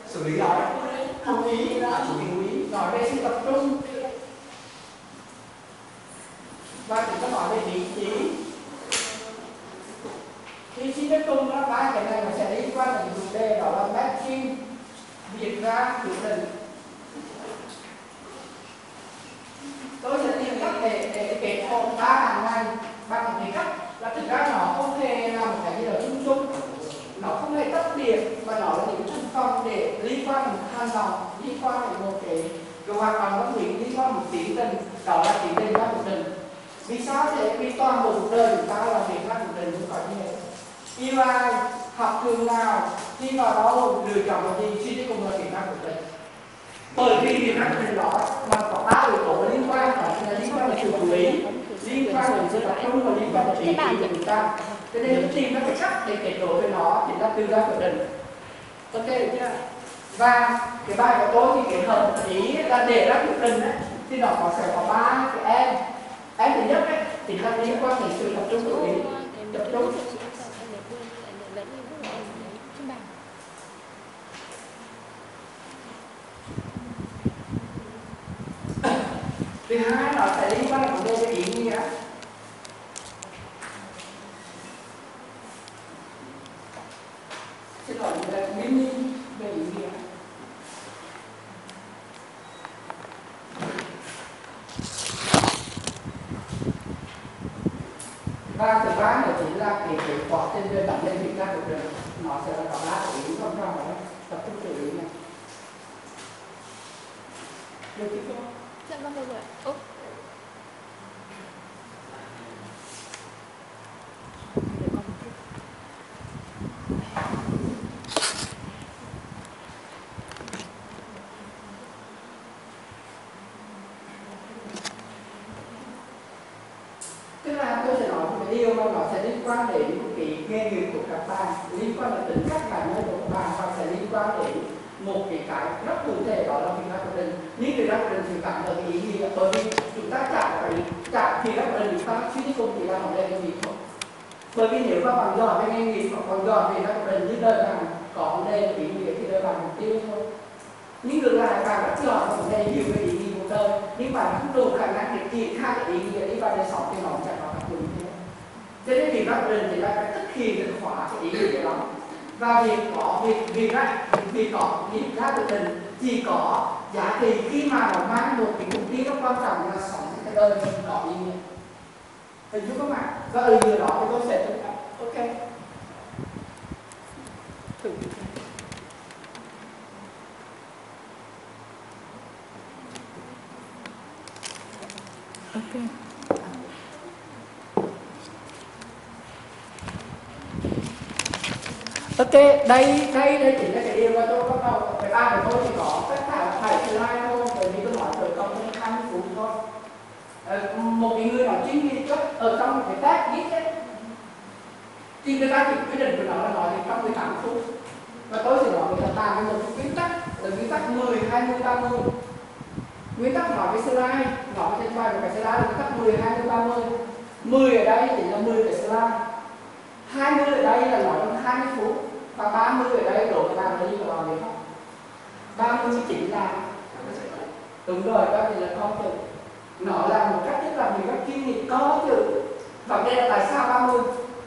xử lý nói chú ý là chú ý nói về sự tập trung và chúng ta nói về vị trí. Thì suy cho cùng nó ba cái này nó sẽ liên quan đến chủ đề đó là matching việc ra quyết định. Tôi sẽ tìm cách để kết hợp ba hàng này bằng một cái cách là thực ra nó không hề là một cái gì đó chung chung, nó không hề tách biệt, và nó là những thành phần để liên quan đến hành động, liên quan đến một cái hoạt động tâm lý, liên quan đến một tiến trình, đó là tiến trình ra quyết định. Vì sao thế? Vì toàn bộ cuộc đời chúng ta là việc ra quyết định cũng phải như thế. Yêu ai, học trường nào, thi vào đâu, lựa chọn là gì, suy cho cùng là việc ra quyết định. Bởi vì việc ra quyết định đó mà có ba yếu tố liên quan, đó là liên quan đến sự chú ý, liên quan đến sự tập trung và liên quan đến ý chí của chúng ta. Cho nên chúng tìm ra cái cách để kết nối với nó thì ta tự ra quyết định. Ok được chưa? Và cái bài của tôi thì kết hợp ý là để ra quyết định ấy, thì nó sẽ có ba cái em. Em thứ nhất ấy, thì là liên quan đến sự tập trung của ý, tập trung. Thứ hai nó sẽ liên quan đến vấn đề về ý nghĩa. Xin lỗi là nguyên nhân về ý nghĩa. Và thứ ba nữa chính là cái quá trình về bản lên việc ra của trường, nó sẽ là có ba cái ý trong đó tập trung xử lý này. Được chưa? Dạ vâng rồi. Tức là tôi sẽ nói một cái điều mà nó sẽ liên quan đến cái nghề nghiệp của các bạn, liên quan đến tính cách bản thân của các bạn, và sẽ liên quan đến một cái rất cụ thể, đó là việc ra quyết định. Nhưng việc ra quyết định thì cảm thấy cái ý nghĩa, bởi vì chúng ta chả khi ra quyết định chúng ta suy nghĩ cùng chỉ là vấn đề nghề nghiệp thôi. Bởi vì nếu mà bạn giỏi về nghề nghiệp hoặc còn giỏi về ra quyết định như đời bạn có vấn đề ý nghĩa thì đời bạn mục tiêu thôi. Nhưng ngược lại bạn rất giỏi về vấn đề nhiều về ý nghĩa cuộc đời, nhưng bạn không đủ khả năng để triển khai cái ý nghĩa đi vào đời sống thì nó chẳng có tác dụng như thế. Cho nên việc ra quyết định thì là phải thực hiện được khóa cái ý nghĩa đó. Và việc có việc ra quyết định chỉ có giá trị khi mà nó mang một cái mục tiêu rất quan trọng là sống cái đời mình có ý nghĩa. Hình dung các bạn, và ở giữa đó thì tôi sẽ thực hành. Ok. Thử. Ok. Ok, đây chính là cái điều mà tôi bắt đầu. Cái bài của tôi thì có tất cả 7 slide thôi, bởi vì tôi nói rồi còn 20 phút thôi. Một cái người nói chuyên nghiệp ở trong một cái test viết ấy, thì người ta chỉ quyết định của nó là nói trong 18 phút. Và tôi sẽ nói về các bạn một nguyên tắc là nguyên tắc 10, 20, 30. Nguyên tắc nói về slide, nói trên bài một cái slide là nguyên tắc 10, 20, 30. 10 ở đây chỉ là 10 cái slide, 20 ở đây là nói trong 20 phút, và 30 ở đây đổ các bạn là gì mà làm được không? 30 chính là đúng rồi, đó thì là con chữ. Nó là một cách thức làm việc rất chuyên nghiệp, có chữ. Và đây là tại sao 30?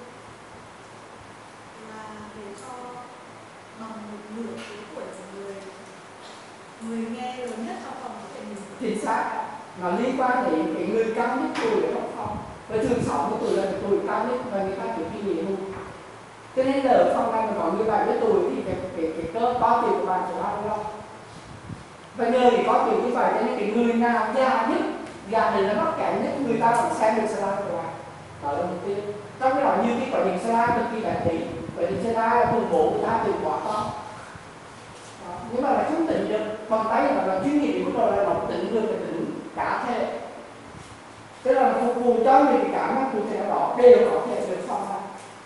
Là để cho bằng một nửa cái tuổi của người nghe lớn nhất trong phòng có thể nhìn thấy. Chính xác, nó liên quan đến cái người cao nhất tuổi ở trong phòng. Và thường 60 tuổi là tuổi cao nhất và người ta chịu kinh nghiệm hơn. Cho nên là ở phòng này mà có người 70 tuổi thì cái cơ bao tiền của bạn sẽ bao nhiêu lâu. Và nhờ thì có chuyện như vậy cho nên cái người nào già nhất, già thì là mắc kẹt nhất, người ta còn xem được slide của bạn. Đó là mục tiêu. Trong cái đó như cái quả điện slide cực kỳ đáng tí. Quả điện slide là thường bố người ta từ quá to. Nhưng mà là không tính được bằng tay là chuyên nghiệp thì mức độ là nó tính được cái tính cá thể. Tức là phục vụ cho những cái cá cụ thể đó đều có thể được phong ra.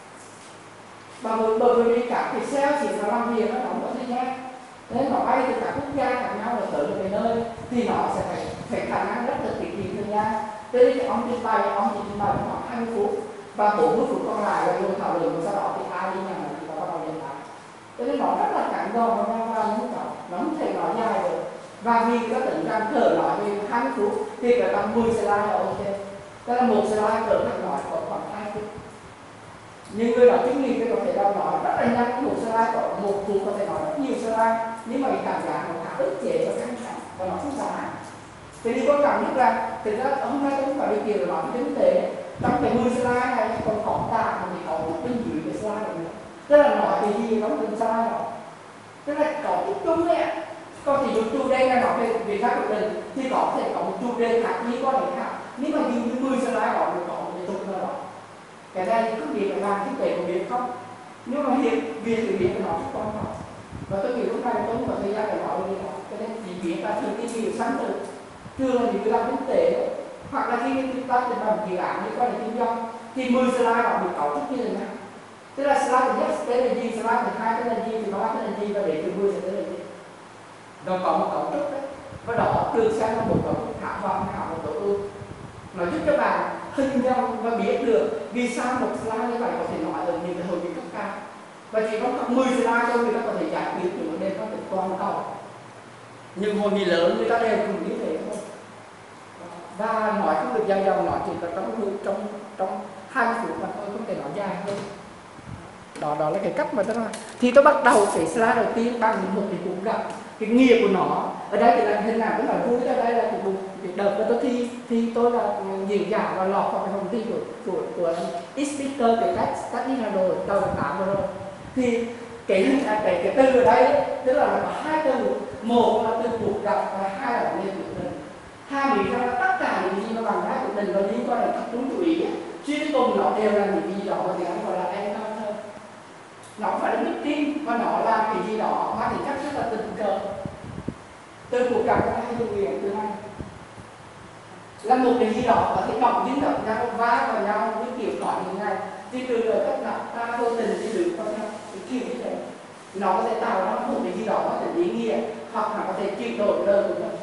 Bởi vì cả cái cell chỉ là làm việc nó đóng có thời gian. Nên nó bay từ các quốc gia khác nhau và tới một cái nơi thì nó sẽ phải khả năng rất là tiết kiệm thời gian. Cho nên cái ông trình bày khoảng 20 phút và 40 phút còn lại là ngồi thảo luận, và sau đó thì ai đi nhà thì nó bắt đầu lên lại. Cho nên nó rất là cản gò vào những cậu nó không thể nói dài được. Và vì có tính rằng thở nói về 20 phút thì phải bằng 10 slide là ok. Tức là một slide thở nói khoảng 2 phút. Nhưng người nói chuyên nghiệp thì có thể nói rất là nhanh, một slide có 1 phút có thể nói rất nhiều slide, nhưng mà cái cảm giác nó khá ức chế và căng thẳng và nó không dài. Thế thì quan trọng nhất là thực ra hôm nay tôi không phải điều kiện để nói về kinh tế. Trong cái 10 slide này còn có tạm thì có một bên dưới cái slide này nữa. Tức là nói cái gì nó từng slide đó. Tức là có chút chung đấy ạ. Còn thì chủ đề này nói về việc khác của mình thì có thể có một chủ đề khác như quan hệ khác. Nhưng mà như 10 slide đó thì có một cái tục nào đó. Cái này có biết là làm kinh tế của việc không? Nhưng mà việc thì biết nó rất quan trọng. Và tôi nghĩ lúc này tôi không có thời gian để nói về nó. Cho nên chỉ biết là thường tìm hiểu sẵn được. Thường là những cái làm kinh tế hoặc là khi chúng ta trình bày dự án liên quan đến kinh doanh thì 10 slide họ bị cấu trúc như thế nào? Tức là slide thứ nhất tên là gì, slide thứ hai tên là gì, thứ ba tên là gì và để từ 10 sẽ tên là gì. Rồi có một cấu trúc đấy. Và đó được xem là một cấu trúc khả quan, khả một tối ưu. Nó giúp cho bạn hình dung và biết được vì sao một slide như vậy có thể nói ở những cái hội nghị cấp cao. Và chỉ có 10 slide thôi người ta có thể giải quyết những vấn đề có thể toàn cầu. Nhưng hội nghị lớn người ta đều cùng như thế thôi. Và nói không được dài dòng, nói chỉ có trong 20 phút mà thôi, không thể nói dài hơn. Đó là cái cách mà tôi nói. Thì tôi bắt đầu cái slide đầu tiên bằng một cái cuộc gặp, cái nghĩa của nó. Ở đây thì là hình nào cũng là vui, ở đây là cái đợt mà tôi thi tôi là diễn giả và lọt vào cái phòng thi của speaker cái cách study rồi đầu tháng vừa rồi. Thì cái từ ở đây tức là nó có 2 từ, một là từ cuộc gặp và 2 là lên quyết định. Hai nghĩ rằng là tất cả những gì mà bằng ra quyết định và liên quan đến tập trung chú ý chuyên cùng nó đều là những gì đó mà tiếng Anh gọi là encounter. Nó không phải là meeting mà nó là cái gì đó mà thì chắc rất là tình cờ. Từ cuộc gặp hay dùng nguyện từ này là một cái gì đó có thể cộng dính gặp nhau, va vào nhau với kiểu nói như thế này. Thì từ đời cách nào ta vô tình đi được vào nhau cái kiểu như thế. Nó có thể tạo ra một cái gì đó có thể ý nghĩa hoặc là có thể chuyển đổi đời của mình.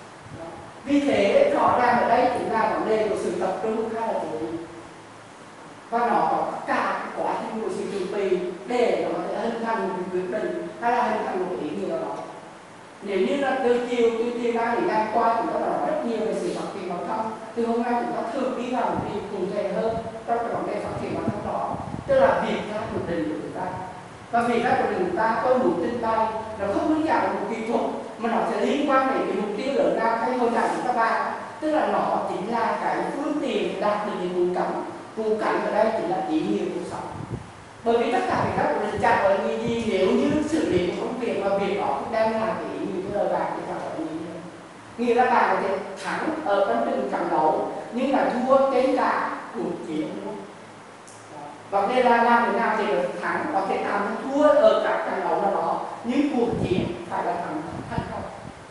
Vì thế rõ ràng ở đây chính là vấn đề của sự tập trung hay là cái gì. Và nó có cả quá trình của sự chuẩn bị để nó có thể hình thành một quyết định hay là hình thành một ý nghĩa đó. Nếu như là từ chiều nay đến ngày qua chúng ta nói rất nhiều về sự phát triển bản thân, từ hôm nay chúng ta thường đi vào một việc cụ thể hơn trong cái vấn đề phát triển bản thân đó, tức là việc ra quyết định của chúng ta. Và việc ra quyết định của chúng ta tôi muốn tin tay nó không đơn giản là một kỹ thuật mà nó sẽ liên quan đến cái mục tiêu lớn lao hay hồi nãy chúng ta bàn, tức là nó chính là cái phương tiện để đạt được những vùng cảnh ở đây chính là ý nghĩa cuộc sống. Bởi vì tất cả các quyết định chẳng có ý gì nếu như xử lý một công việc mà việc đó không đem lại cái ý nghĩa cho đời bạn thì chẳng có ý nghĩa. Nghĩa là bạn có thể thắng ở trong từng trận đấu nhưng là thua trên cả cuộc chiến. Và đây là làm thế nào để được thắng, có thể làm thua ở các trận đấu nào đó nhưng cuộc chiến phải là thắng thành công.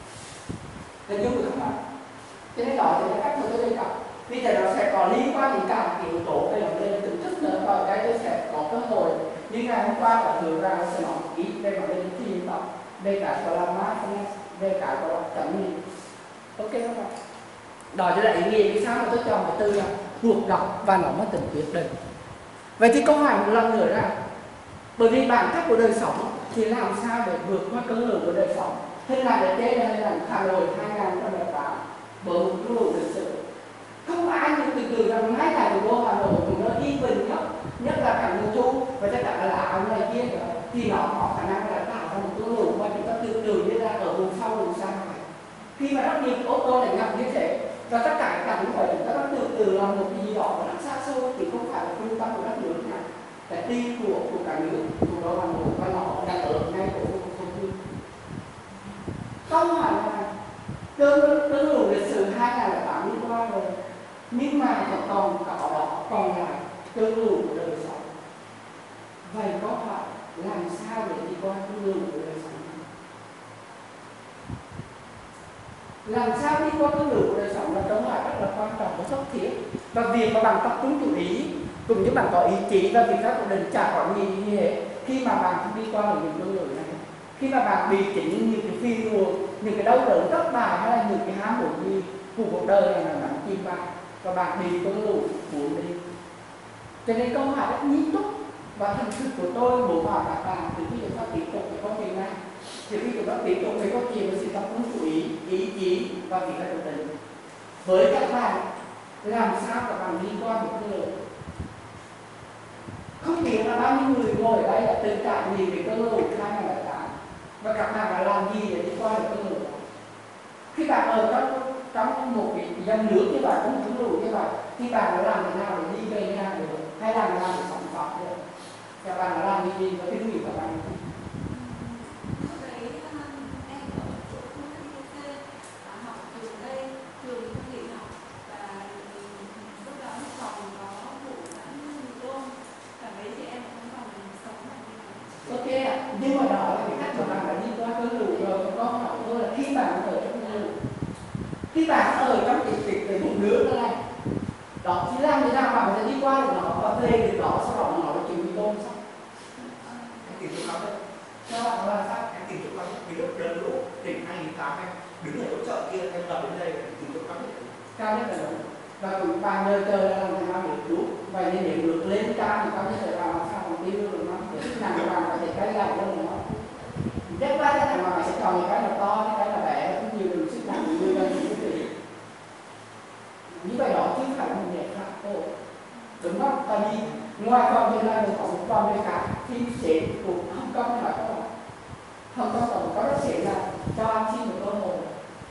Hình dung được không ạ? Cho nên đó thì là cách mà tôi đề cập. Bây giờ nó sẽ có liên quan đến cả cái yếu tố về vấn đề thực thức nữa, và cái tôi sẽ có cơ hội như ngày hôm qua đã thừa ra sẽ nói một ít về vấn đề thiên tập, về cả gọi là mindfulness, về cả gọi là cảm nhận. Ok không ạ? Đó chính là ý nghĩa vì sao mà tôi chọn cái từ là cuộc gặp và nó mới tính quyết định. Vậy thì câu hỏi một lần nữa là bởi vì bản chất của đời sống thì làm sao để vượt qua cơn lũ của đời sống. Hình ảnh ở trên là hình ảnh Hà Nội 2008 bởi một cơn lũ lịch sử. Không ai nhưng từ rằng ngay tại thủ đô Hà Nội cũng nó yên bình nhất là cảnh mùa thu và tất cả là áo này kia nữa, thì nó có khả năng là tạo ra một cơn lũ mà chúng ta tự tưởng như là ở vùng sâu vùng xa này. Khi mà rất nhiều ô tô này ngập như thế và tất cả cảnh như vậy chúng ta tự tưởng là một cái gì đó mà nó xa xôi thì không phải là trung tâm của đất nước này, là tim của cả nước, thủ đô Hà Nội và nó đang ở ngay của khu vực. Câu hỏi là cơn lũ lịch sử 2008 đi qua rồi, nhưng mà vẫn còn có đó còn là cơn lũ của đời sống. Vậy có phải làm sao để đi qua cơn lũ của đời sống? Làm sao đi qua cơn lũ của đời sống là câu hỏi rất là quan trọng và cấp thiết. Và việc mà bạn tập trung chú ý cũng như bạn có ý chí và việc các quyết định chả có gì như thế khi mà bạn đi qua những cơn lũ này, khi mà bạn bị chính những cái phi luồng, những cái đau đớn thất bại hay là những cái ham muốn gì của cuộc đời này là bạn chìm vào và bạn bị cơn lũ cuốn đi. Cho nên câu hỏi rất nghiêm túc và thành thực của tôi muốn hỏi các bạn từ khi phát triển của cái công việc này Thì khi tụi nó tiếp tục cái câu chuyện với sự tập trung chú ý chí và việc là đồng tình. Với các bạn, làm sao các bạn đi qua một cái lời không biết là bao nhiêu người ngồi ở đây đã từng trải nghiệm về cơn lũ 2008 và các bạn đã làm gì để đi qua được cơn lũ đó. Khi bạn ở trong một cái dòng nước như vậy, trong một cơn lũ như vậy, thì bạn đã làm thế nào để đi về nhà được, hay là làm để sống sót được? Các bạn đã làm gì với cái người của bạn? Lúc đấy em ở chỗ khu KTC học trường đây, trường không nghỉ học và lúc đó phòng có vụ sẵn luôn. Cả mấy chị em ở trong phòng sống là như thế. Ok ạ, nhưng mà đó là cái cách mà bạn đã đi qua cơn lũ rồi. Có hỏi tôi là khi bạn ở trong cơn lũ, khi bạn ở trong cái vùng nước đó này, đó chỉ làm thế nào bạn sẽ đi qua được nó và về được đó, sau đó nó là chuyện bị tôm sao? Em tìm chỗ cao nhất. Các bạn là sao? Em tìm chỗ cao nhất. Vì lúc đợt lũ tỉnh 2008 em đứng ở chỗ chợ kia, em vào đến đây em tìm chỗ cao nhất. Cao nhất là đúng. Và tụi bạn nơi trời là làm thế nào để đúng. Vậy nên nếu được lên cao thì cao nhất là bạn làm sao còn tiêu được nó. Để sức nặng của bạn có thể cái gạo hơn nó. Rất là cái nào mà bạn sẽ chọn những cái là to, những cái là bé, cũng nhiều được sức nặng như vậy như thế. Như vậy đó chứ phải là một giải pháp tốt. Đúng không? Tại vì ngoài con trên này có một con bên cả thì sẽ cũng không có phải có không có tổng có rất sẽ là cho anh xin một cơ hội.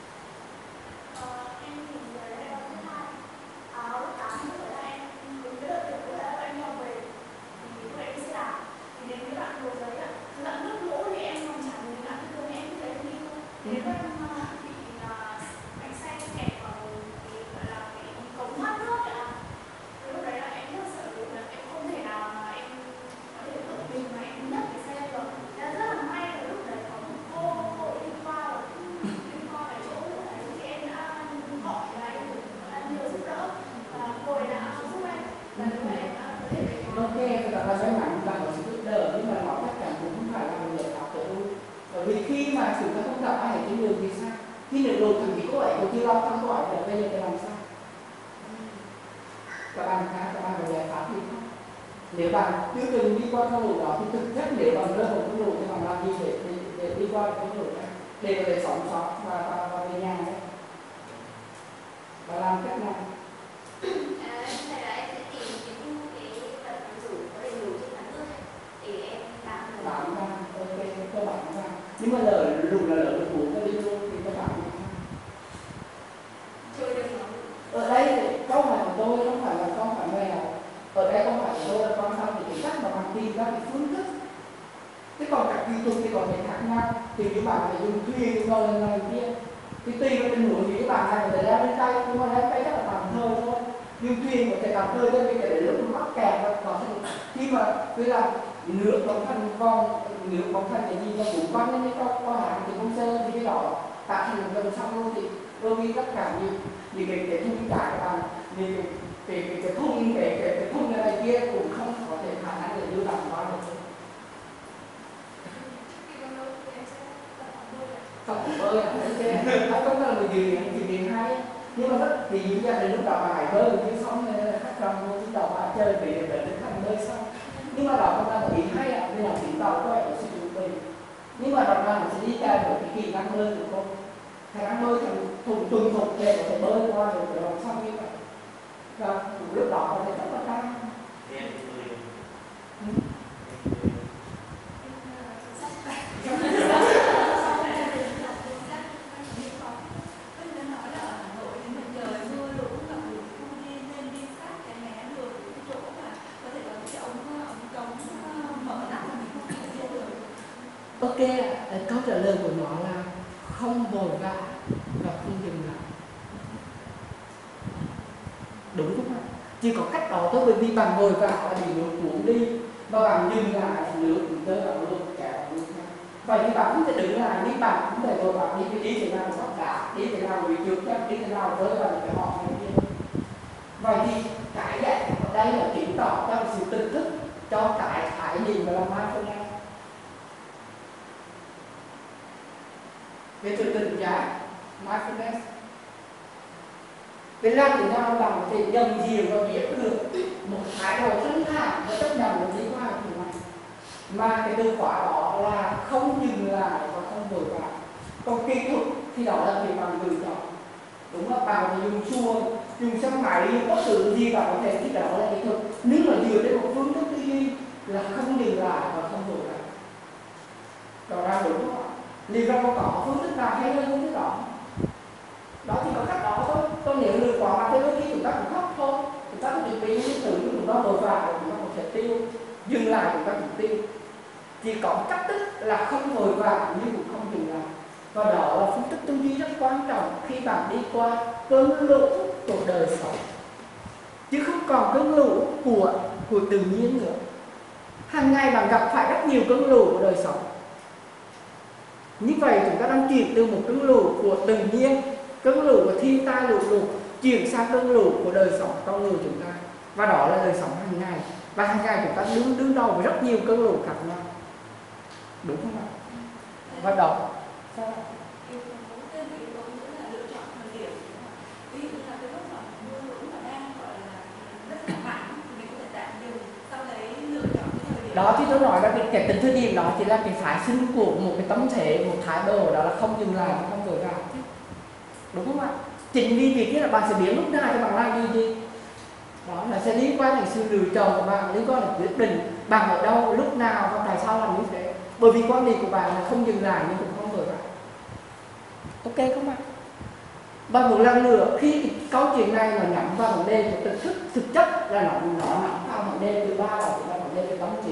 Em thì người đây là thứ hai. Lúc 8 tuổi là em đúng cái đợt tuổi là em đi học về thì lúc đấy đi xe đạp thì đến cái đoạn đồi đấy ạ, đoạn nước lũ thì em không chẳng nhìn lại cái đường em cứ thấy đi thôi. Đến lúc em bị bánh xe kẹt vào cái gọi là cái cống thoát nước ạ. Lúc đấy là em rất sợ luôn, là em không thể nào mà em có thể tự mình mà em nhấc cái xe được. Nên rất là may là lúc đấy có một cô đi qua cái chỗ đấy thì em đã gọi là em đã nhờ giúp đỡ và cô ấy đã giúp em và lúc đấy em đã có thể về nhà. Ok, thì thật là may mắn bạn có sự giúp đỡ, nhưng mà nó chắc chắn cũng không phải là một giải pháp tối ưu. Bởi vì khi mà chúng ta không gặp ai ở trên đường thì sao? Khi được đồ thằng bị cô ấy cũng chưa lo thăm cô ấy là bây giờ phải làm sao? Các bạn có giải pháp gì không? Nếu bạn chưa từng đi qua con đường đó thì thực chất nếu bạn rơi vào con đường thì bạn làm gì để đi qua con đường đó để có thể sống sót và về nhà đấy? Và làm cách nào? Này là em sẽ tìm cái vật rủ có đầy đủ trên mặt nước để em Bạn ra, ok, các bạn ra. Nhưng mà lỡ là lỡ được ngủ có đi luôn thì các bạn làm sao? Chơi được nó. Ở đây thì câu hỏi của tôi không phải là câu hỏi mèo. Ở đây câu hỏi của tôi là con sao thì cái cách mà bạn tìm ra cái phương thức. Thế còn các kỹ thuật thì có thể khác nhau. Thì các bạn phải dùng thuyền rồi này kia. Thì tùy vào tình huống thì các bạn này có thể leo lên cây, nhưng mà leo cây chắc là tạm thời thôi. Dùng thuyền có thể tạm thời thôi, vì cái đấy lúc nó mắc kẹt và có thể khi mà cứ là nước bóng thành vòng, nước bóng thành cái gì mà cũng quanh lên cái con hàng thì không sơn thì cái đó tạo thành một gần xong luôn thì đôi khi tất cả những cái thùng trải các bạn, những cái thùng này kia cũng không có thể khả năng để đưa bạn qua được. Không bơi là ok, nó không là một gì hay, nhưng mà rất thì những gia đình lúc đầu bài bơi như xong khách trong lúc đầu bài chơi vì để thành bơi xong, nhưng mà đó không là một ý hay ạ, nên là chỉ tàu có thể sử dụng bơi, nhưng mà đó là mình sẽ đi ra được cái kỹ năng bơi của con, khả năng bơi thành thuần thục để có thể bơi qua được rồi xong như vậy, và lúc đó có thể rất là cao. Ok, câu trả lời của nó là không vội vã và không dừng lại. Đúng không ạ? Chỉ có cách đó thôi, bởi vì bạn vội vã là bị nước cuốn đi, và bạn dừng lại nước cũng tới bạn luôn kéo luôn. Vậy thì bạn không thể đứng lại, nhưng bạn cũng thể vội vã đi thế nào bắt đá, đi thế nào bị trượt chắc, đi thế nào tới vào cái họ này kia. Vậy thì cái dạy ở đây là chứng tỏ cho sự tỉnh thức cho cái thái nhìn và làm mindfulness. Về sự tỉnh giác, mindfulness. Về làm thế nào làm có thể nhận diện và biết được một thái độ thân thản và chấp nhận một lý qua của mình. Mà cái từ khóa đó là không dừng lại và không vội Còn kỹ thuật thì đó là việc bạn lựa chọn, đúng không? Bạn có thể dùng xuồng, dùng xe máy, dùng bất cứ gì bạn có thể, thì đó là kỹ thuật. Nếu mà dựa trên một phương thức tư duy là không dừng lại và không đổi lại, đó ra đúng không ạ? Liệu rằng có phương thức nào hay hơn phương thức đó? Đó thì có cách đó thôi. Còn nếu lựa chọn mà thế đôi khi chúng ta cũng khóc thôi, chúng ta cũng chuẩn bị những thứ chúng ta vội vàng rồi chúng ta cũng sẽ tiêu, dừng lại chúng ta cũng tiêu. Chỉ có một cách tức là không vội vàng nhưng cũng không dừng lại. Và đó là phương thức tư duy rất quan trọng khi bạn đi qua cơn lũ của đời sống, chứ không còn cơn lũ của tự nhiên nữa. Hàng ngày bạn gặp phải rất nhiều cơn lũ của đời sống. Như vậy chúng ta đang chuyển từ một cơn lũ của tự nhiên, cơn lũ của thiên tai lũ lụt, chuyển sang cơn lũ của đời sống con người chúng ta. Và đó là đời sống hàng ngày. Và hàng ngày chúng ta đứng đầu với rất nhiều cơn lũ khác nhau, đúng không ạ? Và đó sao? Đó thì tôi nói là cái tính thời điểm đó chỉ là cái phái sinh của một cái tâm thế, một thái độ, đó là không dừng lại, không vội vàng, đúng không ạ? Chính vì việc là bạn sẽ biết lúc nào cho bạn làm gì, đó là sẽ liên quan đến sự lựa chọn của bạn, liên quan đến quyết định bạn ở đâu, lúc nào và tại sao làm như thế. Bởi vì quan điểm của bạn là không dừng lại nhưng cũng không vội vàng. Ok không ạ? Và một lần nữa, khi cái câu chuyện này là nhắm vào vấn đề của thực chất là nó nằm vào vấn đề thứ ba là vấn đề về tâm trí.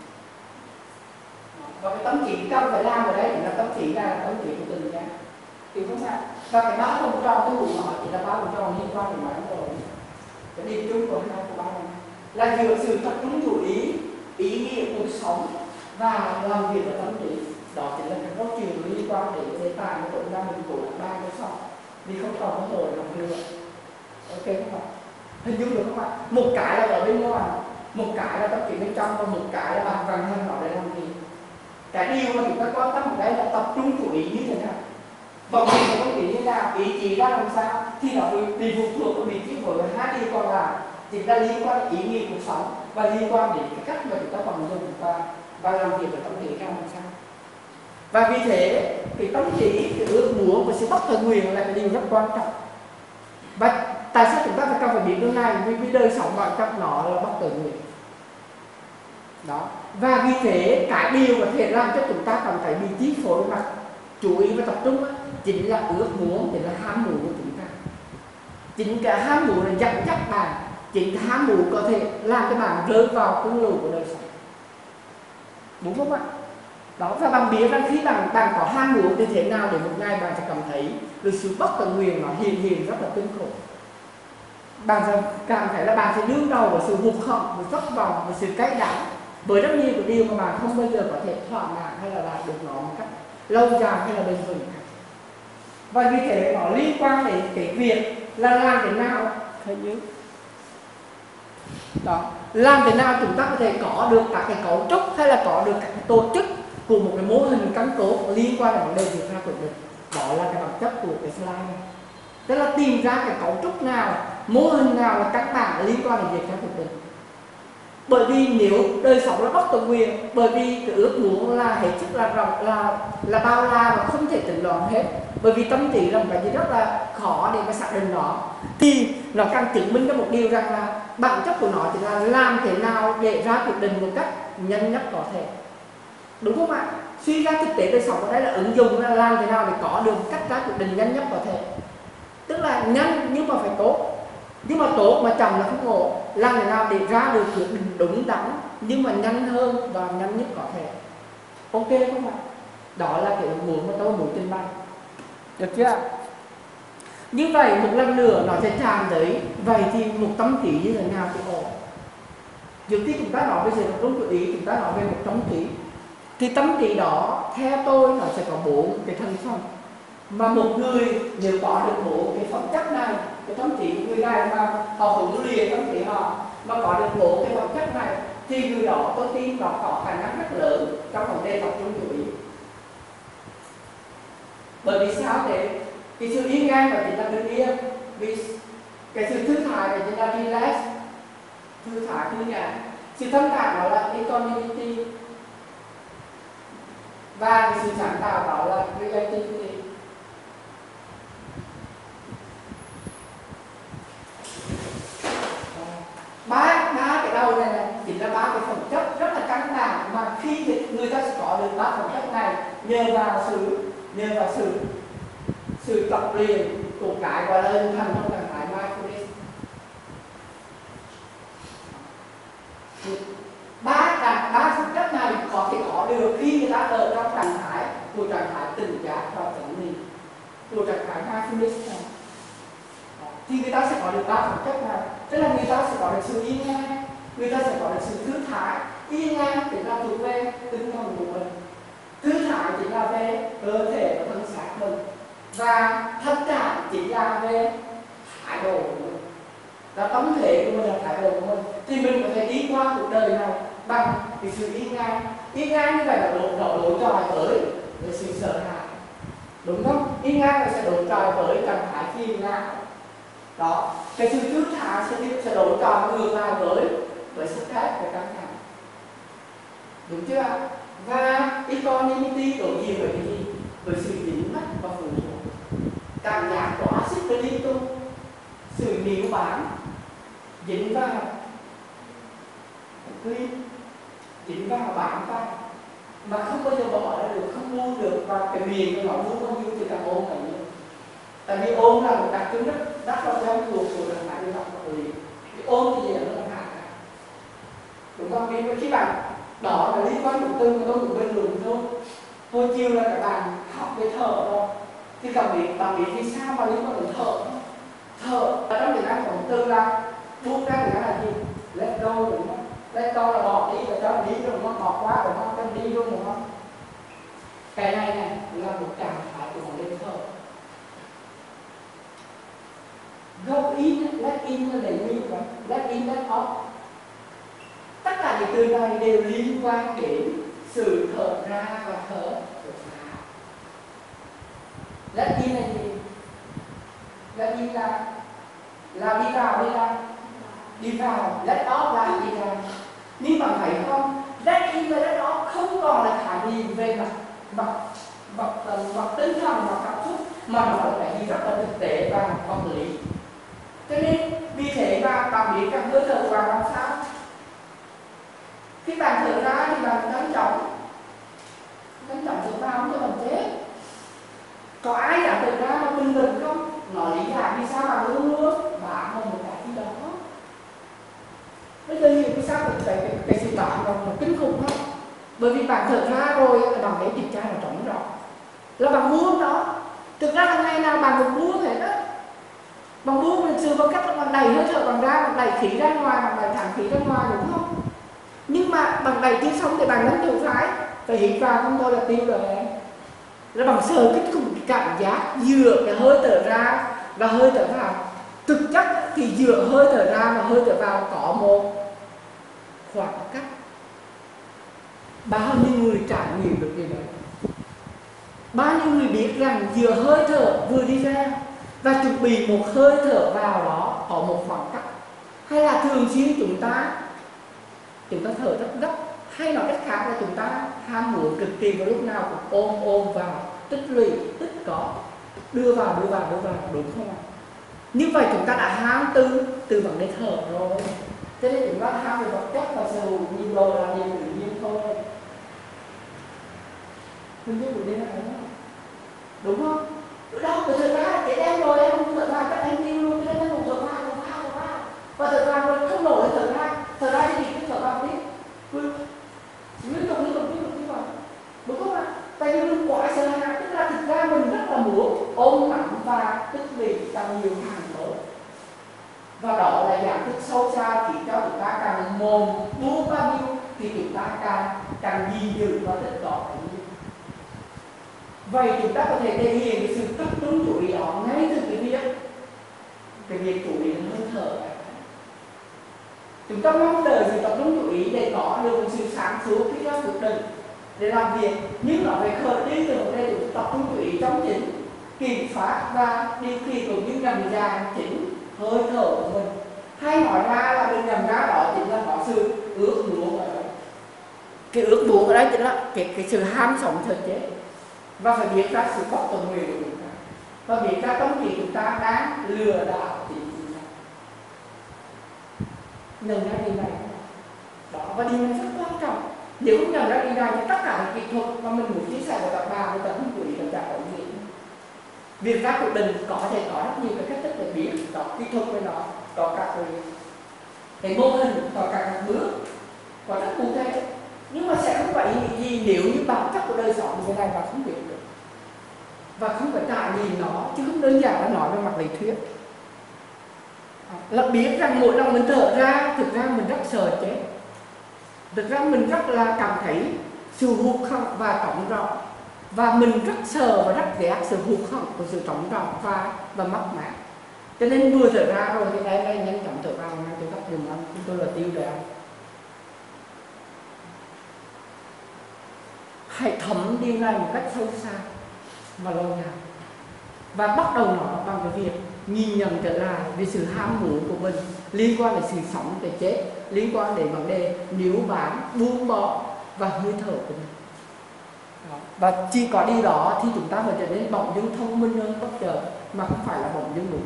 Và cái tâm trí cần phải làm ở đây thì là tâm trí là tâm trí của từng nhà, hiểu không ạ? Và cái ba vòng tròn tôi cũng nói chỉ là ba vòng tròn liên quan đến máy rồi. Cái điểm chung của hai của ba này là giữa sự tập trung chú ý nghĩa cuộc sống và làm việc ở tâm trí. Đó chính là cái câu chuyện liên quan đến đề tài của tụi ta mình của ba cái sau. Vì không còn có rồi làm được. Ok không ạ? Hình dung được không ạ? Một cái là ở bên ngoài, một cái là tâm trí bên trong, và một cái là bạn vàng hơn nó để làm gì. Cái điều mà chúng ta quan tâm ở đây là tập trung chú ý như thế nào, vòng mình của tâm trí như thế nào, ý chí ra làm sao, thì nó bị phụ thuộc vào vị trí với hai điều còn lại chính là liên quan đến ý nghĩa cuộc sống và liên quan đến cái cách mà chúng ta vận dụng và làm việc với tâm trí ra làm sao. Và vì thế cái tâm trí, cái ước muốn và sự bất khả nguyện là cái điều rất quan trọng. Và tại sao chúng ta phải cần phải biết điều này? Vì đời sống bản chất nó là bất khả nguyện. Đó. Và vì thế cái điều có thể làm cho chúng ta cảm thấy bị chi phối mặt chú ý và tập trung chính là ước muốn, chính là ham muốn của chúng ta. Chính cái ham muốn là dẫn dắt bạn, chính cái ham muốn có thể làm cho bạn rơi vào cơn lũ của đời sống, đúng không ạ? Đó, và bạn biết rằng khi bạn có ham muốn như thế nào để một ngày bạn sẽ cảm thấy được sự bất khả nguyện nó hiện rất là kinh khủng. Bạn sẽ cảm thấy là bạn sẽ đương đầu với sự hụt hẫng, với thất vọng, với sự cay đắng, với rất nhiều cái điều mà bạn không bao giờ có thể thỏa mãn hay là đạt được nó một cách lâu dài hay là bền vững. Và vì thế nó liên quan đến cái việc là làm thế nào đó, làm thế nào chúng ta có thể có được các cái cấu trúc hay là có được các cái tổ chức của một cái mô hình căn cốt liên quan đến vấn đề việc ra quyết định. Đó là cái bản chất của cái slide này. Tức là tìm ra cái cấu trúc nào, mô hình nào là căn bản liên quan đến việc ra quyết định. Bởi vì nếu đời sống là bất toàn quyền, bởi vì cái ước muốn là hết sức là rộng, là bao la và không thể tự đoán hết. Bởi vì tâm trí là một cái gì rất là khó để mà xác định nó, thì nó càng chứng minh cho một điều rằng là bản chất của nó chỉ là làm thế nào để ra quyết định một cách nhanh nhất có thể, đúng không ạ? Suy ra thực tế đời sống ở đây là ứng dụng là làm thế nào để có được một cách ra quyết định nhanh nhất có thể, tức là nhanh nhưng mà phải tốt. Nhưng mà tốt mà chậm là không ổn. Làm thế nào để ra được quyết định đúng đắn nhưng mà nhanh hơn và nhanh nhất có thể. Ok không ạ? Đó là cái muốn mà tôi muốn trình bày. Được chưa? Như vậy một lần nữa nó sẽ tràn tới. Vậy thì một tâm trí như thế nào thì ổn? Trước khi chúng ta nói bây giờ là đúng chủ ý, chúng ta nói về một tâm trí. Thì tâm trí đó theo tôi nó sẽ có 4 cái thành phần. Mà một người nếu có được 4 cái phẩm chất này, cái tâm trí người này mà họ huấn luyện tâm trí họ mà có được 4 cái phẩm chất này, thì người đó tôi tin nó có khả năng rất lớn trong vấn đề tập trung chú ý. Bởi vì sao thế? Cái sự yên ngang và chính là bình yên, vì cái sự thư thái và chính là relax, thư thái thư nhàn. Sự thông cảm đó là equanimity, và cái sự sáng tạo đó là creativity. nhờ vào sự tập luyện của cái gọi là hình thành trong trạng thái mindfulness. Ba thực chất này có thể có được khi người ta ở trong trạng thái tỉnh giác và chánh niệm, của trạng thái mindfulness này. Thì người ta sẽ có được ba thực chất này, tức là người ta sẽ có được sự yên ngang, người ta sẽ có được sự thư thái. Yên ngang chính là thuộc về tinh thần của mình, thư thái chính là về cơ thể và thân xác mình, và thanh thản chính là về thái độ của mình, là tâm thể của mình, là thái độ của mình. Thì mình có thể đi qua cuộc đời này bằng cái sự yên ngang. Yên ngang như vậy là đối chọi với sự sợ hãi, đúng không? Yên ngang là sẽ đối chọi với trạng thái phiền não. Đó, cái sự thư thái sẽ đối chọi ngược lại với sức ép và căng thẳng, đúng chưa? Và equanimity đối diện với cái gì? Với sự dính mắc và phụ thuộc, cảm giác của axit và liên tục, sự níu bám, dính vào dính vào bám vào mà không bao giờ bỏ ra được, không buông được, và cái miệng của nó buông bao nhiêu thì càng ôm càng nhiều. Tại vì ôm là một đặc trưng rất là quen thuộc của trạng thái đi học của người. Ôm thì gì nó là hại, đúng không? Vì khi bạn đó là liên quan của tư mà tôi cũng bình luận thôi. Hồi chiều là các bạn học về thở rồi, thì bạn biết vì sao mà liên quan đến thở? Thở ở trong tiếng Anh của tư là buông ra, tiếng Anh là gì? Let go, đúng không? Let go là bỏ đi, và cho đi rồi nó bỏ qua, rồi nó cho đi luôn, đúng không? Cái này là một trạng thái của một lên thở. Go in, let in là để như vậy, let in, let out. Tất cả những từ này đều liên quan đến sự thở ra và thở ra. Let in là gì? Let in là đi vào, đi ra. Đi vào, let out là đi ra. Nhưng bạn thấy không? Let in và let out không còn là khái niệm về mặt tinh thần và cảm xúc, mà nó là cái gì rất là thực tế và vật lý. Cho nên vì thế mà bạn biết rằng hơi thở của bạn làm sao? Khi bạn thở ra thì bạn nhanh chóng thở vào không cho bạn chết. Có ai đã thở ra mà bình tĩnh không? Nó lý giải vì sao bạn luôn luôn bám vào một cái gì đó. Bây giờ hiểu vì sao cái sự bám vào nó kinh khủng không? Bởi vì bạn thở ra rồi là bạn thấyจิตใจnó trống rỗng, là bạn buông đó. Thực ra là ngày nào bạn cũng buông hết á. Bằng buông lịch sự bằng cách là bằng đẩy hơi thở bằng ra, bằng đẩy khí ra ngoài, bằng đẩy thẳng khí ra ngoài, đúng không? Nhưng mà bằng đẩy chưa xong thì bằng nắm tự phải hít vào không thôi là tiêu rồi em. Là bằng sờ cái cảm giác giữa cái hơi thở ra và hơi thở vào. Thực chất thì giữa hơi thở ra và hơi thở vào có một khoảng cách. Bao nhiêu người trải nghiệm được điều đấy? Bao nhiêu người biết rằng giữa hơi thở vừa đi ra và chuẩn bị một hơi thở vào đó có một khoảng cách? Hay là thường xuyên chúng ta thở rất gấp, hay nói cách khác là chúng ta ham muốn cực kỳ vào lúc nào cũng ôm vào, tích lũy, tích có, đưa vào, đúng không ạ? Như vậy chúng ta đã ham từ vấn đề thở rồi. Cho nên chúng ta ham về vật chất và sở hữu nhiều đồ là điều tự nhiên thôi. Mình biết buổi đêm là đúng không? Đúng không? Đó, thở ra để em rồi em không thở ra, các em đi luôn, cho nên em thở ra. Và thở ra rồi không nổi thở ra thì cứ thở vào đi. Liên tục như vậy. Đúng không ạ? Tại vì mình quá sợ hãi, tức là thực ra mình rất là muốn ôm nặng và tích lũy càng nhiều càng tốt. Và đó là dạng thức sâu xa khiến cho chúng ta càng mồm buông bao nhiêu thì chúng ta càng gìn giữ và tích có bao nhiêu. Vậy chúng ta có thể thể hiện cái sự tập trung chú ý đó ngay từ cái việc chú ý đến hơi thở. Chúng ta mong đợi sự tập trung chú ý để có được một sự sáng suốt khi ra cuộc đời để làm việc, nhưng nó phải khởi đi từ đây chúng ta tập trung chú ý trong chính kiểm soát và điều khiển cũng như nhận ra chính hơi thở của mình. Hay nói ra là mình nhận ra đó chính là có sự ước muốn ở đây. Cái ước muốn ở đây chính là cái sự ham sống thực chế, và phải biết ra sự bất tuần nguyện của chúng ta, và biết ra tâm trí chúng ta đang lừa đảo chính chúng ta. Nhận ra điều này đó, và điều này rất quan trọng. Nếu không nhận ra điều này thì tất cả những kỹ thuật mà mình muốn chia sẻ với các bạn Việc ra quyết định có thể có rất nhiều cái cách thức để biết, có kỹ thuật với nó, có các cái mô hình, có các bước, có rất cụ thể. Nhưng mà sẽ không phải gì nếu như bản chất của đời sống như thế này và không biết được, và không phải trải nghiệm nó, chứ không đơn giản là nói về mặt lý thuyết. Là biết rằng mỗi lần mình thở ra, thực ra mình rất sợ chết, thực ra mình rất là cảm thấy sự hụt hẫng và trống rỗng, và mình rất sợ và rất ghét sự hụt hẫng của sự trống rỗng và mất mát. Cho nên vừa thở ra rồi thì đây nhanh chóng thở vào, ngay tôi gấp dùm anh, chúng tôi là tiêu đề. Hãy thấm điều này một cách sâu xa và lâu dài, và bắt đầu nó bằng cái việc nhìn nhận trở lại về sự ham muốn của mình liên quan đến sự sống và chết, liên quan đến vấn đề níu bám, buông bỏ và hơi thở của mình. Đó. Và chỉ có điều đó thì chúng ta mới trở nên bỗng dưng thông minh hơn bất chợt, mà không phải là bỗng dưng đúng.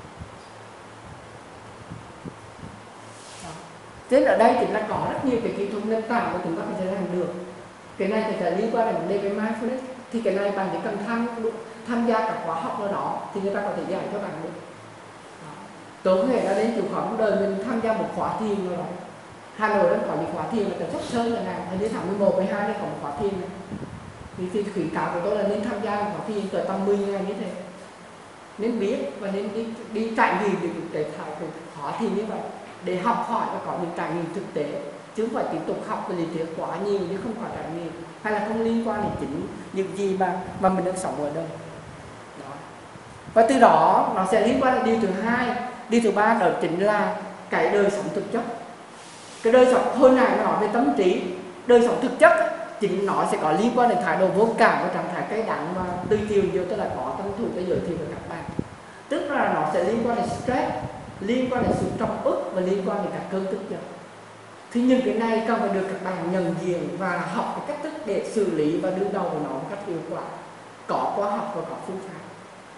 Thế nên ở đây thì là có rất nhiều cái kỹ thuật nền tảng mà chúng ta có thể làm được. Cái này thì liên quan đến vấn đề về mindfulness, thì cái này bạn chỉ cần tham gia các khóa học nào đó thì người ta có thể dạy cho bạn được. Tôi có thể đã đến chịu khó trong đời mình tham gia một khóa thiền rồi đó. Hà Nội đang có những khóa thiền là rất sớm rồi này, hình như tháng 11, 12 đây có một khóa thiền này. Thì khuyến cáo của tôi là nên tham gia một khóa thiền cỡ tầm 10 ngày như thế, nên biết và nên đi trải nghiệm được cái khóa thiền như vậy để học hỏi và có những trải nghiệm thực tế, chứ không phải tiếp tục học về lý thuyết quá nhiều nhưng không có trải nghiệm, hay là không liên quan đến chính những gì mà mình đang sống ở đây. Đó. Và từ đó nó sẽ liên quan đến điều thứ hai. Điều thứ ba đó chính là cái đời sống thực chất. Cái đời sống hồi này nó nói về tâm trí, đời sống thực chất chính nó sẽ có liên quan đến thái độ vô cảm và trạng thái cay đắng mà từ chiều vô tức là có tâm thủ để giới thiệu với các bạn. Tức là nó sẽ liên quan đến stress, liên quan đến sự trầm ức và liên quan đến các cơn tức giận. Thì những cái này cần phải được các bạn nhận diện và học cái cách thức để xử lý và đương đầu với nó một cách hiệu quả, có khoa học và có phương pháp.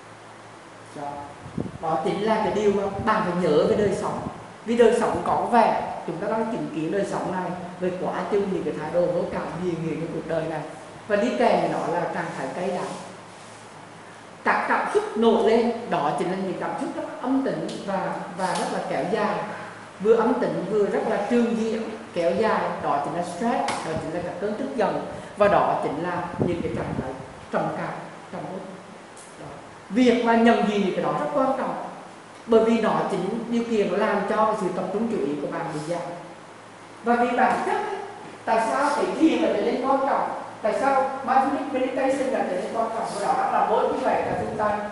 Đó chính là cái điều mà bạn phải nhớ về đời sống. Vì đời sống có vẻ chúng ta đang chứng kiến đời sống này về quá chừng những cái thái độ vô cảm hiền nghĩa trong cuộc đời này, và đi kèm với nó là trạng thái cay đắng. Các cảm xúc nổi lên đó chính là những cảm xúc rất âm tĩnh và rất là kéo dài, vừa âm tĩnh vừa rất là trường diễn kéo dài. Đó chính là stress, đó chính là các cơn tức giận, và đó chính là những cái trạng thái trầm cảm, trầm ức. Việc mà nhận diện cái đó rất quan trọng, bởi vì đó chính điều kiện làm cho sự tập trung chú ý của bạn bị giảm. Và vì bản chất tại sao cái thiền là trở nên quan trọng, tại sao mindfulness meditation là trở nên quan trọng, và đó là mỗi như vậy là chúng ta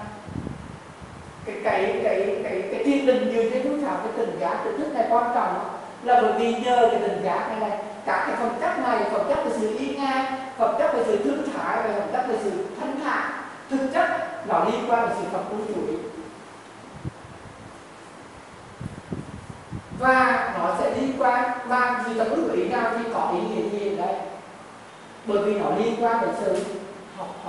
cái thiền định dựa trên phương pháp cái tỉnh giác tự thức này quan trọng, là bởi vì nhờ cái tỉnh giác này các cái phẩm chất này, phẩm chất về sự yên an, phẩm chất về sự thư thái và phẩm chất về sự thanh thản, thực chất nó liên quan đến sự tập trung chú ý, và nó sẽ liên quan và sự tập trung chú ý nào thì có ý nghĩa gì đấy, bởi vì nó liên quan đến sự học tập.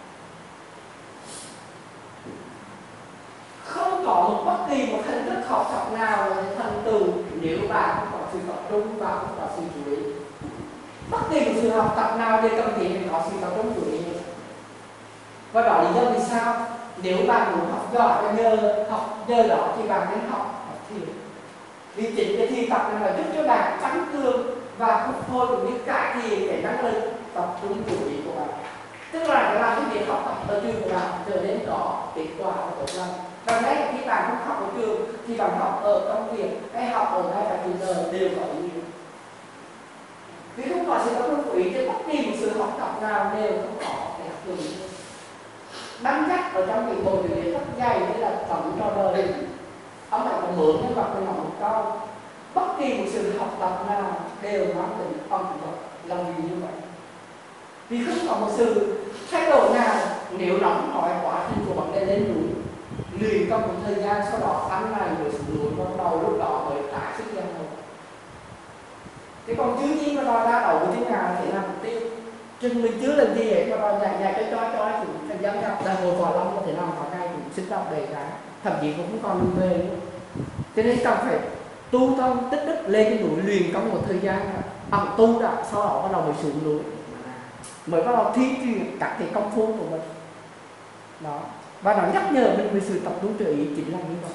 Không có một bất kỳ một hình thức học tập nào là thành tựu nếu bạn không có sự tập trung và không có sự chú ý. Bất kỳ một sự học tập nào đều cần thiết phải có sự tập trung chú ý. Và đó là lý do vì sao nếu bạn muốn học giỏi và nhờ đó thì bạn nên học thiền. Vì chính cái thiền tập này là giúp cho bạn tăng cường và phục hồi cũng như cải thiện cái năng lực tập trung chú ý của bạn. Tức là để làm cái việc học tập ở trường của bạn trở nên có kết quả và tốt hơn. Và ngay khi bạn không học ở trường thì bạn học ở công việc hay học ở ngay cả trường giờ đều có ý nghĩa. Vì không có sự tập trung chú ý thì bất kỳ một sự học tập nào đều không có để học trường. Bắn chắc ở trong cái bộ điều rất dày như là tổng trò đời, ông lại còn mượn nhân vật của nó một câu: bất kỳ một sự học tập nào đều mang tính ẩn vật, là vì như vậy. Vì không có một sự thay đổi nào nếu nó không nói quá trình của vấn đề lên núi luyện trong một thời gian, sau đó ăn này rồi xuống núi, bắt đầu lúc đó mới trả sức gian thôi. Thế còn chứ gì mà đòi ra đầu thế nào thì làm mục tiêu, chừng mình chưa làm gì hết mà đòi nhảy cho thì thành dân gặp đang ngồi vò lông có thể làm vào ngay cũng sinh động đầy cả, thậm chí cũng không còn đường về nữa. Cho nên cần phải tu tâm tích đức lên cái núi luyện trong một thời gian bằng tu đã, sau đó bắt đầu mới xuống núi mới bắt đầu thi triển các cái công phu của mình. Đó và nó nhắc nhở mình về sự tập trung chú ý chính là như vậy.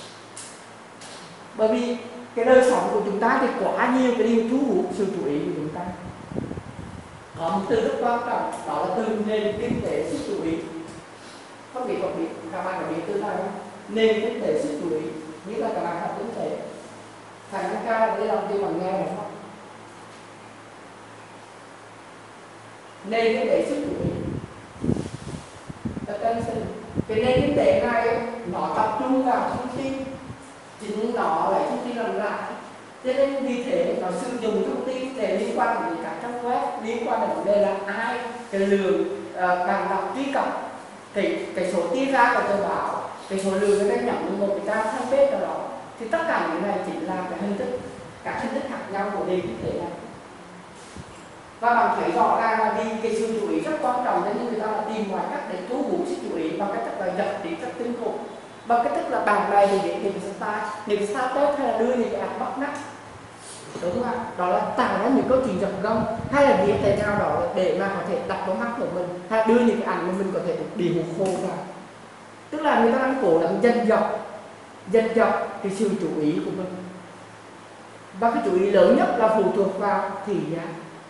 Bởi vì cái đời sống của chúng ta thì quá nhiều cái điều thu hút sự chú ý của chúng ta. Có một từ rất quan trọng, đó là từ nền kinh tế sức chú ý. Không biết các bạn có biết từ này không? Nền kinh tế sức chú ý, như là các bạn học kinh tế. Khả năng cao là để làm gì bằng nghe được không? Nền kinh tế sức chú ý. Cái nền kinh tế này nó tập trung vào thông tin, chính nó lại thông tin làm lại. Cho nên vì thế nó sử dụng thông tin để liên quan đến các trang web, liên quan đến vấn đề là ai, cái lượng bạn đọc truy cập, cái số tiết ra của tờ báo, cái số lượng người ta nhận một cái trang fanpage đó, thì tất cả những này chính là cái hình thức, các hình thức khác nhau của nền kinh tế này. Và bạn thấy rõ ràng là vì cái sự chú ý rất quan trọng, nên người ta là tìm mọi cách để thu hút sự chú ý bằng cách thức là giật đi các tinh khủng, bằng cách thức là bàn bày để những cái style, những cái style hay là đưa những cái ảnh bắt mắt, đúng không ạ? Đó là tạo ra những câu chuyện giật gân, hay là viết thế nào đó để mà có thể đặt vào mắt của mình, hay là đưa những cái ảnh mà mình có thể đi hụt khô vào. Tức là người ta đang cố gắng dần dọc cái sự chú ý của mình, và cái chú ý lớn nhất là phụ thuộc vào thị giác.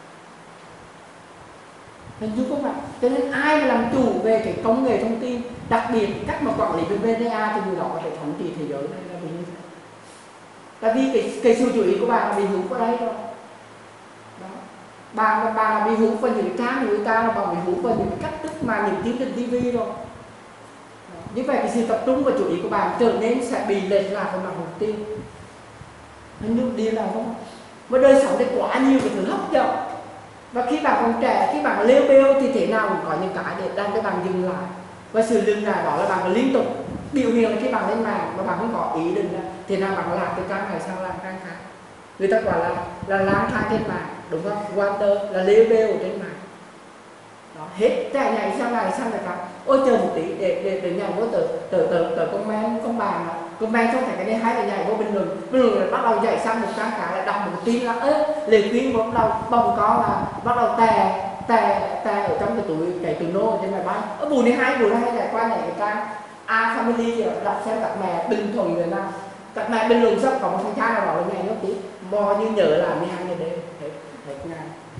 Hình dung không ạ? Cho nên ai mà làm chủ về cái công nghệ thông tin, đặc biệt cách mà quản lý về VDA thì người đó có thể thống trị thế giới này là vì như thế. Tại vì cái sự chú ý của bạn là bị hút vào đây rồi. Đó. Bạn là bị hút vào những trang người ta, là bạn bị hút vào những cách thức mà những chương trình TV rồi. Đó. Như vậy cái sự tập trung và chú ý của bạn trở nên sẽ bị lệch lạc về mặt mục tiêu. Hình dung đi là không? Và đời sống thì quá nhiều cái thứ hấp dẫn. Và khi bạn còn trẻ, khi bạn lêu bêu thì thế nào cũng có những cái để làm cho bạn dừng lại. Và sự dừng lại đó là bạn phải liên tục biểu hiện là khi bạn lên mạng mà bạn không có ý định là thế nào bạn làm từ trang này sang làm trang khác. Người ta gọi là lang thang trên mạng, đúng không? Water là lêu bêu ở trên mạng. Đó, hết chạy nhảy sang này sang cái khác. Ôi chờ một tí để nhảy vô tờ comment xong thấy cái này hay là nhảy vô bình luận là bắt đầu nhảy sang một trang khác, là đọc một tin là lời khuyên bắt đầu bồng con là bắt đầu tè ở trong cái túi nô trên máy bay. Buổi này hay lại qua nhảy cái trang A Family đọc xem các mẹ bình thuận người nào, các mẹ bình luận sắp có một thằng trai nào đó là nhảy nó tí mò như nhớ là 12 giờ đêm hết ngày.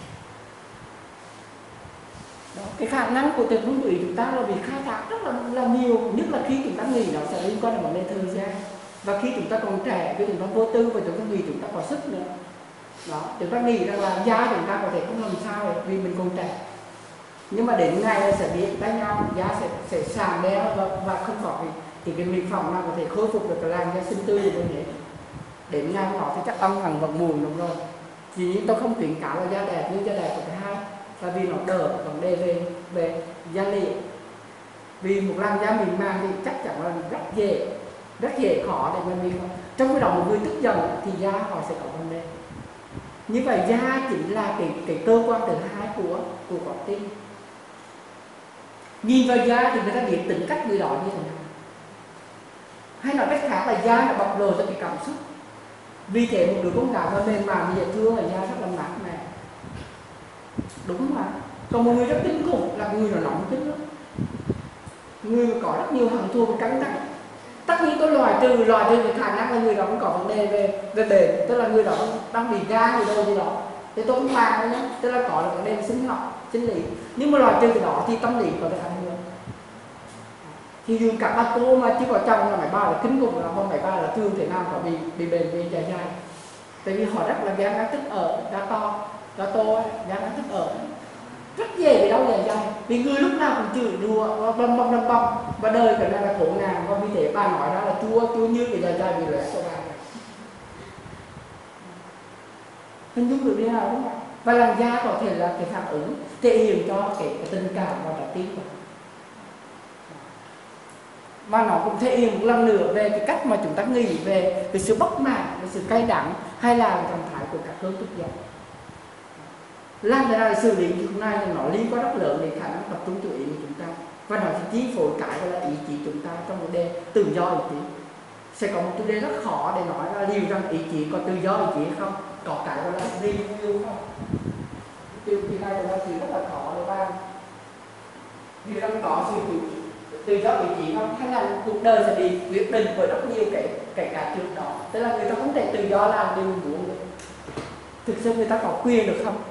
Đó, cái khả năng của tuyệt vọng của chúng ta là bị khai thác rất là nhiều, nhất là khi chúng ta nghĩ nó sẽ liên quan đến vấn đề thời gian, và khi chúng ta còn trẻ, khi chúng ta vô tư và chúng ta nghĩ chúng ta có sức nữa. Đó, chúng ta nghĩ rằng là giá chúng ta có thể không làm sao vì mình còn trẻ, nhưng mà đến ngày sẽ biết tay nhau, giá sẽ sàn đeo và không có cái mỹ phẩm nào có thể khôi phục được cái làn da xinh tươi của mình hết. Đến ngày đó thì chắc ông hẳn vẫn buồn, đúng rồi. Vì tôi không khuyến cáo là da đẹp, nhưng da đẹp của cái hai là vì nó đỡ vấn đề về da liễu. Vì một làn da mịn màng thì chắc chắn là rất dễ khó để mình bị. Trong cái đó một người tức giận thì da họ sẽ có vấn đề. Như vậy da chính là cái cơ quan thứ hai của con tim. Nhìn vào da thì người ta biết tính cách người đó như thế nào. Hay nói cách khác là da nó bộc lộ cho cái cảm xúc. Vì thế một đứa con gái mà mềm mại như vậy thương là da rất là mát mẻ, đúng không ạ? Còn một người rất kinh khủng là người nó nóng tính lắm, người có rất nhiều hận thù và căng thẳng. Tất nhiên tôi loại trừ cái khả năng là người đó cũng có vấn đề về bền, tức là người đó đang bị gan gì đâu gì đó, thì tôi không bàn nữa nhé, tức là có là vấn đề sinh học, sinh lý. Nhưng mà loại trừ cái đó thì tâm lý có thể ảnh hưởng. Thì dù các bà cô mà chỉ có chồng là mấy bà là kinh khủng, là không mấy bà là thương thế nào có bị bền về dài dài. Tại vì họ rất là gan gắn tức ở, da to gan gắn tức ở, rất dễ bị đau dài dài. Vì người lúc nào cũng chửi đùa bầm và đời cái này là khổ nàng, và vì thế bà nói ra là chua như cái dài dài bị lẻ cho bà. Hình dung được đi nào đúng không? Và làn da có thể là cái phản ứng thể hiện cho cái tình cảm và trái tim của. Và nó cũng thể hiện một lần nữa về cái cách mà chúng ta nghĩ về cái sự bất mãn, cái sự cay đắng, hay là trạng thái của các cơn tức giận. Làm thế nào để xử lý chuyện này thì nó liên quan rất lớn đến khả năng tập trung注ý của chúng ta, và nó sẽ chi phối cái gọi là ý chí chúng ta trong vấn đề tự do ý chí. Sẽ có một chủ đề rất khó để nói ra liệu rằng ý chí có tự do ý chí hay không, có cái gọi là review không. Điều này là chuyện rất là khó để bàn. Vì rằng có sự tự do ý chí không, hay là cuộc đời sẽ bị quyết định bởi rất nhiều cái trước đó, tức là người ta không thể tự do làm điều mình muốn được. Thực sự người ta có quyền được không?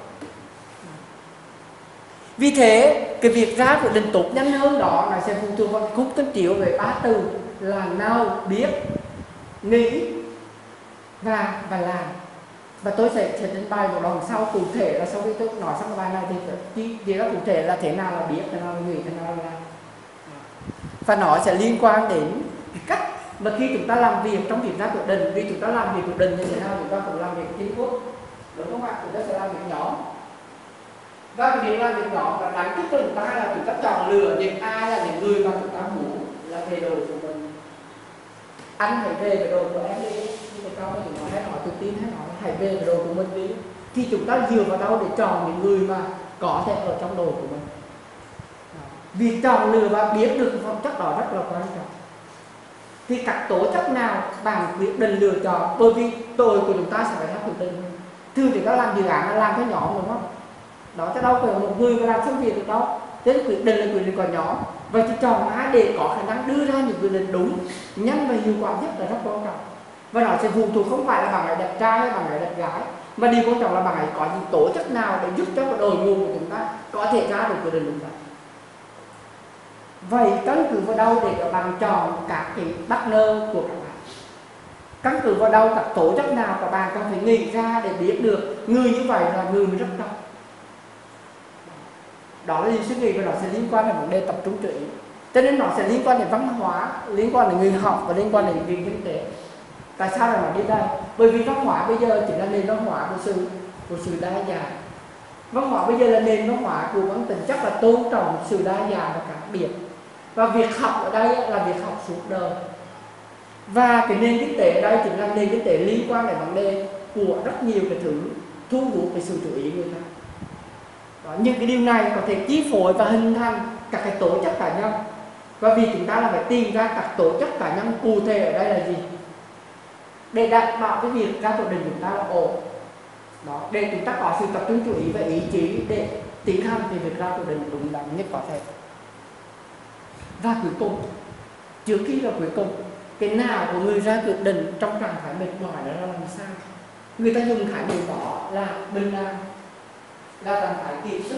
Vì thế cái việc ra quyết định tốt nhanh hơn đó là sẽ phụ thuộc vào khúc tính chiếu về 3 từ là know, biết, nghĩ và làm. Và tôi sẽ trình bày một đoạn sau cụ thể, là sau khi tôi nói xong cái bài này thì chỉ là cụ thể là thế nào là biết, thế nào là nghĩ, thế nào là làm. Và nó sẽ liên quan đến cách mà khi chúng ta làm việc trong việc ra quyết định. Vì chúng ta làm việc quyết định như thế nào chúng ta cũng làm việc chính quốc, đúng không ạ? Chúng ta sẽ làm việc nhóm. Và việc làm việc nhóm là đáng tiếc cho chúng ta là chúng ta chọn lựa những ai là những người mà chúng ta muốn là về đồ của mình. Anh hãy về cái đồ của em đi, như một câu thì nói, hãy nói tự tin, hãy về cái đồ của mình đi. Thì chúng ta dựa vào đâu để chọn những người mà có thể ở trong đồ của mình. Việc chọn lựa và biết được phẩm chất đó rất là quan trọng. Thì các tố chất nào bạn quyết định lựa chọn, bởi vì tôi của chúng ta sẽ phải theo quyết định. Thường thì ta làm dự án là làm theo nhóm, đúng không? Đó, chứ đâu phải một người mà làm xong việc được đâu. Thế quyết định là quyết định của nhóm. Và chỉ chọn ai để có khả năng đưa ra những quyết định đúng, nhanh và hiệu quả nhất là rất quan trọng. Và nó sẽ phụ thuộc không phải là bạn ấy đẹp trai hay bạn ấy đẹp gái, mà điều quan trọng là bạn ấy có những tố chất nào để giúp cho cái đội ngũ của chúng ta có thể ra được quyết định đúng đắn. Vậy căn cứ vào đâu để các bạn chọn các cái partner của các bạn? Căn cứ vào đâu, các tố chất nào các bạn cần phải nghĩ ra để biết được người như vậy là người rất đông. Đó là suy nghĩ và nó sẽ liên quan đến vấn đề tập trung chú ý. Cho nên nó sẽ liên quan đến văn hóa, liên quan đến người học và liên quan đến việc kinh tế. Tại sao là nó đi đây? Bởi vì văn hóa bây giờ chỉ là nền văn hóa của sự đa dạng. Văn hóa bây giờ là nền văn hóa của vấn tính chất là tôn trọng sự đa dạng và khác biệt. Và việc học ở đây là việc học suốt đời. Và cái nền kinh tế ở đây chính là nền kinh tế liên quan đến vấn đề của rất nhiều cái thứ thu hút cái sự chú ý người ta. Đó, những cái điều này có thể chi phối và hình thành các cái tố chất cá nhân. Và vì chúng ta là phải tìm ra các tố chất cá nhân cụ thể ở đây là gì, để đảm bảo cái việc ra quyết định chúng ta là ổn. Đó, để chúng ta có sự tập trung chú ý và ý chí để tiến hành cái việc ra quyết định đúng đắn nhất có thể. Và cuối cùng, trước khi là cuối cùng, cái nào của người ra quyết định trong trạng thái mệt mỏi đó là làm sao? Người ta dùng khái niệm đó là bình an, là trạng thái kiệt sức.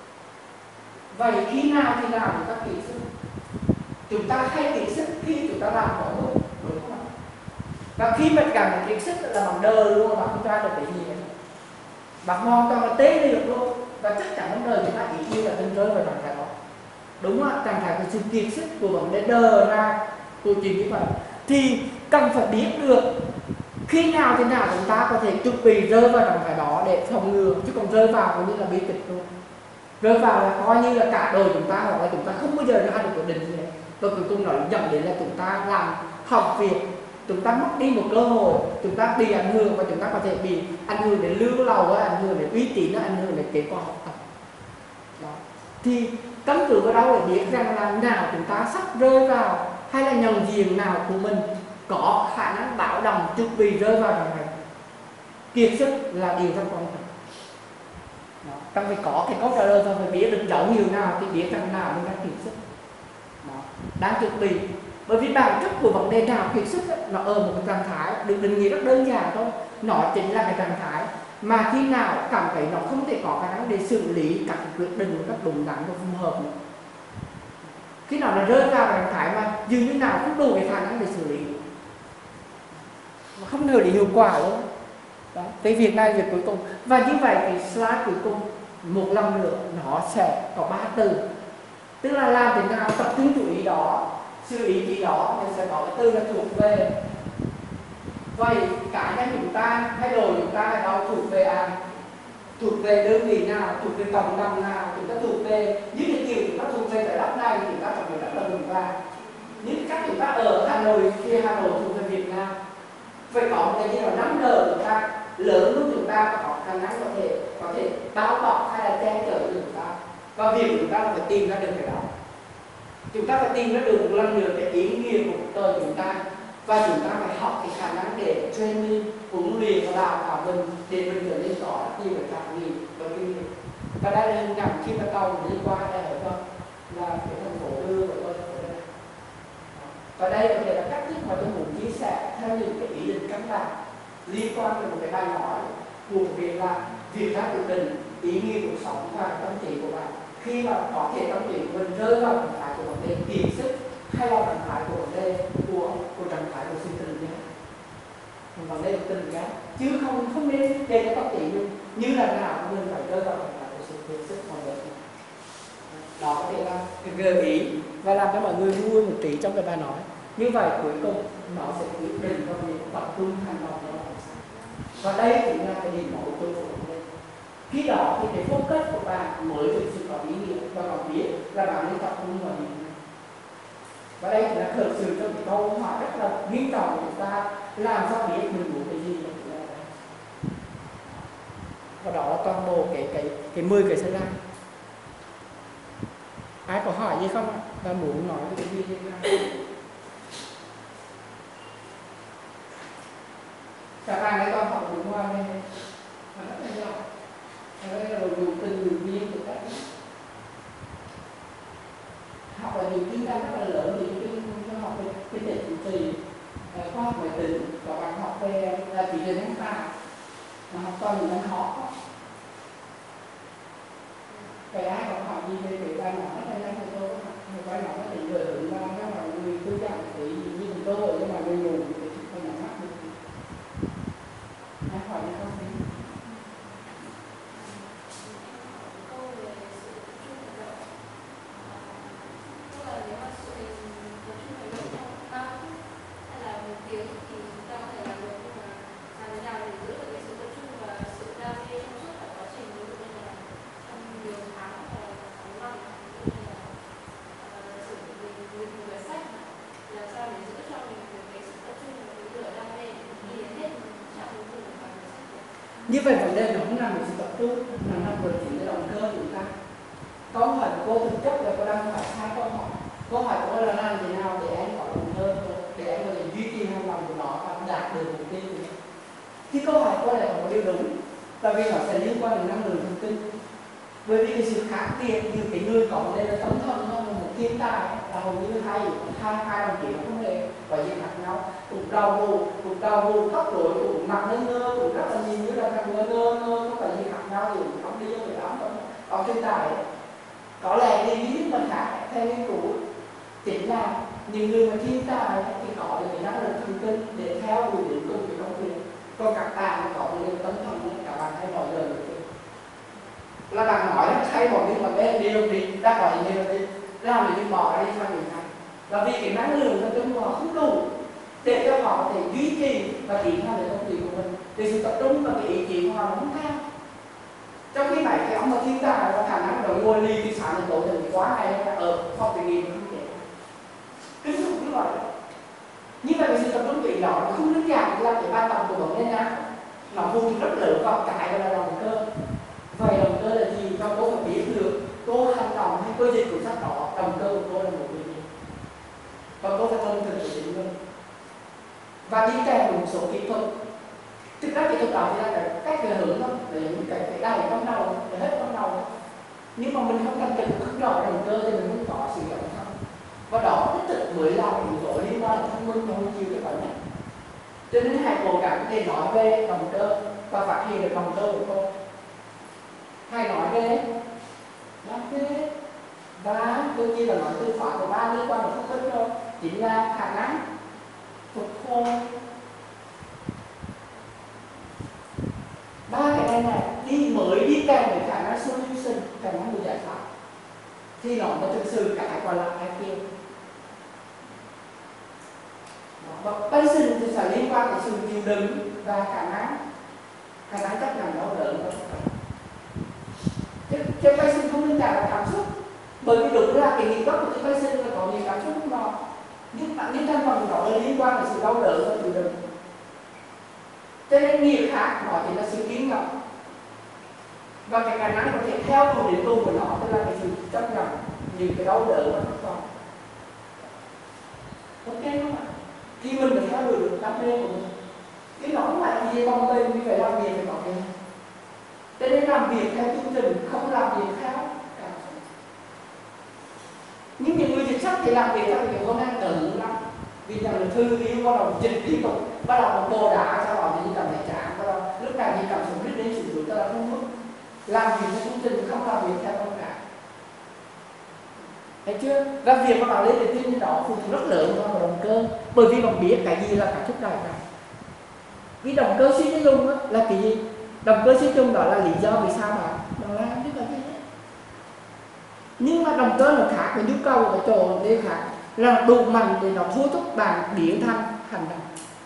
Vậy khi nào thì nào chúng ta kiệt sức? Chúng ta hay kiệt sức khi chúng ta làm mọi lúc, đúng không ạ? Và khi mình cảm thấy kiệt sức là bằng đờ luôn, bạn không ra được cái gì hết. Bạn hoàn toàn là tê liệt luôn. Và chắc chắn trong đời chúng ta ít nhiều là từng rơi vào trạng thái đó. Đúng không ạ? Trạng thái của sự kiệt sức của vấn đề đờ ra của chuyện như vậy. Thì cần phải biết được khi nào thế nào chúng ta có thể chuẩn bị rơi vào trạng thái đó để phòng ngừa, chứ còn rơi vào coi như là bi kịch luôn. Rơi vào là coi như là cả đời chúng ta, hoặc là chúng ta không bao giờ ra được quyết định gì hết. Và cuối cùng nó dẫn đến là chúng ta làm học việc, chúng ta mất đi một cơ hội, chúng ta bị ảnh hưởng và chúng ta có thể bị ảnh hưởng đến lương lậu, ảnh hưởng đến uy tín, ảnh hưởng đến kết quả học tập. Đó. Thì căn cứ vào đâu để biết rằng là nào chúng ta sắp rơi vào hay là nhận diện nào của mình có khả năng báo động chuẩn bị rơi vào trạng thái kiệt sức là điều rất quan trọng. Cần phải có cái câu trả lời và phải biết được dấu hiệu nào thì biết rằng nào mình đang kiệt sức. Đó. Đang chuẩn bị. Bởi vì bản chất của vấn đề nào kiệt sức ấy, nó ở một cái trạng thái được định nghĩa rất đơn giản thôi. Nó chính là cái trạng thái mà khi nào cảm thấy nó không thể có khả năng để xử lý các quyết định một cách đúng đắn và phù hợp nữa. Khi nào nó rơi vào trạng thái mà dường như nào không đủ cái khả năng để xử lý, mà không thể để hiệu quả luôn. Đó. Cái việc này việc cuối cùng. Và như vậy cái slide cuối cùng một lần nữa nó sẽ có 3 từ. Tức là làm thế nào tập trung chú ý đó, sự ý chí đó, mình sẽ có cái từ là thuộc về. Vậy cá nhân chúng ta hay đội chúng ta ở đâu thuộc về ai? Thuộc về đơn vị nào, thuộc về cộng đồng nào, chúng ta thuộc về như cái kiểu chúng ta thuộc về trái đất này thì chúng ta thuộc về đất là vùng vàng. Những cách chúng ta ở Hà Nội thì Hà Nội thuộc về Việt Nam. Phải có một cái gì đó nắm đờ chúng ta, lớn hơn chúng ta có khả năng có thể bao bọc hay là che chở chúng ta. Và việc chúng ta phải tìm ra được cái đó. Chúng ta phải tìm ra được một lần nữa cái ý nghĩa của cuộc đời chúng ta. Và chúng ta phải học cái khả năng để training, huấn luyện và đào tạo mình để mình trở nên có nhiều cái trải nghiệm và kinh nghiệm. Và đây là hình ảnh khi mà tàu đi qua đây ở đâu là cái thành phố đưa của tôi. liên quan đến một cái bài nói của việc là việc ra quyết định ý nghĩa cuộc sống và tâm trí của bạn. Khi mà có thể tâm trí của mình rơi vào trạng thái của vấn đề kiệt sức hay là trạng thái của vấn đề của trạng thái của sự tình nhé, vấn đề tình cảm, chứ không nên để cho tâm trí mình như là nào mình phải rơi vào trạng thái của sự kiệt sức mọi người. Đó có thể là gợi ý và làm cho mọi người vui một tí trong cái bài nói. Như vậy cuối cùng nó sẽ quyết định vào việc tập trung hành động của bạn. Và đây cũng là cái điểm mấu chốt của vấn đề. Khi đó thì cái focus của bạn mới thực sự có ý nghĩa và còn biết là bạn nên tập trung vào những này. Và đây cũng là thực sự trong cái câu hỏi rất là nghiêm trọng của chúng ta, làm sao biết mình muốn cái gì. Và đó là toàn bộ cái 10 cái xảy ra. Ai có hỏi gì không ạ? Và muốn nói cái gì ra? Các bạn ấy còn học đúng không? Mà rất là giỏi. Đây là dùng từng người viên của các học là nhiều chuyên gia rất là lớn, thì chuyên học về kinh tế chính trị, khoa học máy tính, và bạn học về thị trường nhân tài, mà học toàn những ngành khó. Vậy ai còn hỏi gì về cái bài nói hay là thầy tôi một bài nói thì gợi hứng ra các mọi người tư giản thì như mình cơ hội cho mọi người dùng để chúng ta nắm mắt được. Ai hỏi gì không? Câu về sự tập trung hành động. Tức là nếu mà sự tập trung hành động trong 3 phút hay là 1 tiếng thì chúng ta có thể làm được, nhưng mà làm thế nào để giữ được cái sự tập trung và sự đam mê trong suốt cả quá trình, ví dụ như là trong nhiều tháng hoặc là tháng năm, ví dụ như là sử dụng mình người sách mà làm sao để giữ cho mình được cái sự tập trung và cái lửa đam mê để đi đến hết trong cái việc mà người sách được. Như vậy vấn đề nó không nằm ở sự tập trung, mà nằm ở chính cái động cơ của chúng ta. Câu hỏi của cô thực chất là cô đang hỏi 2 câu hỏi. Câu hỏi của cô là làm thế nào để anh có động cơ, để anh có thể duy trì hành động của nó và đạt được mục tiêu của nó. Thì câu hỏi của cô lại có một điều đúng, tại vì nó sẽ liên quan đến năng lượng thần kinh. Bởi vì cái sự khác biệt như cái người có vấn đề là tâm thần hơn là một thiên tài là hầu như hai đồng chí nó không hề có gì khác nhau, cũng đầu mù tóc rối, cũng mặt ngơ cũng rất là nhìn như là thằng ngơ không phải gì khác nhau, thì không đi vô cái đó không. Còn thiên tài có lẽ thì lý mà khác theo nghiên cứu chính là những người mà thiên tài thì có được cái năng lực thần kinh để theo đuổi đến cùng cái công việc. Còn các bạn có vấn đề tâm thần các bạn hay nói lời là bạn nói hay một những vấn đề điều thì đã gọi nhiều đi làm để bỏ đi sang người khác, là vì cái năng lượng nó trong họ không đủ để cho họ có thể duy trì và tiến hành được công việc của mình, thì sự tập trung và cái ý chí của họ nó không cao. Trong khi này cái ông mà thiên tài có khả năng đội ngồi ly thì sáng đến tối thì quá hay là ở học tự nhiên không thể kinh khủng như vậy. Như vậy cái sự tập trung tùy đó nó không đơn giản là cái ban tập của vấn đề nha, nó vùng rất lớn vào cái gọi là động cơ. Vậy động cơ là gì? Cho cô phải biết được cô hành động hay cơ dịch của sách đó, động cơ của cô là một cái gì, và cô phải tuân thủ chính mình và đi kèm một số kỹ thuật. Thực ra kỹ thuật đó thì là cách về hướng thôi, để những cái đài trong đầu, để hết trong đầu. Nhưng mà mình không cần trực không rõ động cơ thì mình không có sử dụng không. Và đó tích cực mới là yếu tố liên quan đến thông minh và không chịu cái bệnh này. Cho nên hãy cố gắng để nói về động cơ và phát hiện được động cơ của cô. Hãy nói về đam mê và đôi khi là nói từ khóa của ba liên quan đến phân tích rồi, chính là khả năng phục hồi. 3 cái này mới đi kèm với khả năng solution, khả năng được giải pháp, thì nó mới thực sự cái gọi là IQ. Và patient thì sẽ liên quan đến sự chịu đựng và khả năng chấp nhận đau đớn và thất bại. Chứ patient không đơn giản là cảm xúc, bởi vì đúng là cái nghị gốc của cái patient là có nhiều cảm xúc không đó, nhưng thành phần đó là liên quan đến sự đau đớn và chịu đựng. Cho nên nghĩa khác nó chỉ là sự kiên nhẫn và cái khả năng có thể theo đuổi đến cùng của nó, tức là cái sự chấp nhận những cái đau đớn và thất vọng. Ok không ạ? Thì mình phải theo đuổi được đam mê của mình. Cái nó không phải gì bằng tên vì phải làm việc phải có cái. Cho nên làm việc theo chương trình, không làm việc theo cảm xúc. Nhưng những người dịch sách thì làm việc theo kiểu con ăn cẩn lắm. vì rằng là thư yếu bắt đầu dịch liên tục, bắt đầu một bồ đá sau đó thì cảm thấy chán, bắt đầu lúc này thì cảm xúc biết đến sự rủi ta không mất làm việc theo công trình, không làm việc theo công cả. Thấy chưa? Làm việc bắt đầu lấy để tin đó phụ thuộc rất lớn vào động cơ, bởi vì bạn biết cái gì là cảm xúc đời cả. Vì động cơ suy cho dung là cái gì? Động cơ suy chung đó là lý do vì sao bạn làm chứ có gì hết. Nhưng mà động cơ nó khác, cái nhu cầu của cái chỗ đây khác, là đủ mạnh để nó thôi thúc bạn biến thành hành động.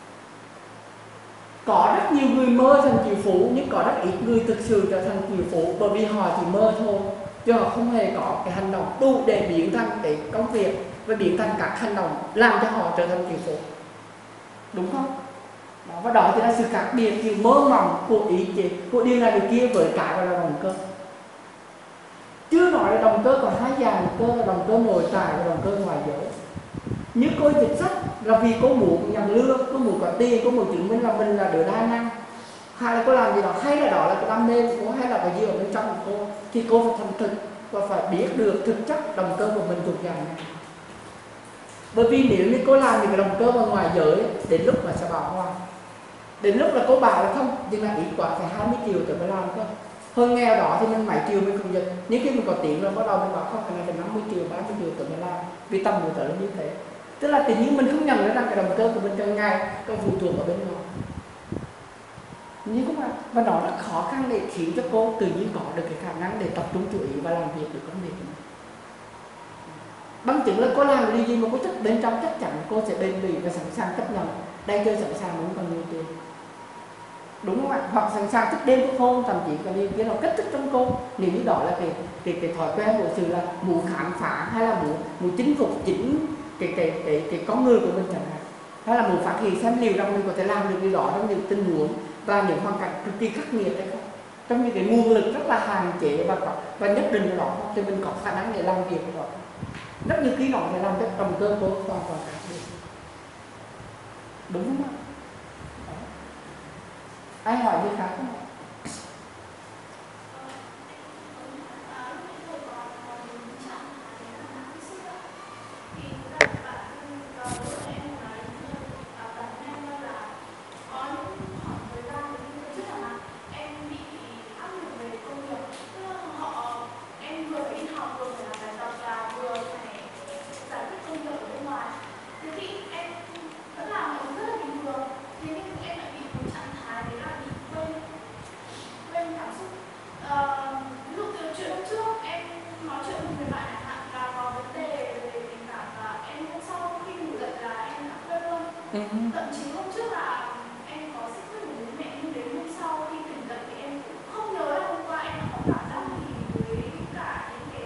Có rất nhiều người mơ thành triệu phú, nhưng có rất ít người thực sự trở thành triệu phú, bởi vì họ chỉ mơ thôi, chứ họ không hề có cái hành động đủ để biến thành cái công việc và biến thành các hành động làm cho họ trở thành triệu phú. Đúng không? Đó, và đó thì là sự khác biệt kiểu mơ mộng của ý chí, của điều này điều kia với cái gọi là động cơ. Chưa nói là động cơ còn hai dạng cơ, là động cơ nội tại và động cơ ngoại giới. Như cô dịch sách là vì cô muốn nhận lương, cô muốn có tiền, cô muốn chứng minh là mình là đứa đa năng, hay là cô làm gì đó, hay là đó là cái đam mê của cô, hay là cái gì ở bên trong của cô, thì cô phải thành thực và phải biết được thực chất động cơ của mình thuộc dạng này. Bởi vì nếu như cô làm những cái động cơ vào ngoài giới, đến lúc mà sẽ bảo hoài. Đến lúc là cô bảo là không, nhưng là ít quá phải 20 triệu tự mới làm cơ. Hơn nghèo đó thì mình mấy triệu mình không dịch. Nhưng khi mình có tiền rồi bắt đầu mình bảo không, phải là phải 50 triệu, 30 triệu tự mới làm. Vì tầm của tớ là như thế. Tức là tự nhiên mình không nhận ra rằng cái động cơ của mình trong ngày còn phụ thuộc ở bên ngoài. Nhưng mà và nó rất khó khăn để khiến cho cô tự nhiên có được cái khả năng để tập trung chú ý và làm việc được công việc của mình. Bằng chứng là cô làm điều gì mà cô thích bên trong chắc chắn cô sẽ bền bỉ và sẵn sàng chấp nhận. Đây chưa sẵn sàng muốn còn nhiều tiền. Đúng không ạ? Hoặc sẵn sàng thức đêm thức hôm, thậm chí là điều kia nó kích thích trong cô. Nếu như đó là cái thói quen của sự là muốn khám phá, hay là muốn chinh phục chính cái con người của mình chẳng hạn, hay là muốn phát hiện xem liệu rằng mình có thể làm được điều đó trong những tình huống và những hoàn cảnh cực kỳ khắc nghiệt hay không, trong những cái nguồn lực rất là hạn chế và nhất định đó thì mình có khả năng để làm việc với đó. Rất nhiều khi nó phải làm cho động cơ cô hoàn toàn khác biệt. Đúng không ạ? Ai hỏi gì khác không? Thậm chí hôm trước là em có xích mích với bố mẹ, nhưng đến hôm sau khi tỉnh dậy thì em cũng không nhớ là hôm qua em có cảm giác gì với cả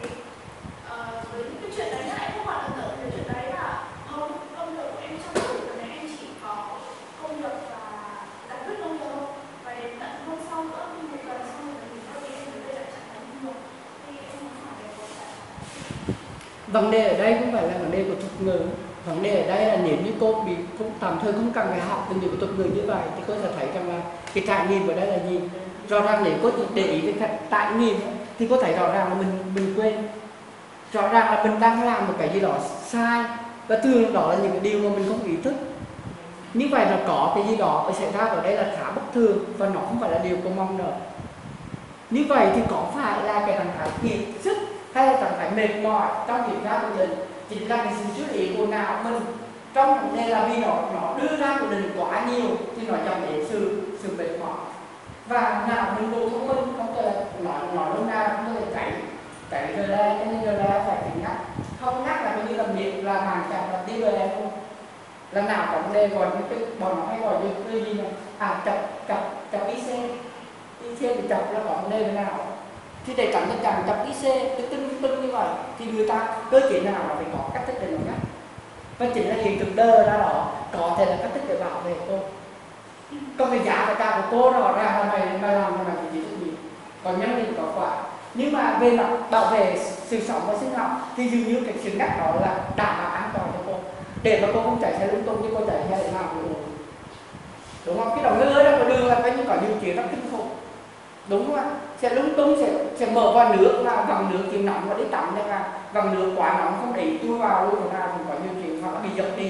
những cái chuyện đấy. Là em không hoàn toàn tự về chuyện đấy, là hầu công việc của em trong suốt tuần này em chỉ có công việc và giải quyết công việc thôi. Và đến tận hôm sau nữa, một tuần sau rồi thì sau khi em tới đây lại chẳng thấy nhiều. Thì em muốn hỏi về vấn đề. Vấn đề ở đây không phải là vấn đề của thuật ngữ. Vấn đề ở đây là nếu như cô bị không tạm thời không cần phải học từng những thuật ngữ như vậy thì cô sẽ thấy rằng là cái trải nghiệm ở đây là gì. Rõ ràng nếu cô chỉ để ý cái trải nghiệm thì cô thấy rõ ràng là mình quên, rõ ràng là mình đang làm một cái gì đó sai, và thường đó là những cái điều mà mình không ý thức. Như vậy là có cái gì đó xảy ra ở đây là khá bất thường và nó không phải là điều cô mong đợi. Như vậy thì có phải là cái trạng thái kiệt sức hay là trạng thái mệt mỏi trong việc ra quyết định chính là cái sự chú ý của não mình trong vấn đề là vì nó đưa ra quyết định quá nhiều thì nó dẫn đến sự mệt mỏi. Và não mình đồ thông minh không thể nói lúc nào không thể chạy rồi đây, cho nên rồi đây phải tính nhắc. Không nhắc là coi như làm việc là màn chặt là đi rồi đây luôn. Là nào có vấn đề gọi cái bọn nó hay gọi cái gì này, chọc IC thì chọc là có vấn đề nào. Thì để tránh tình trạng chọc IC tưng như vậy thì người ta cơ chế nào là phải có cách thức để nó nhắc. Và chính là hiện tượng đơ ra đó có thể là cách thức để bảo vệ cô. Còn cái giá cả của cô rõ ràng là mày làm là mày chỉ được gì, còn nhân định có quả. Nhưng mà về mặt bảo vệ sự sống và sinh học thì dường như cái sự nhắc đó là đảm bảo an toàn cho cô, để mà cô không chạy xe lung tung như cô chạy xe để làm được. Đúng không? Cái động cơ đó của đường là coi như có nhiều chuyện rất kinh khủng. Đúng không ạ? Sẽ lung tung, sẽ mở vào nước và vòng nước chịu nóng và đi tắm đây là vòng nước quá nóng không để chui vào luôn, nào thì có nhiều chuyện hoặc là bị giật điện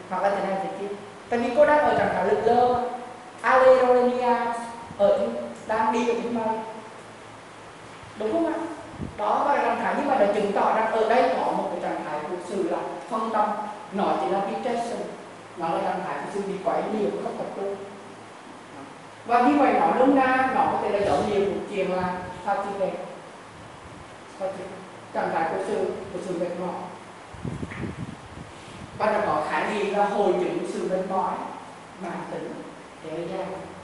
hoặc là thế này thế kia. Tại vì cô đang ở trạng thái lực lơ, aleronia ở trên, đang đi ở trên mây, đúng không ạ? Đó là trạng thái, nhưng mà đã chứng tỏ rằng ở đây có một cái trạng thái của sự là phân tâm, nó chỉ là distraction, nó là trạng thái của sự bị quấy nhiều, không tập trung. Và như vậy nó đúng ra nó có thể là giống như một chuyện là fatigue, trạng thái của sự mệt mỏi. Và nó có khái niệm là hồi chứng sự mệt mỏi mãn tính kéo dài.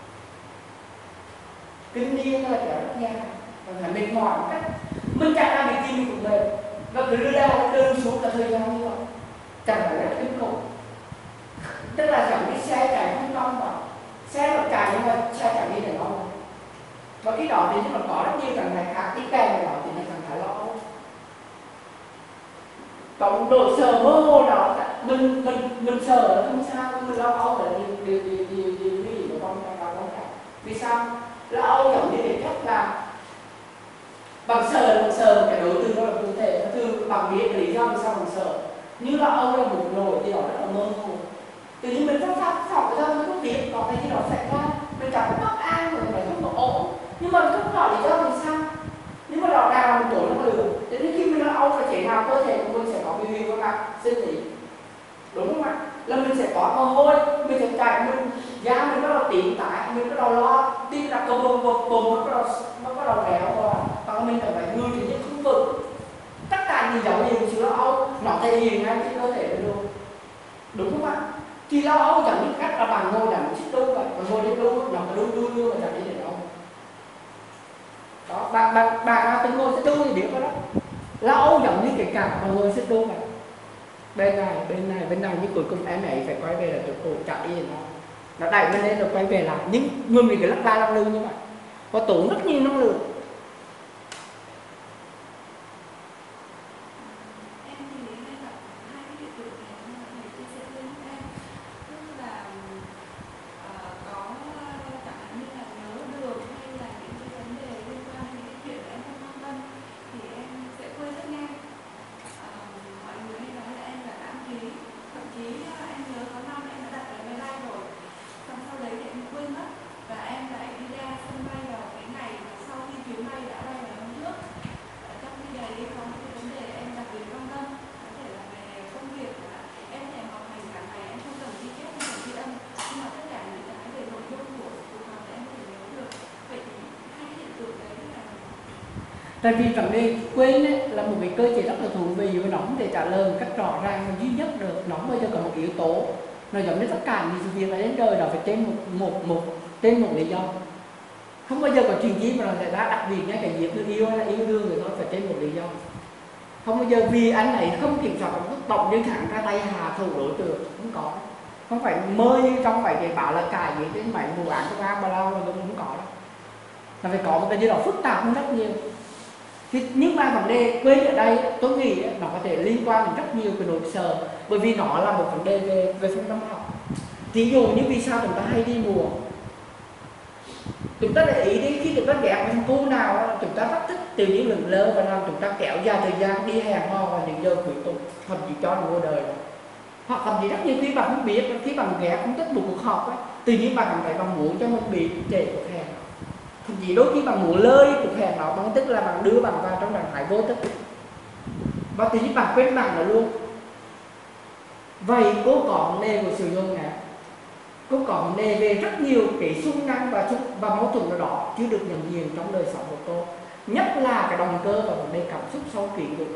Kinh niên là kéo rất dài, và phải mệt mỏi một cách mình chẳng làm việc gì mình cũng mệt, và cứ đưa ra cái đơn suốt là thời gian như vậy, chẳng phải rất kinh khủng. Tức là giống như xe chạy không ngon vậy, xe nó chạy nhưng mà xe chạy đi để ngon. Và cái đó thì nó có rất nhiều trạng thái khác, cái kèm này đó thì là trạng thái lo âu. Còn độ sợ mơ hồ đó, mình sợ là không sao, mình lo âu là điều gì của con cả. Vì sao? Lo âu giống như cái cách là bằng sợ cái đối tượng đó là cụ thể, từ bằng biết lý do vì sao bằng sợ. Nhưng lo âu là một nỗi gì đó rất là mơ hồ. Tự nhiên mình phát học ra mình không biết có cái gì đó xảy ra, mình cảm thấy bất an, mình không có ổn, nhưng mà mình không rõ lý do vì sao. Nhưng mà rõ ràng là một chỗ năng lượng. Cho nên khi mình lo âu là thế nào cơ thể của mình sẽ có biểu hiện của mặt sinh lý, đúng không ạ? Là mình sẽ có mồ hôi, mình sẽ chạy, mình da mình bắt đầu tím tái, mình bắt đầu lo, tim đập cầu bùng nó bắt đầu réo vào, và mình phải người thì nhất không vững. Tất cả những dấu hiệu sự lo âu nó thể hiện ngay trên cơ thể mình luôn, đúng không ạ? Thì lo âu chẳng biết cách là bằng ngồi đằng xích đu vậy, và ngồi đến đu nó có đu mà chẳng đi để đâu. Đó, bạn từng ngồi xích đu thì biết đó. Lo âu giống như cái cặp mà ngồi xích đu vậy. Bên này nhưng cuối cùng em ấy phải quay về là chỗ cổ chạy đi nó đẩy mình lên rồi quay về lại, nhưng người mình cứ lắc ba lắc lư như vậy, có tốn rất nhiều năng lượng. Tại vì vấn đề quên ấy, là một cái cơ chế rất là thú vị và nó không thể trả lời một cách rõ ràng và duy nhất được. Nó bây giờ có một yếu tố, nó giống như tất cả những sự việc là đến đời đó phải trên một lý do. Không bao giờ có chuyện gì mà nó xảy ra, đặc biệt ngay cả việc người yêu hay là yêu đương người thôi phải trên một lý do. Không bao giờ vì anh ấy không kiểm soát một xúc động nhưng thẳng ra tay hạ thủ đối tượng, không có. Không phải mơ như trong phải cái bảo là cài những cái mảnh vụ án công an bao lâu là không có đâu. Là phải có một cái gì đó phức tạp hơn rất nhiều. Nhưng mà vấn đề quên ở đây tôi nghĩ nó có thể liên quan đến rất nhiều cái nỗi sợ, bởi vì nó là một vấn đề về phương tâm học. Ví dụ như vì sao chúng ta hay đi mùa, chúng ta để ý đi, khi chúng ta ghé bên khu nào chúng ta rất thích tự nhiên lừng lơ và làm chúng ta kéo dài thời gian đi hẹn hò vào những giờ cuối tuần, thậm chí cho đến vô đời. Hoặc thậm chí rất nhiều khi bạn không biết, khi bạn ghé không thích một cuộc họp ấy, tự nhiên bạn cảm thấy bạn muốn cho mình bị trễ cuộc hẹn. Thậm chí đôi khi bạn muốn lơi cuộc hẹn đó bằng tức là bạn đưa bạn vào trong trạng thái vô thức, và tự nhiên bạn quên bạn nó luôn. Vậy cô có vấn đề của sự dồn nén, cô có vấn đề về rất nhiều cái xung năng và mâu thuẫn đó chưa được nhận diện trong đời sống của cô, nhất là cái động cơ và vấn đề cảm xúc sâu kín của cô.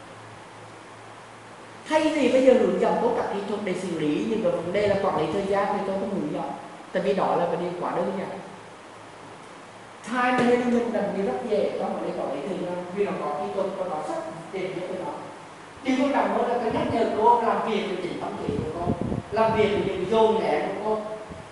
Thay vì bây giờ hướng dẫn cô các kỹ thuật để xử lý những cái vấn đề là quản lý thời gian thì tôi không hướng dẫn, tại vì đó là cái điều quá đơn giản. Time management là điều rất dễ trong vấn đề quản lý thời gian, vì nó có kỹ thuật và nó rất dễ như thế đó. Điều quan trọng hơn là cái nhắc nhở cô làm việc với chính tâm trí của cô, làm việc với những dồn nén của cô.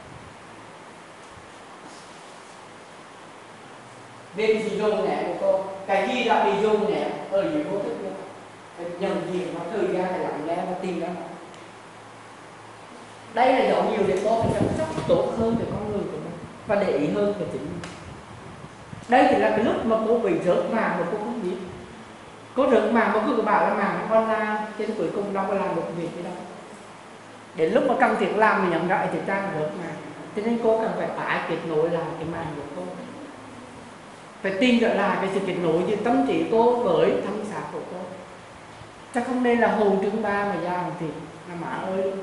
Về sự dồn nén của cô, cái gì đã bị dồn nén ở dưới vô thức nữa, phải nhận diện nó, thời gian để lắng nghe và tìm ra nó. Đây là dấu hiệu để cô phải chăm sóc tốt hơn về con người của mình và để ý hơn về chính mình. Đây thì là cái lúc mà cô bị rớt màng mà cô không biết. Cô rớt màng mà cô bảo là màng con ra, cho nên cuối cùng đâu có làm được việc gì đâu. Đến lúc mà cần thiết làm thì nhận ra thì trang rớt mà. Cho nên cô cần phải tái kết nối lại cái màng của cô, phải tìm trở lại cái sự kết nối giữa tâm trí cô với thân xác của cô. Chắc không nên là hồn trứng ba mà ra làm thịt là má ơi luôn.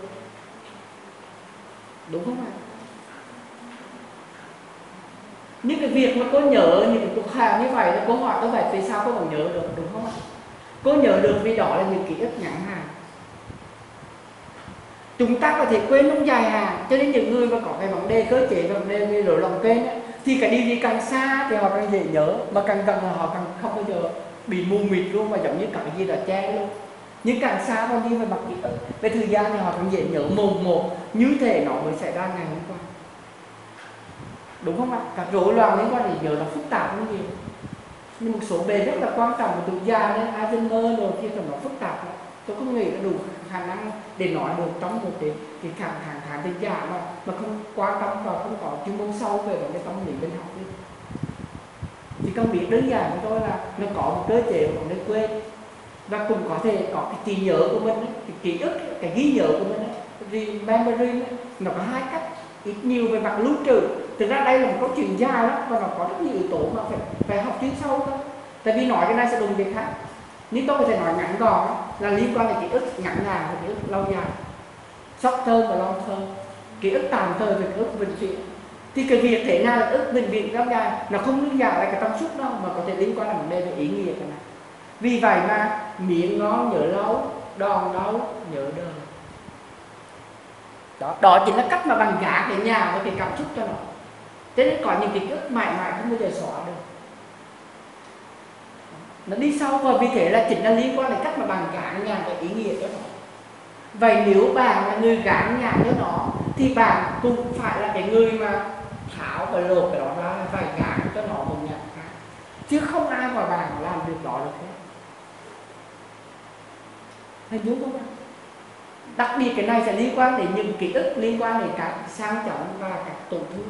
Đúng không ạ? Những cái việc mà cô nhớ, những cái cuộc hàng như vậy là cô hỏi có vậy vì sao cô còn nhớ được, đúng không ạ? Cô nhớ được vì đó là những ký ức ngắn hạn. Chúng ta có thể quên trong dài hạn, cho nên những người mà có cái vấn đề cơ chế, vấn đề về rối loạn quên ấy, thì cái điều gì càng xa thì họ càng dễ nhớ, mà càng gần là họ càng không bao giờ bị mù mịt luôn, và giống như cái gì đã che luôn. Nhưng càng xa bao nhiêu về mặt ký ức, về thời gian thì họ càng dễ nhớ mồm một, như thể nó mới xảy ra ngày hôm qua. Đúng không ạ? Các rối loạn liên quan đến nhớ nó phức tạp hơn nhiều. Nhưng một số bề rất là quan trọng của tuổi già nên Alzheimer rồi khi nó phức tạp lắm. Tôi không nghĩ là đủ khả năng để nói được trong một cái khả tình giả mà không quan tâm và không có chuyên môn sâu về vấn đề tâm lý bên học đi. Chỉ cần biết đơn giản của tôi là nó có một cơ chế của vấn đề quên, và cũng có thể có cái trí nhớ của mình ấy, cái ký ức, cái ghi nhớ của mình ấy, remembering ấy, nó có hai cách, ít nhiều về mặt lưu trữ. Thực ra đây là một câu chuyện dài lắm và nó có rất nhiều yếu tố mà phải học chuyên sâu thôi. Tại vì nói cái này sẽ đụng việc khác. Nhưng tôi có thể nói ngắn gọn là liên quan đến ký ức ngắn ngày và ký ức lâu dài, short term và long term, ký ức tạm thời và ký ức vĩnh viễn. Thì cái việc thế nào là ức vĩnh viễn lâu dài nó không đơn giản là cái tâm xúc đâu, mà có thể liên quan đến vấn đề về ý nghĩa cái này. Vì vậy mà miệng ngon nhớ lâu, đòn đau nhớ đời. Đó chính là cách mà bạn gạt cái nhà với cái cảm xúc cho nó. Thế nên có những ký ức mãi mãi không bao giờ xóa được. Nó đi sâu, và vì thế là chính là liên quan đến cách mà bạn gán nhàn cái ý nghĩa cho nó. Vậy nếu bạn là người gán nhàn cho nó thì bạn cũng phải là cái người mà tháo và lột cái đó ra, phải gán cho nó một nhạc khác, chứ không ai mà bạn làm được đó được hết. Thấy đúng không? Đặc biệt cái này sẽ liên quan đến những ký ức liên quan đến các sang chấn và các tổn thương.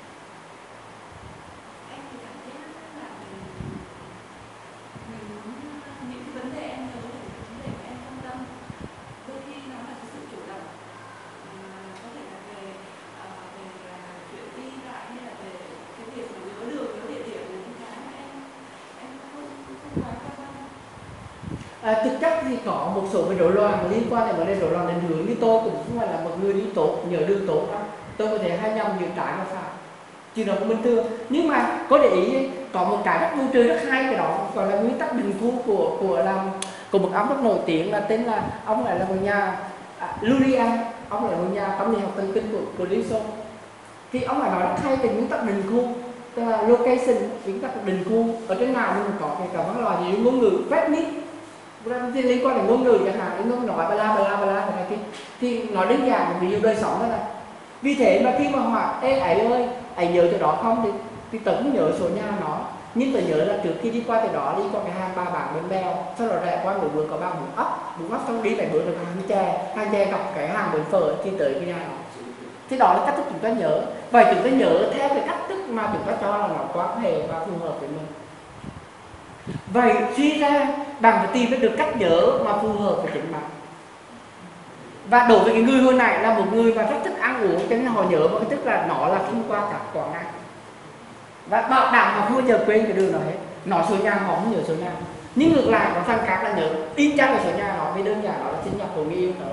Thực chất thì có một số rối loạn liên quan đến vấn đề rối loạn định hướng, như tôi cũng không phải là một người đi tốt, nhớ đường tốt đâu. Tôi có thể hay nhầm giữa trái và phải, chứ nó cũng bình thường. Nhưng mà có để ý có một cái rất vui chơi rất hay, cái đó gọi là nguyên tắc định thu của một ông rất nổi tiếng, là tên là ông lại là một nhà Luria, ông là một nhà tâm lý học thần kinh của Liên Xô. Thì ông lại nói rất hay về nguyên tắc định khu, tức là location, nguyên tắc định khu ở trên nào mình có cái văn loại gì ngôn ngữ Venice liên quan đến ngôn ngữ chẳng hạn, đến ngôn nói ba la thì nói đơn giản ví dụ đời sống đó này. Vì thế mà khi mà hỏi ê ấy ơi nhớ chỗ đó không thì tớ cũng nhớ số nhà nó, nhưng tớ nhớ là trước khi đi qua chỗ đó đi qua cái hang ba bảng bên bèo, sau đó rẽ qua một bữa có ba bún ốc xong đi lại bữa được hàng chè gặp cái hàng bún phở thì tới cái nhà đó. Thế đó là cách thức chúng ta nhớ. Vậy chúng ta nhớ theo cái cách thức mà chúng ta cho là nó quan hệ và phù hợp với mình. Vậy suy ra bạn phải tìm được cách nhớ mà phù hợp với chính bạn. Và đối với cái người hồi nãy là một người mà rất thích ăn uống, cho nên họ nhớ một cái tức là nó là thông qua các quán ăn. Và bảo đảm họ không bao giờ quên cái đường nào hết. Nói số nhà họ không nhớ số nhà. Nhưng ngược lại có thằng khác là nhớ in chăng là số nhà họ, vì đơn giản đó là sinh nhật của người yêu nữa.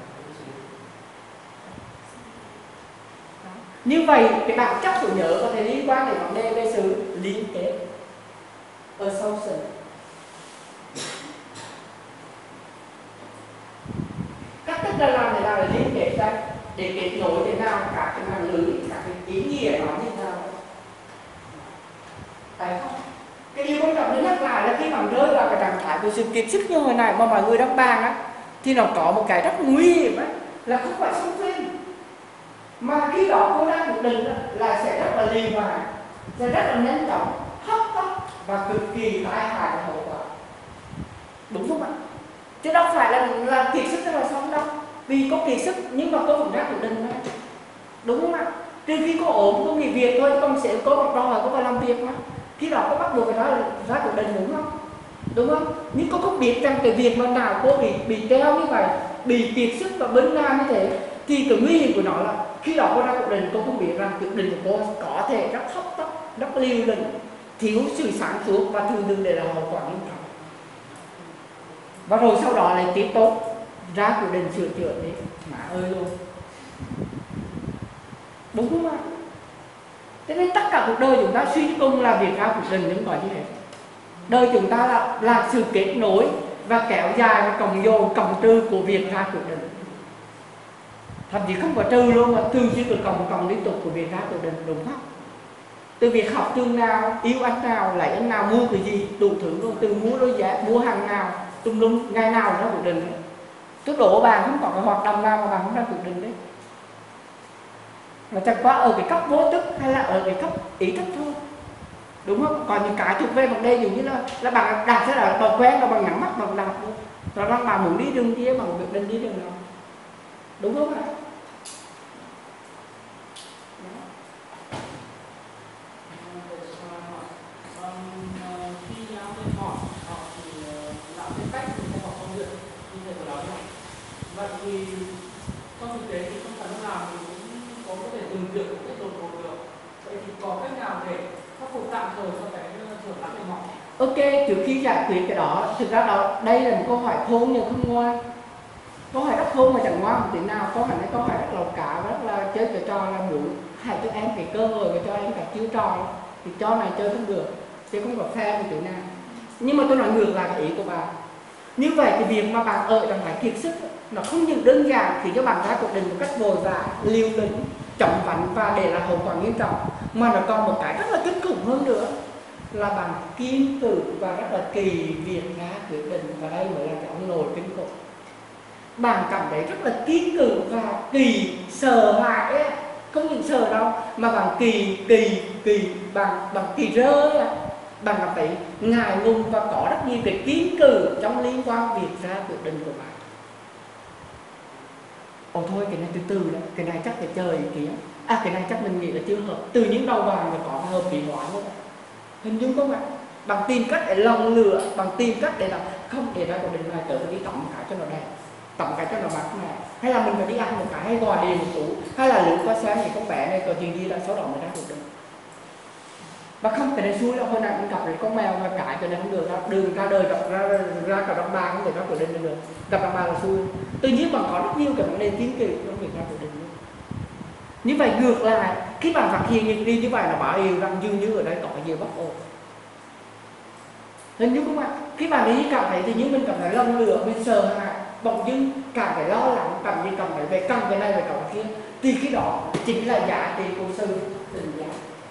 Như vậy cái bản chất của nhớ có thể liên quan đến vấn đề về sự liên kết, association. Cách thức là làm thế nào để liên kết ra, để kết nối thế nào cả cái mạng lưới, cả cái ý nghĩa nó như thế nào. Phải không? Cái điều quan trọng để nhắc lại là khi bạn rơi vào cái trạng thái của sự kiệt sức như hồi này mà mọi người đang bàn á, thì nó có một cái rất nguy hiểm á, là không phải sống phim. Mà khi đó cô đang một định là sẽ rất là liều mạng, sẽ rất là nhanh chóng, hấp tấp và cực kỳ tai hại và hậu quả. Đúng không ạ? Chứ đâu phải là kiệt sức là xong đâu. Vì có kiệt sức nhưng mà cô vẫn ra quyết định đó. Đúng không ạ? Trừ khi cô ổn, cô nghỉ việc thôi, cô sẽ có một đòi hỏi cô phải làm việc mà. Khi đó cô bắt buộc phải ra quyết định, đúng không? đúng không? Nhưng cô không biết rằng cái việc mà nào cô bị treo như vậy, bị kiệt sức và bệnh nan như thế, thì cái nguy hiểm của nó là khi đó cô ra quyết định cô không biết rằng quyết định của cô có thể rất hấp tấp, rất liều lĩnh, thiếu sự sáng suốt và thường để là hậu quả nghiêm trọng. Và rồi sau đó lại tiếp tục ra quyết định sửa chữa đi, má ơi luôn, đúng không ạ? Thế nên tất cả cuộc đời chúng ta suy cùng là việc ra quyết định, những gọi như thế. Đời chúng ta là sự kết nối và kéo dài và cộng dồn cộng trừ của việc ra quyết định. Thậm chí không có trừ luôn mà thường xuyên được cộng liên tục của việc ra quyết định, đúng không? Từ việc học trường nào, yêu anh nào, lấy anh nào, mua cái gì, đủ thứ luôn, từ mua đôi giá, mua hàng nào, tùm lum, ngày nào ra quyết định. Tôi đổ bạn không có cái hoạt động nào mà bạn không ra quyết định đấy. Mà chẳng qua ở cái cấp vô thức hay là ở cái cấp ý thức thôi, đúng không? Còn những cái thuộc về vấn đề dường như là bạn đạp sẽ là bằng quen và bằng nhắm mắt bằng đạp luôn, rồi bạn muốn đi đường kia bằng quyết định đi đường nào, đúng không ạ? Vậy thì trong thực tế thì không phải lúc nào mình cũng có thể dừng việc một cách đột ngột được. Vậy thì có cách nào để khắc phục tạm thời cho cái trường hợp này mỏng? Ok, trước khi giải quyết cái đó, thực ra đó đây là một câu hỏi khôn nhưng không ngoan. Câu hỏi rất khôn mà chẳng ngoan một tí nào. Câu hỏi này câu hỏi rất là cả, rất là chơi cái trò là muốn hãy cho em cái cơ hội và cho em cả chiêu trò, thì trò này chơi không được, chứ không có phe một chỗ nào. Nhưng mà tôi nói ngược lại cái ý của bạn. Như vậy thì việc mà bạn ở trạng thái kiệt sức nó không những đơn giản khiến cho bạn ra quyết định một cách vội vã, liều lĩnh, chóng vánh và để lại hậu quả nghiêm trọng, mà nó còn một cái rất là kinh khủng hơn nữa là bạn kiên cử và rất là kỳ việc ra quyết định, và đây mới là cái ông nội kinh khủng. Bạn cảm thấy rất là kiên cử và kỳ, sợ hãi ấy. Không những sợ đâu mà bạn bạn kỳ rơi ấy. Bạn cảm thấy ngại ngùng và có rất nhiều cái kiên cử trong liên quan việc ra quyết định của bạn. Ồ thôi cái này từ từ đó, cái này chắc phải chờ ý kiến. Cái này chắc mình nghĩ là chưa hợp. Từ những đầu vàng là có hợp lý hóa luôn. Hình dung không ạ? Bằng tìm cách để lòng lửa, bằng tìm cách để làm không để ra quyết định này tự đi tắm một cái cho nó đẹp, tắm cái cho nó mát mẻ, hay là mình phải đi ăn một cái, hay gọi điện một cú, hay là lượt qua sáng thì con bé này có chuyện gì là số đó mới ra quyết định. Và không cái này xui đâu, hồi nãy mình gặp con mèo và cái này không được, đường ra đời ra cả đọc ba không thể ra quyết định được, gặp đọc ba là xui. Tự nhiên bạn có rất nhiều cái vấn đề kiến kỳ trong việc ra quyết định. Như vậy ngược lại, khi bạn phát hiện những điều như vậy là báo hiệu rằng dường như ở đây có nhiều bất ổn. Hình như không ạ? Khi bạn đi cảm thấy thì như mình cảm thấy lòng lửa, mình sợ hãi, bỗng dưng cảm thấy lo lắng, cảm thấy về cần cái này về cái kia, thì khi đó chính là giá trị của sự tình giá.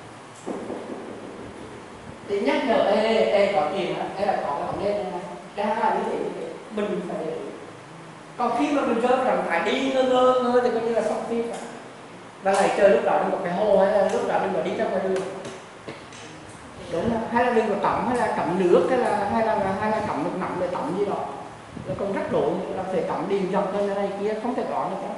Để nhắc nhở có chuyện á, là có cái vấn đề này, đang là như thế, mình phải để. Còn khi mà mình rơi rằng phải đi ngơ thì coi như là xong phim cả. Và lại chơi lúc đó đừng có cái hồ, hay là lúc đó đừng có đi trong ngoài đường, đúng không? Hay là đừng có tắm, hay là tắm nước, hay là tắm nước nặng để tắm gì đó, nó còn rất độ là phải tắm điền dọc lên này kia, không thể có được đó.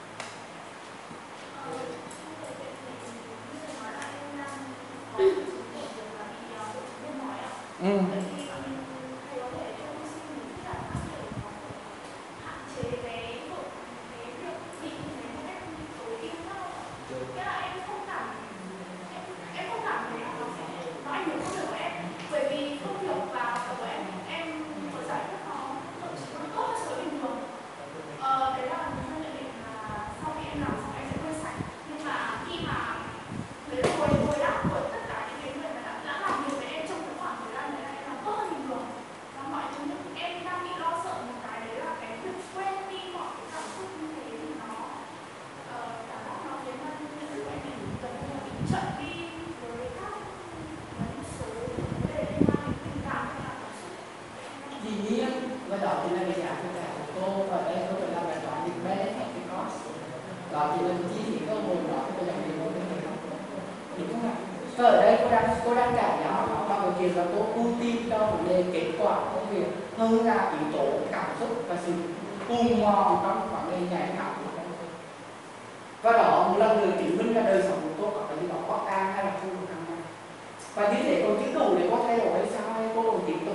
Cô đang cảm nhận bằng cái chuyện là cô ưu tiên cho vấn đề kết quả công việc hơn là yếu tố cảm xúc và sự cuồng mòn trong vấn đề nhạy cảm của công việc. Và đó một lần nữa chứng minh là đời sống của cô có cái gì đó bất an hay là không được an. Và như thế còn chứ đủ để cô thay đổi hay sao, hay cô tiếp tục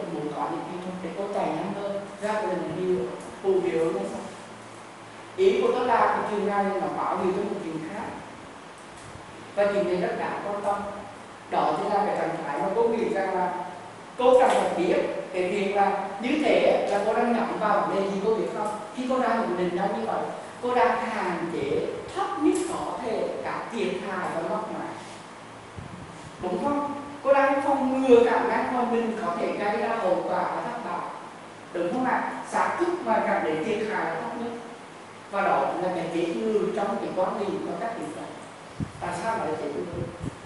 muốn có những kỹ thuật để cô chạy nhanh hơn ra cái lần điều phù hiệu nó sao. Ý của tôi là cái trường này nó báo hiệu cho một trường khác, và chuyện này rất đáng quan tâm. Đó chính là cái trạng thái mà cô nghĩ rằng là cô cần phải biết cái việc là như thế là cô đang nhắm vào vấn đề gì cô biết không? Khi cô đang nhận định ra như vậy, cô đang hạn chế thấp nhất có thể cả thiệt hại và mất mát, đúng không? Cô đang phòng ngừa khả năng mà mình có thể gây ra hậu quả và thất bại, đúng không ạ? Xác suất mà gặp đến thiệt hại là thấp nhất, và đó là cái chết người trong cái quản lý của các địa phương. Tại sao lại chết người?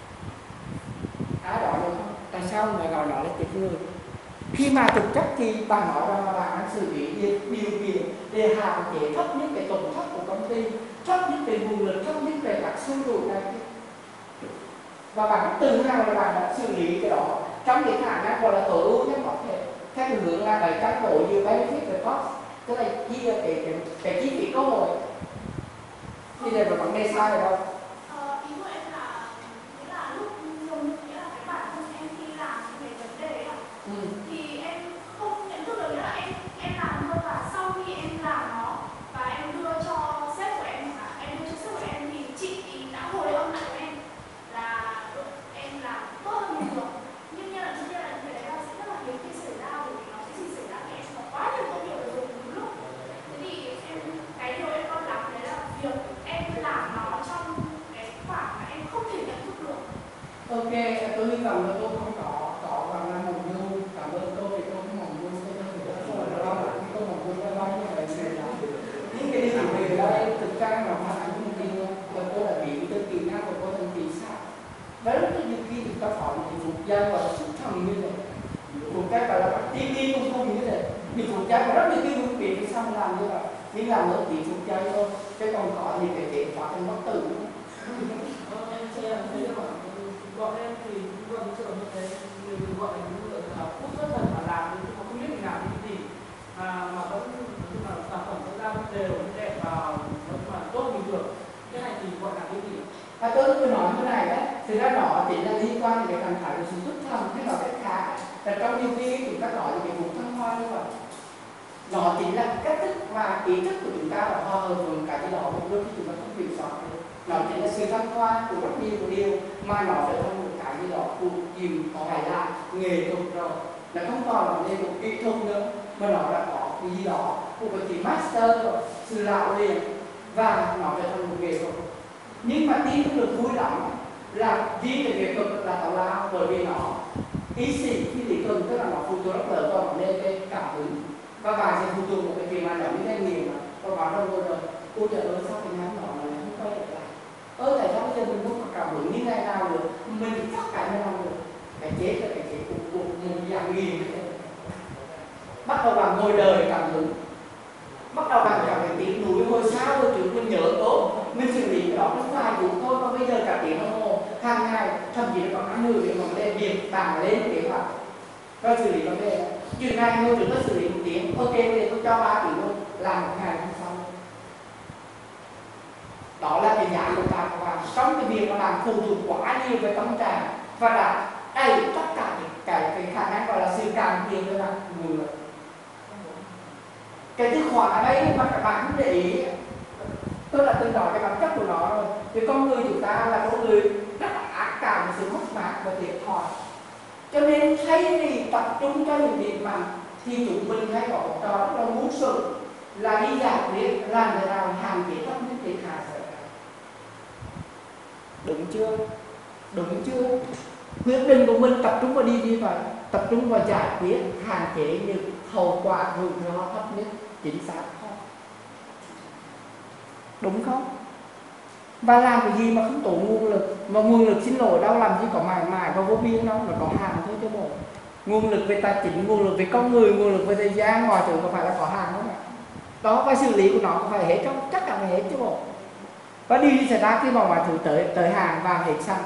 Đó được không? Tại sao mà gọi nó là chết người? Khi mà thực chất thì bạn nói rằng là bạn đang xử lý điều kiện để hạn chế thấp nhất cái tổn thất của công ty, thấp nhất cái nguồn lực, thấp nhất về các xung đột này, và bạn tự hào là bạn đã xử lý cái đó trong cái khả năng gọi là tối ưu nhất có thể, theo cái hướng là cái cán bộ vừa benefit và cost, tức là chia cái chi phí cơ hội. Thì đây là vấn đề sai ở đâu? Ý của em là nghĩa là lúc dùng nghĩa là cái bản thân em khi làm về vấn đề ấy thì em không nhận thức được, nghĩa là em làm thôi, và sau khi em làm nó và em đưa cho sếp của em, em đưa cho sếp của em thì chị đã hồi âm lại với em là em làm tốt hơn bình thường. Nhưng như là trước tiên là cái đấy là sẽ rất là hiếm khi xảy ra, bởi vì nó sẽ chỉ xảy ra khi em có quá nhiều công việc để dùng đúng lúc. Thế thì cái điều em lo lắng đấy là việc em làm nó trong cái khoảng mà em không thể nhận thức được. Ok, tôi hy vọng là tôi không có bằng là mong du. Cảm ơn cô vì tôi không mong du. Tôi không phải lo lắng khi tôi mong du ra bao nhiêu vậy này đó. Những cái điều về đây thực ra nó phản ánh một điều là cô đã bị cái kỹ năng của cô thành kỳ sao. Đấy là những khi chúng ta phải một phục giai và xuất thần như thế. Một cái gọi là đi cùng như thế. Thì phục giai có rất nhiều cái phương tiện để sao làm như vậy. Nhưng làm nữa thì phục giai thôi. Chứ còn có những cái kết quả thành bất tử. Bọn em thì vẫn trường như thế, người gọi là những người phút rất thần mà làm nhưng mà không biết mình làm cái gì mà vẫn nhưng mà sản phẩm vẫn ra vẫn đều vẫn đẹp và vẫn mà tốt bình thường. Cái này thì gọi là cái gì? Tôi cứ nói như này đấy, thực ra nó chỉ là liên quan đến cái trạng thái của sự xuất thần, hay nói cách khác là trong nhiều khi chúng ta nói về cái vùng thăng hoa như vậy, nó chính là cách thức và ý thức của chúng ta là hòa hợp với cái gì đó một lúc khi chúng ta không bị sót. Nó chính là sự thăng hoa của rất nhiều điều mà nó trở thành một cái gì đó cuộc chịu phải là nghệ thuật rồi, nó không còn là nghệ thuật kỹ thuật nữa mà nó đã có cái gì đó của cái chữ master rồi, sự lão luyện, và nó trở thành một nghệ thuật. Nhưng mà tin cũng được vui lắm là vì cái nghệ thuật là tào lao, bởi vì nó ý sĩ khi lý luận, tức là nó phụ thuộc rất lớn vào vấn đề cái cảm hứng, và bạn sẽ phụ thuộc một cái chuyện mà giống như cái nghề mà và bạn đâu rồi cô chờ ơi sao cái ngắn nó lại không quay lại, tại sao bây giờ mình không có cảm hứng như ngày nào được, mình tất cả mới làm được. Cái chết là cái chết của một dạng nghiền. Bắt đầu bằng ngồi đời cảm hứng, bắt đầu bằng cảm cái tiếng núi hồi sao rồi trước mình nhớ tốt, mình xử lý cái đó không phải đủ thôi, mà bây giờ cả tiếng đồng hồ hàng ngày, thậm chí là còn ăn nửa để mà lên việc bảng lên kế hoạch rồi xử lý vấn đề. Chuyện này ngồi trước tôi xử lý một tiếng, ok bây giờ tôi cho 3 tiếng luôn, làm một ngày không xong. Đó là cái giá của bạn và trong cái việc mà bạn phụ thuộc quá nhiều về tâm trạng và đã đầy tất cả cái khả năng gọi là sự càng tiền cho bạn người. Cái thứ khóa ở đây mà các bạn không để ý, tôi là từng nói cái bản chất của nó rồi. Thì con người chúng ta là con người rất là ác cảm về sự mất mát và thiệt thòi. Cho nên thay vì tập trung cho những việc mà thì chúng mình hay có một trò rất là muốn sự là đi giải quyết làm thế nào hạn chế thấp nhất thiệt hại xảy ra. Đúng chưa? Đúng chưa? Quyết định của mình tập trung vào đi như vậy, tập trung vào giải quyết hạn chế những hậu quả rủi ro thấp nhất, chính xác không? Đúng không? Và làm cái gì mà không tốn nguồn lực, mà nguồn lực xin lỗi đâu làm gì có mãi mãi và vô biên đâu, nó có hàng thôi chứ bộ. Nguồn lực về tài chính, nguồn lực về con người, nguồn lực về thời gian, mọi thứ có phải là có hàng không ạ? Đó, và xử lý của nó có phải hết không? Chắc chắn phải hết chứ bộ. Và điều gì xảy ra khi mà mọi thứ tới hàng và hết xăng?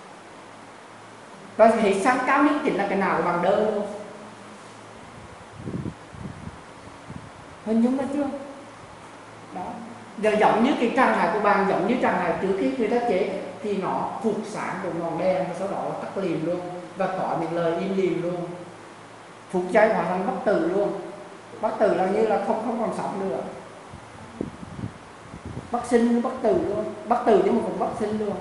Và hết xăng cao nhất chính là cái nào bằng đơn luôn. Hình dung ra chưa? Đó. Giờ giống như cái trạng thái của bạn, giống như trạng thái trước khi người ta chết thì nó phục sáng của ngọn đèn và sau đó tắt liền luôn, và có những lời im lìm luôn. phút giây hóa thành bất tử luôn. Bất tử là như là không còn sống nữa, bất sinh bất tử luôn, bất tử nhưng mà cũng bất sinh luôn.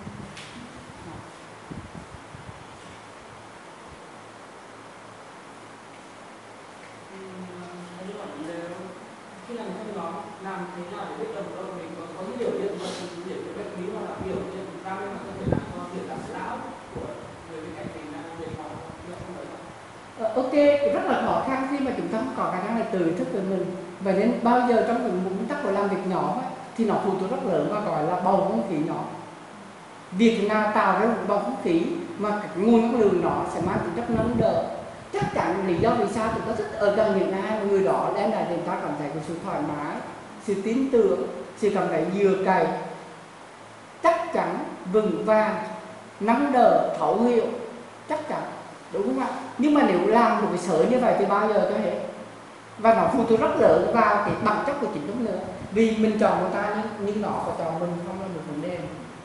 Khi làm trong nhóm làm thế nào để biết được mình có những biểu hiện bệnh lý hoặc là biểu hiện ra bên mà có thể làm cho việc làm não của người bên cạnh mình đang để họ không đấy. Ok, rất là khó khăn khi mà chúng ta không có khả năng là tự ý thức về mình. Và đến bao giờ trong những nguyên tắc của làm việc nhóm ấy, thì nó phụ thuộc rất lớn và gọi là bầu không khí nhóm. Việc nào tạo ra một bầu không khí mà cái nguồn năng lượng nó sẽ mang tính chất nâng đỡ. Chắc chắn lý do vì sao chúng ta thích ở gần những ai người đó đem lại chúng ta cảm thấy cái sự thoải mái, sự tin tưởng, sự cảm thấy dựa cậy, chắc chắn, vững vàng, nâng đỡ, thấu hiểu, chắc chắn, đúng không ạ? Nhưng mà nếu làm một cái sở như vậy thì bao giờ có thể, và nó phụ thuộc rất lớn vào cái bản chất của chính chúng nữa. Vì mình chọn người ta nhưng nó có chọn mình không là một vấn đề,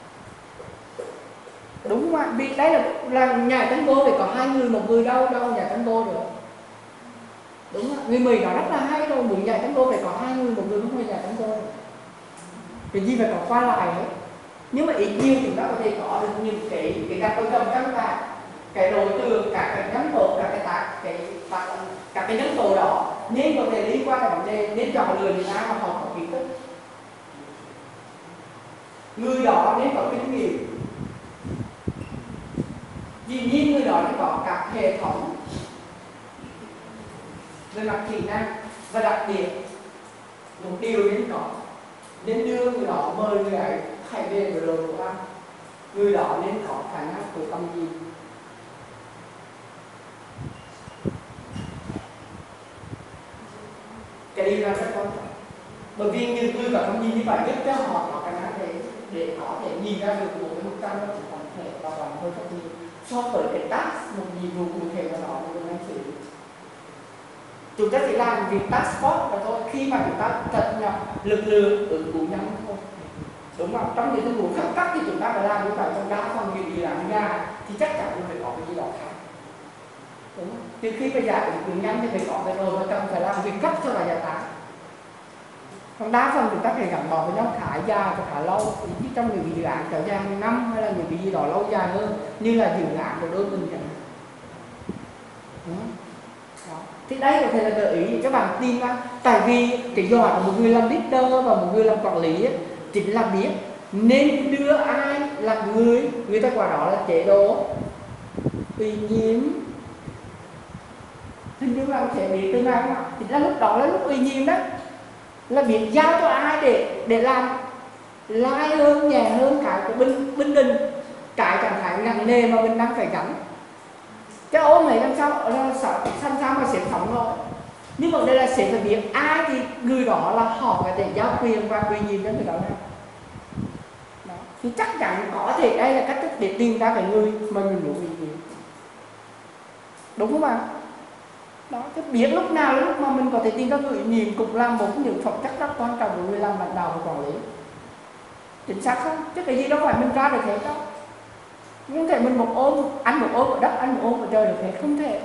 đúng không ạ? Vì đấy là nhảy tango thì có hai người, một người đâu nhảy tango được, đúng không? Người Mỹ nó rất là hay rồi, muốn nhảy tango phải có hai người, một người không phải nhảy tango, cái gì phải có qua lại hết. Nhưng mà ít nhiều chúng ta có thể có được những cái cặp đôi cầm căn bản, cái đối tượng, cả cái nhân tố, cả cái nhân tố đó nên có thể liên quan đến vấn đề, nên chọn lựa những ai mà họ có kiến thức, người đó nên có kinh nghiệm, dĩ nhiên người đó nên có các hệ thống về mặt kỹ năng, và đặc biệt một điều nên có, nên đưa người đó, mời người ấy hãy về với đội của anh, người đó nên có khả năng của tầm nhìn. Cái điều này rất quan trọng, bởi vì những người có tầm nhìn như vậy giúp cho họ có khả năng để có thể nhìn ra được một cái bức tranh nó chỉ tổng thể và còn hơn rất nhiều so với cái task, một nhiệm vụ cụ thể nào đó mình đang xử lý. Chúng ta chỉ làm việc task force là thôi, khi mà chúng ta tập nhập lực lượng ứng cử nhau thôi, đúng không? Trong những tình huống khẩn cấp thì chúng ta phải làm như vậy, trong đa phần việc gì làm nhà thì chắc chắn phải có cái gì đó khác, đúng không? Từ khi phải giải ứng cử nhanh thì phải có cái rồi mà cần phải làm việc cấp cho là giải tán. Trong đa phần chúng ta phải gắn bó với nhau khá dài và khá lâu, trong những dự án kéo dài năm hay là những cái gì đó lâu dài hơn, như là dự án của đôi mình chẳng hạn. Thì đây có thể là gợi ý để các bạn tin ra, tại vì cái giỏi của một người làm leader và một người làm quản lý ấy, chính là biết nên đưa ai làm người ta gọi đó là chế độ ủy nhiệm. Hình như là sẽ bị từ này không ạ? Thì là lúc đó là lúc ủy nhiệm đó, là biết giao cho ai để làm lai hơn, nhẹ hơn cái của binh đình, cái trạng thái nặng nề mà mình đang phải gánh. Cái ôm này làm sao mà sẽ phóng rồi. Nhưng mà đây là sẽ phải biết ai thì người đó là họ có thể giao quyền và quyền nhiệm cho người đó nào. Đó. Thì chắc chắn có thể đây là cách thức để tìm ra cái người mà mình muốn quyền nhiệm, đúng không ạ? Đó, chứ biết lúc nào là lúc mà mình có thể tìm ra người nhiệm cũng là một trong những phẩm chất rất quan trọng của người làm lãnh đạo và quản lý. Chính xác không? Chứ cái gì đâu phải mình ra được hết đâu. Không thể mình một ôm, anh một ôm ở đất, anh một ôm ở trời được hết, không thể.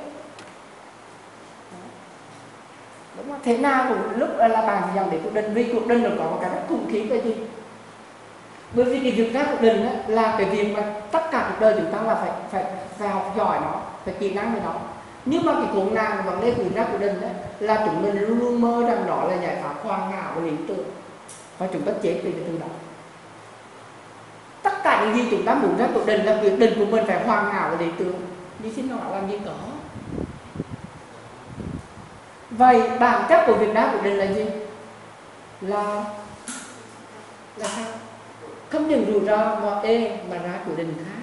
Đúng không? Thế nào cũng lúc là bàn dòng để cuộc đình, vì cuộc đình được có một cái rất khủng khiếp cái gì? Bởi vì cái việc ra cuộc đình là cái việc mà tất cả cuộc đời chúng ta là phải học giỏi nó, phải kỹ năng với nó. Nhưng mà cái cuốn nàng vấn đề của ra cuộc đình là chúng mình luôn luôn mơ rằng đó là giải pháp hoàn hảo và lý tưởng, và chúng ta chết vì cái thứ đó. Tất cả những gì chúng ta muốn ra cuộc đình là quyết định của mình phải hoàn hảo và lý tưởng, nhưng xin hỏi làm gì có. Vậy bản chất của việc ra cuộc đình là gì? Là sao? Không những rủi ro mà ra cuộc đình khác.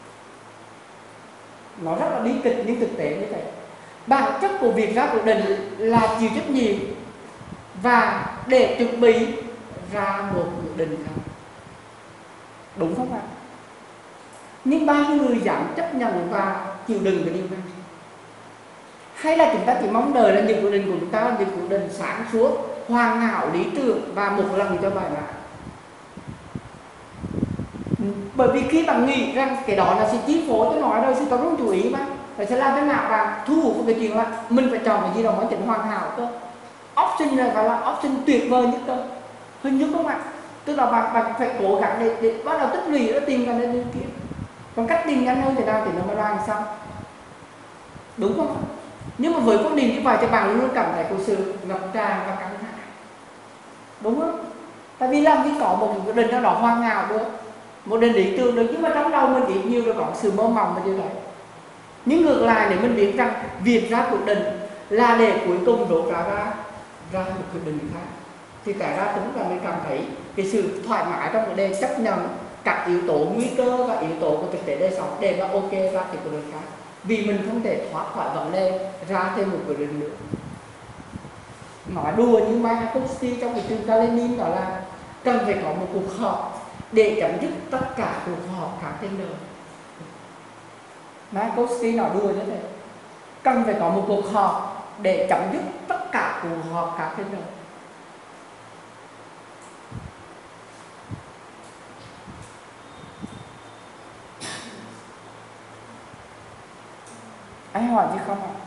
Nó rất là bi kịch nhưng thực tế như vậy. Bản chất của việc ra cuộc đình là chịu trách nhiệm và để chuẩn bị ra một cuộc đình khác, đúng không ạ? Nhưng bao nhiêu người dám chấp nhận và chịu đựng cái điều này? Hay là chúng ta chỉ mong đợi là những cuộc đình của chúng ta là những cuộc đình sáng suốt, hoàn hảo, lý tưởng và một lần cho bài bản? Bởi vì khi bạn nghĩ rằng cái đó là sẽ chi phối cho nó rồi thì tao không chú ý mà. Rồi sẽ làm thế nào bạn thu hút cái chuyện là mình phải chọn cái gì đó mang tính hoàn hảo cơ. Option này gọi là option tuyệt vời nhất cơ. Hình như không ạ? Tức là bạn phải cố gắng để bắt đầu tích lũy nó tìm ra lên kia. Còn cách tìm nhanh hơn thì nào thì nó mới làm sao? Đúng không? Nhưng mà với quan điểm như vậy thì bạn luôn cảm thấy có sự ngập tràn và căng thẳng. Đúng không? Tại vì làm gì có một cái định nào đó hoàn hảo được, một định lý tưởng được, nhưng mà trong đầu mình ít nhiều là có sự mơ mộng và điều đấy. Nhưng ngược lại để mình biết rằng việc ra quyết định là để cuối cùng rốt ra một quyết định khác, thì cái ra cũng là mình cảm thấy cái sự thoải mái trong vấn đề chấp nhận các yếu tố nguy cơ và yếu tố của thực tế đời sống để mà ok ra cái quyết định khác, vì mình không thể thoát khỏi vấn đề ra thêm một quyết định nữa. Nói đùa nhưng Mayakovsky trong cái trường Karenin đó là cần phải có một cuộc họp để chấm dứt tất cả cuộc họp khác trên đời. Mayakovsky nói đùa như thế, cần phải có một cuộc họp để chấm dứt tất cả cuộc họp khác trên đời. Anh hỏi gì không ạ?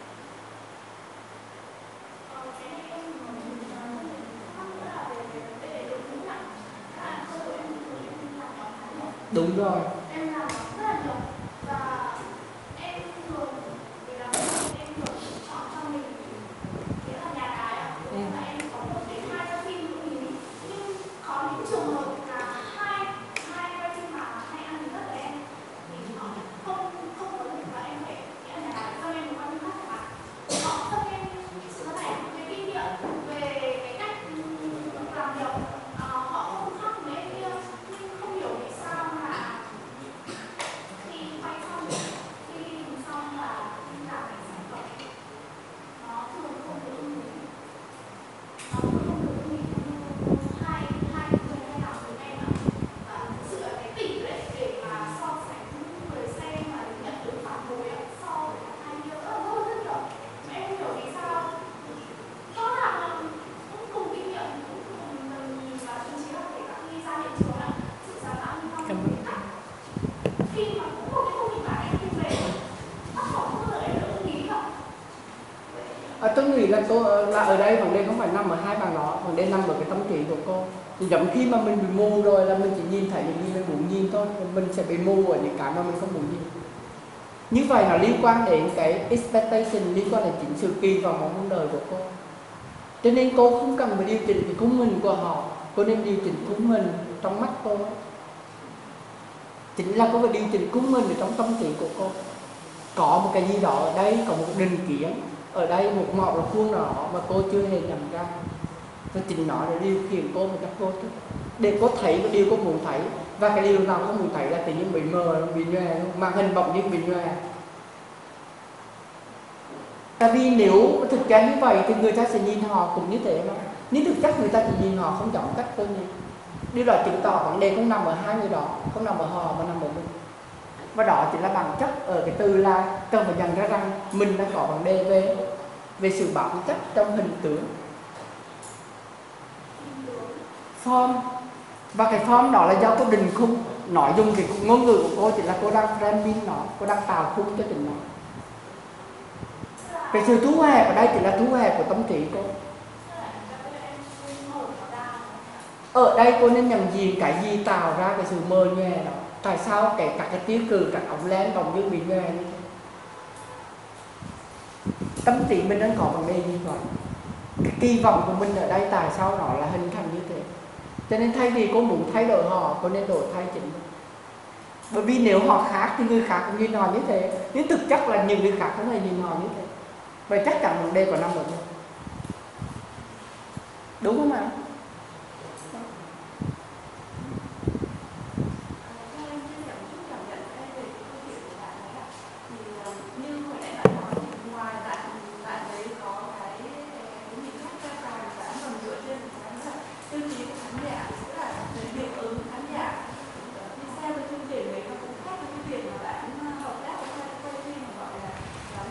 Đúng rồi. Em làm rất là nhiều và em thường vì là em thường chọn cho mình nghĩa là nhà cái ạ. Và em có 1 đến 2 cái phim của mình, nhưng có những trường hợp là hai cái phim mà hay ăn rất là em thì họ không có được là em phải nghĩa là nhà cái cho em một quan khác các bạn. Họ cho em sự rất là cái kinh nghiệm về cái cách làm việc, họ không khác mấy em kia, nhưng không hiểu vì sao mà khi quay xong khi dùng xong là cả cái sản phẩm nó thường không được ưng ý, nó không được ưng ý hai người hay nào với em ạ. Và thực sự là cái tỉ lệ để mà so sánh người xem mà nhận được phản hồi so với cả hai kia rất nhiều. Mà em không hiểu vì sao rõ ràng là cũng cùng kinh nghiệm, cũng cùng mình và thậm chí là kể cả khi ra hiện trường là sự sáng tạo như nhau một cách khi mà cũng một cái không kịch bản em không về tác phẩm không bao giờ em được ưng ý đâu. Tôi nghĩ là ở đây vấn đề không phải nằm ở hai bạn đó, vấn đề nằm ở cái tâm trí của cô. Thì giống khi mà mình bị mù rồi là mình chỉ nhìn thấy những gì mình muốn nhìn thôi, mình sẽ bị mù ở những cái mà mình không muốn nhìn. Như vậy nó liên quan đến cái expectation, liên quan đến chính sự kỳ vọng trong đời của cô. Cho nên cô không cần phải điều chỉnh cái khung hình của họ, cô nên điều chỉnh khung hình trong mắt cô. Chính là cô phải điều chỉnh khung hình ở trong tâm trí của cô. Có một cái gì đó ở đây, có một định kiến ở đây, một mọt là khuôn nào mà cô chưa hề nhận ra, và chính nó là điều khiển cô một cách vô thức để cô thấy cái điều cô muốn thấy, và cái điều nào không muốn thấy là tự nhiên bị mờ, bị nhòe, màn hình bỗng nhiên bị nhòe. Tại vì nếu thực tế như vậy thì người ta sẽ nhìn họ cũng như thế mà, nhưng thực chất người ta chỉ nhìn họ không chọn cách cô nhìn. Điều đó chứng tỏ vấn đề không nằm ở hai người đó, không nằm ở họ mà nằm ở mình. Và đó chính là bản chất ở cái từ là cần phải nhận ra rằng mình đang có vấn đề về sự bám chấp trong hình tướng, form. Và cái form đó là do cô định khung, nói dùng cái ngôn ngữ của cô chỉ là cô đang framing nó, cô đang tạo khung cho chính nó. Cái sự thu hẹp ở đây chỉ là thu hẹp của tâm trí cô. Ở đây cô nên nhận diện cái gì tạo ra cái sự mờ nhòe đó. Tại sao các cái tiêu cử, các ống len bỗng như bị nhòe như thế? Tâm trí mình đang có vấn đề gì vậy? Cái kỳ vọng của mình ở đây tại sao nó là hình thành như thế? Cho nên thay vì cô muốn thay đổi họ, cô nên đổi thay chính mình. Bởi vì nếu họ khác thì người khác cũng nhìn họ như thế, nhưng thực chất là những người khác không hề nhìn họ như thế. Vậy chắc chắn vấn đề của năm rồi. Đúng không ạ?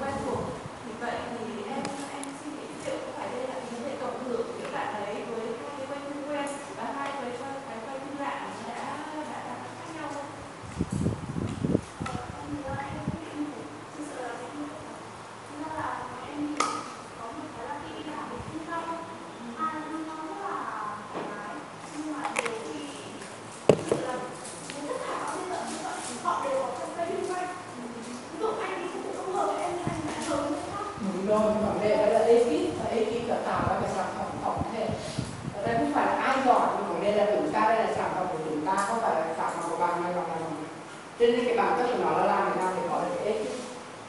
Vậy thì em suy nghĩ liệu có phải đây là cái vấn đề cộng hưởng giữa bạn ấy với Rồi, vấn đề đó là ekip đã tạo ra cái sản phẩm tổng thể. Ở đây không phải là ai giỏi, nhưng vấn đề là chúng ta, đây là sản phẩm của chúng ta, không phải là sản phẩm của bạn này hoặc là bạn. Cho nên cái bản chất của nó là làm thế nào để có được cái ekip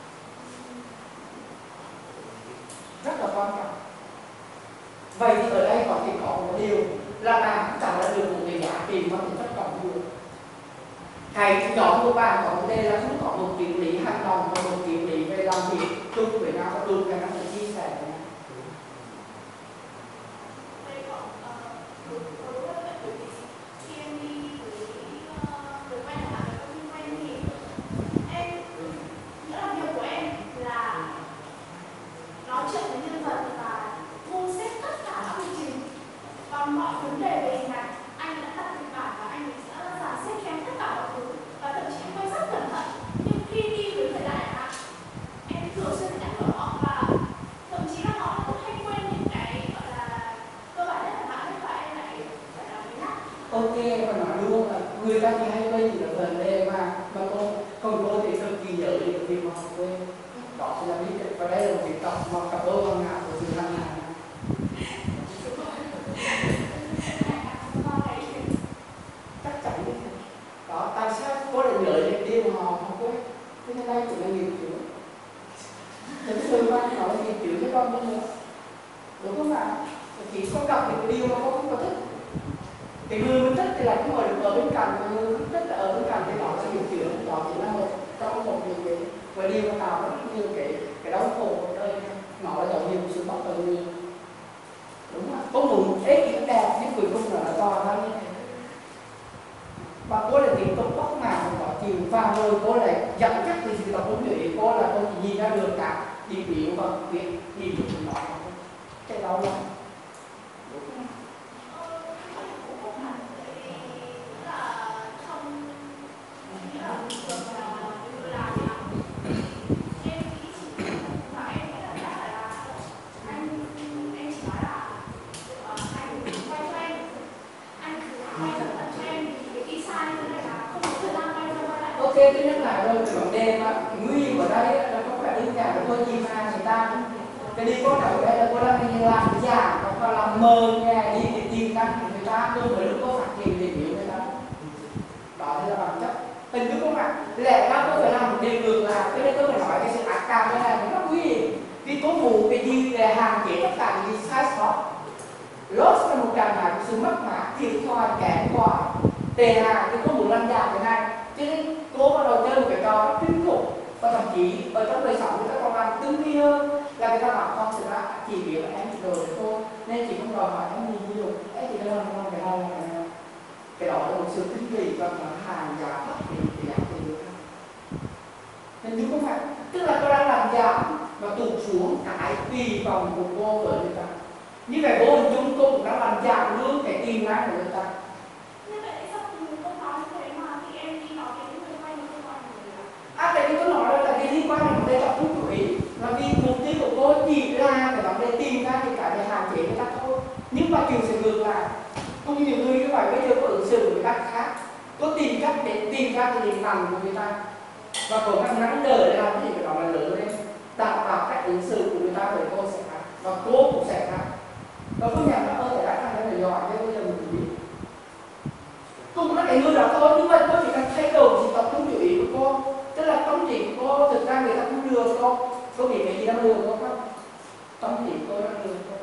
rất là quan trọng. Vậy thì ở đây có thể có một điều là bạn tạo ra được một cái giá trị mà tính chất cộng hưởng. Cái nhóm của bạn có vấn đề là không có một kiến lý hành động và một kiến lý về làm việc chung với nhau và luôn cái năng lực chia sẻ với nhau. Còn mọi vấn đề về hình ảnh, anh đã đặt kịch bản và anh sẽ dàn xếp cho em tất cả mọi thứ. Và thậm chí em quay rất cẩn thận. Nhưng khi đi với người lạ chẳng hạn, em thường xuyên nhắc nhở họ và thậm chí là họ cũng hay quên những cái gọi là cơ bản nhất là bạn và em lại phải làm cái nhắc. Ok, và nói luôn là người ta chỉ hay quên gì là vấn đề mà cô thì cực kỳ nhớ những việc mà họ quên. Đó thì là bí quyết, và đây là một việc tập mà cặp đôi quan ngại của sự lăng nhàn. Chắc chắn như thế. Đó, tại sao cô lại nhớ những điều mà họ không quên? Thế nên đây cũng là nghiên cứu. Thực sự mà nó là nghiên cứu chứ con nữa. Đúng không ạ? Chỉ có gặp những điều mà cô không có thích. Cái người mình thích thì lại không ngồi được ở bên cạnh, và người không thích là ở bên cạnh thì nó là nghiên cứu. Đó chỉ là một trong một những cái và điều mà tạo rất nhiều cái đau khổ ở đây. Nó là dấu hiệu sự bất tự nhiên. Đúng không? Có muốn ekip đẹp nhưng cuối cùng là to ra như thế. Và cô lại tiếp tục bắt mạc và có chiều và rồi cô lại dẫn dắt từ sự tập huấn luyện cô là cô chỉ nhìn ra được cả điểm yếu và việc điểm của nó. Cái đau lắm. Đúng không? Ok, thứ nhất là rồi cái vấn đề mà nguy hiểm ở đây là không phải đơn giản là tôi chỉ mà người ta cái đi có đầu đây là cô đang làm giả hoặc là làm mờ nhà đi để tìm ra người ta tôi mới lúc có phát triển để hiểu người ta. Đó thì là bản chất. Hình như không ạ, lẽ ra tôi phải làm một điều ngược lại, cho nên tôi phải nói cái sự ác cảm này là nó rất nguy hiểm. Vì có mù cái gì để hạn chế tất cả những sai sót. Loss là một trạng thái của sự mất mát, thiệt thòi, kém cỏi, tệ hại thì có muốn làm giảm cái này. Cho nên cô bắt đầu chơi một cái trò rất kinh khủng. Và thậm chí ở trong đời sống người ta còn làm tinh vi hơn là người ta bảo con thực ra chỉ biết là em chỉ đồ để thôi nên chỉ không đòi hỏi em gì ví dụ em chỉ đơn làm cái này cái đó là một sự tinh vi và hàng giá thấp thì giá tiền được. Nên chứ không phải tức là cô đang làm giảm và tụt xuống cái kỳ vọng của cô với người ta. Như vậy vô hình chung cô cũng đang làm giảm luôn cái tiềm năng của người ta. Tại vì tôi nói là cái liên quan đến vấn đề tập trung chú ý là vì mục tiêu của cô chỉ là cái vấn đề tìm ra những cái để hạn chế người ta thôi. Nhưng mà chuyện sẽ ngược lại. Cũng nhiều người như vậy bây giờ có ứng xử với người ta khác. Có tìm cách để tìm ra cái điểm mạnh của người ta. Và có khả năng đỡ để làm cái gì đó là lớn lên. Đảm bảo cách ứng xử của người ta với cô sẽ khác. Và cô cũng sẽ khác. Và cô nhận là ơ tại đã là giỏi thế bây giờ mình chỉ biết. Cũng là cái người đó thôi nhưng mà cô chỉ cần thay đổi sự tập trung chú ý của cô. Tức là tâm trí của cô thực ra người ta không lừa cô biết cái gì đang lừa cô không? Tâm trí cô đang lừa cô.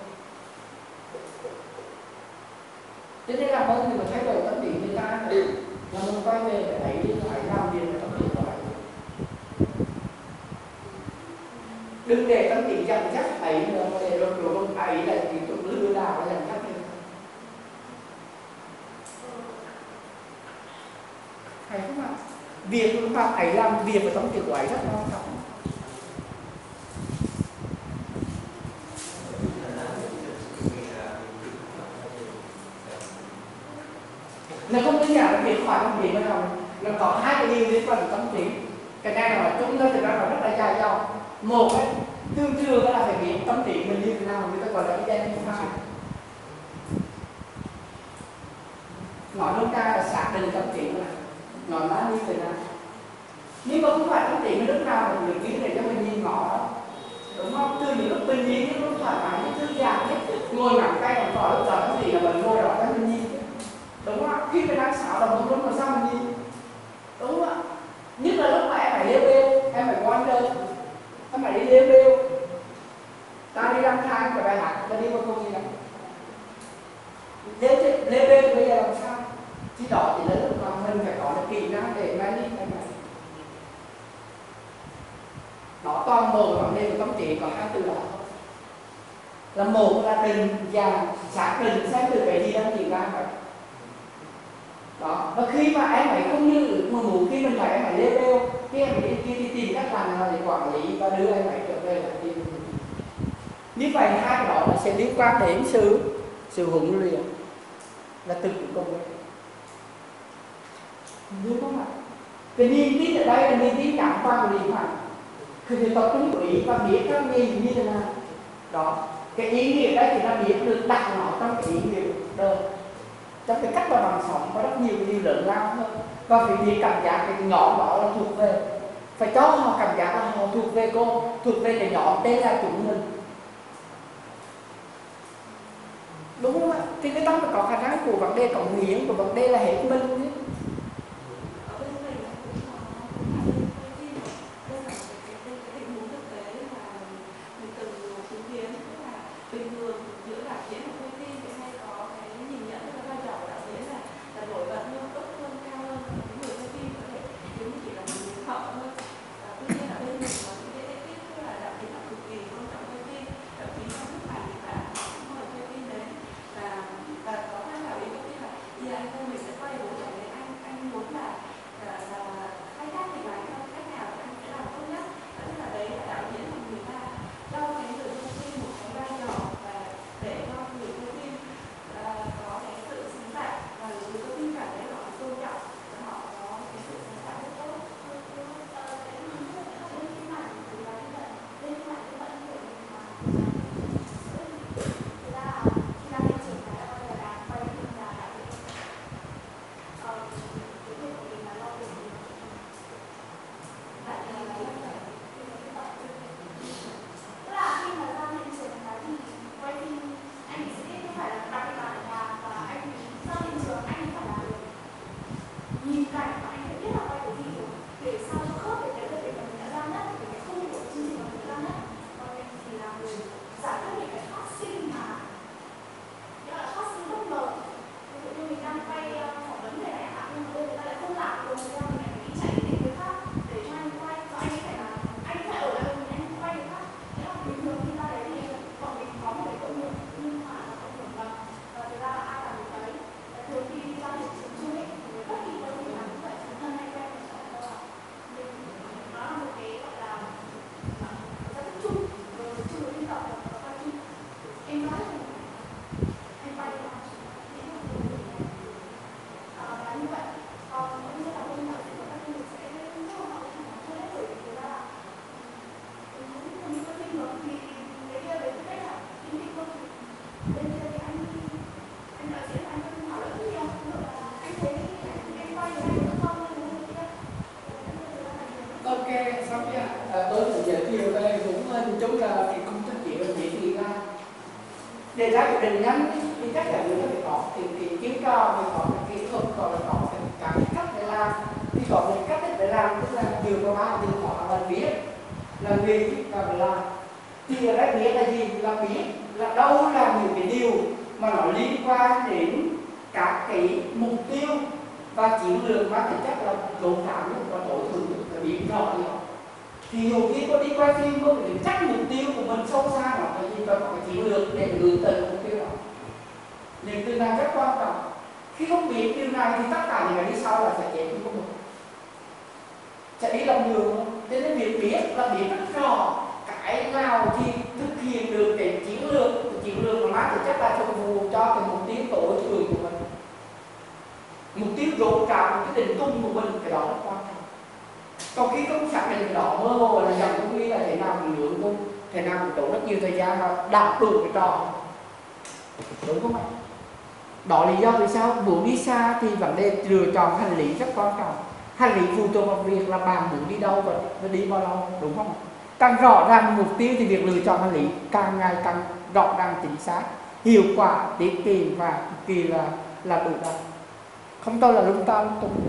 Cho nên là mỗi người mà thay đổi tâm trí người ta là mình quay về để thấy đi lại làm việc với tâm trí của ấy. Đừng để tâm trí dẫn dắt ấy nữa mà để rồi ấy là chỉ tục lừa đảo và dẫn dắt người. Hay không ạ? Việc mà ấy làm việc với tâm trí của ấy rất quan trọng. Nó không đơn giản là việc khỏi làm việc mà nào nó có hai cái điều liên quan đến tâm trí. Cái này là chúng ta thực ra là rất là dài dòng. Một ấy, thường thường là phải biết tâm trí mình như thế nào, người ta gọi là identify. Nói nôm na là xác định tâm trí là nói nó như thế nào. Nhưng mà không phải tâm trí mình lúc nào mình được kiến để cho mình nhìn ngỏ đâu, đúng không? Từ những lúc bình nhiên, những lúc thoải mái, những thư giãn nhất, ngồi nằm tay nằm cỏ lúc đó tâm trí là mình ngồi đó cho mình nhìn, đúng không? Khi mình đang xạo đồng một lúc mà sao mình nhìn, đúng không? Nhất là lúc mà em phải lêu bêu, em phải wander, em phải đi lêu bêu. Ta đi lang thang cái bài hát, ta đi qua công gì đó. Lêu bêu bây giờ làm sao? Thì đó chỉ là lúc mà mình phải có được kỹ năng để manage cái này. Nó toàn bộ vấn đề của tâm trí có hai từ đó. Là một là định và xác định xem từ cái gì đang diễn ra vậy. Đó, và khi mà em ấy không như mà ngủ khi mình phải em phải lêu bêu, khi em ấy đi tìm cách làm nào để quản lý và đưa em ấy trở về lại đi. Như vậy hai cái đó nó sẽ liên quan đến sự huấn luyện là từ cuối cùng đấy. Đúng không ạ? Cái niềm tin ở đây là niềm tin chẳng qua của lý mạnh. Khi người tập trung ý và biết các nhìn như thế nào. Đó, cái ý nghĩa đây thì ta biết được đặt nó trong cái ý nghĩa đời. Trong cái cách mà bạn sống có rất nhiều điều lớn lao hơn. Và phải biết cảm giác cái nhóm đó là thuộc về. Phải cho họ cảm giác là họ thuộc về cô, thuộc về cái nhóm tên là chúng mình. Đúng không ạ? Thì cái đó phải có khả năng của vấn đề cộng hiến, của vấn đề là hết mình ấy. Tôi sẽ giới thiệu về cũng hình chung là cái công thức chỉ là chỉ nghĩ ra để ra cái định nhánh thì chắc chắn người ta phải có thì kiến cao, phải có cái kỹ thuật, còn là có cả cái cách để làm. Thì có một cách để làm tức là dựa vào ba từ họ là biết, là nghĩ và làm. Thì ở đây biết là gì? Là biết là đâu là những cái điều mà nó liên quan đến các cái mục tiêu và chiến lược mang tính chất là cầu thả nhất và tối thượng nhất là biết rõ gì đó. Thì nhiều khi có đi quay phim có thể chắc mục tiêu của mình sâu xa nó là gì, và có cái chiến lược để hướng tới mục tiêu đó. Những từ này rất quan trọng. Khi không biết điều này thì tất cả những cái đi sau là sẽ chết không được, sẽ đi làm đường không. Cho nên việc biết là biết rất rõ cái nào thì thực hiện được cái chiến lược mà mang tính chất là phục vụ cho cái mục tiêu tối thượng của mình. mục tiêu rốt ráo, cái định cung của mình, cái đó là quan trọng. Còn khi không xác định cái đó mơ hồ là dòng công nghĩ là thế nào mình lượng cung, thế nào mình tốn rất nhiều thời gian và đạt được cái trò, đúng không ạ? Đó là lý do vì sao muốn đi xa thì vấn đề lựa chọn hành lý rất quan trọng. Hành lý phụ thuộc vào việc là bạn muốn đi đâu và đi bao lâu, đúng không ạ? Càng rõ ràng mục tiêu thì việc lựa chọn hành lý càng ngày càng rõ ràng chính xác, hiệu quả, tiết kiệm và cực kỳ là đủ đắn. Không tôi là lung ta lung tung.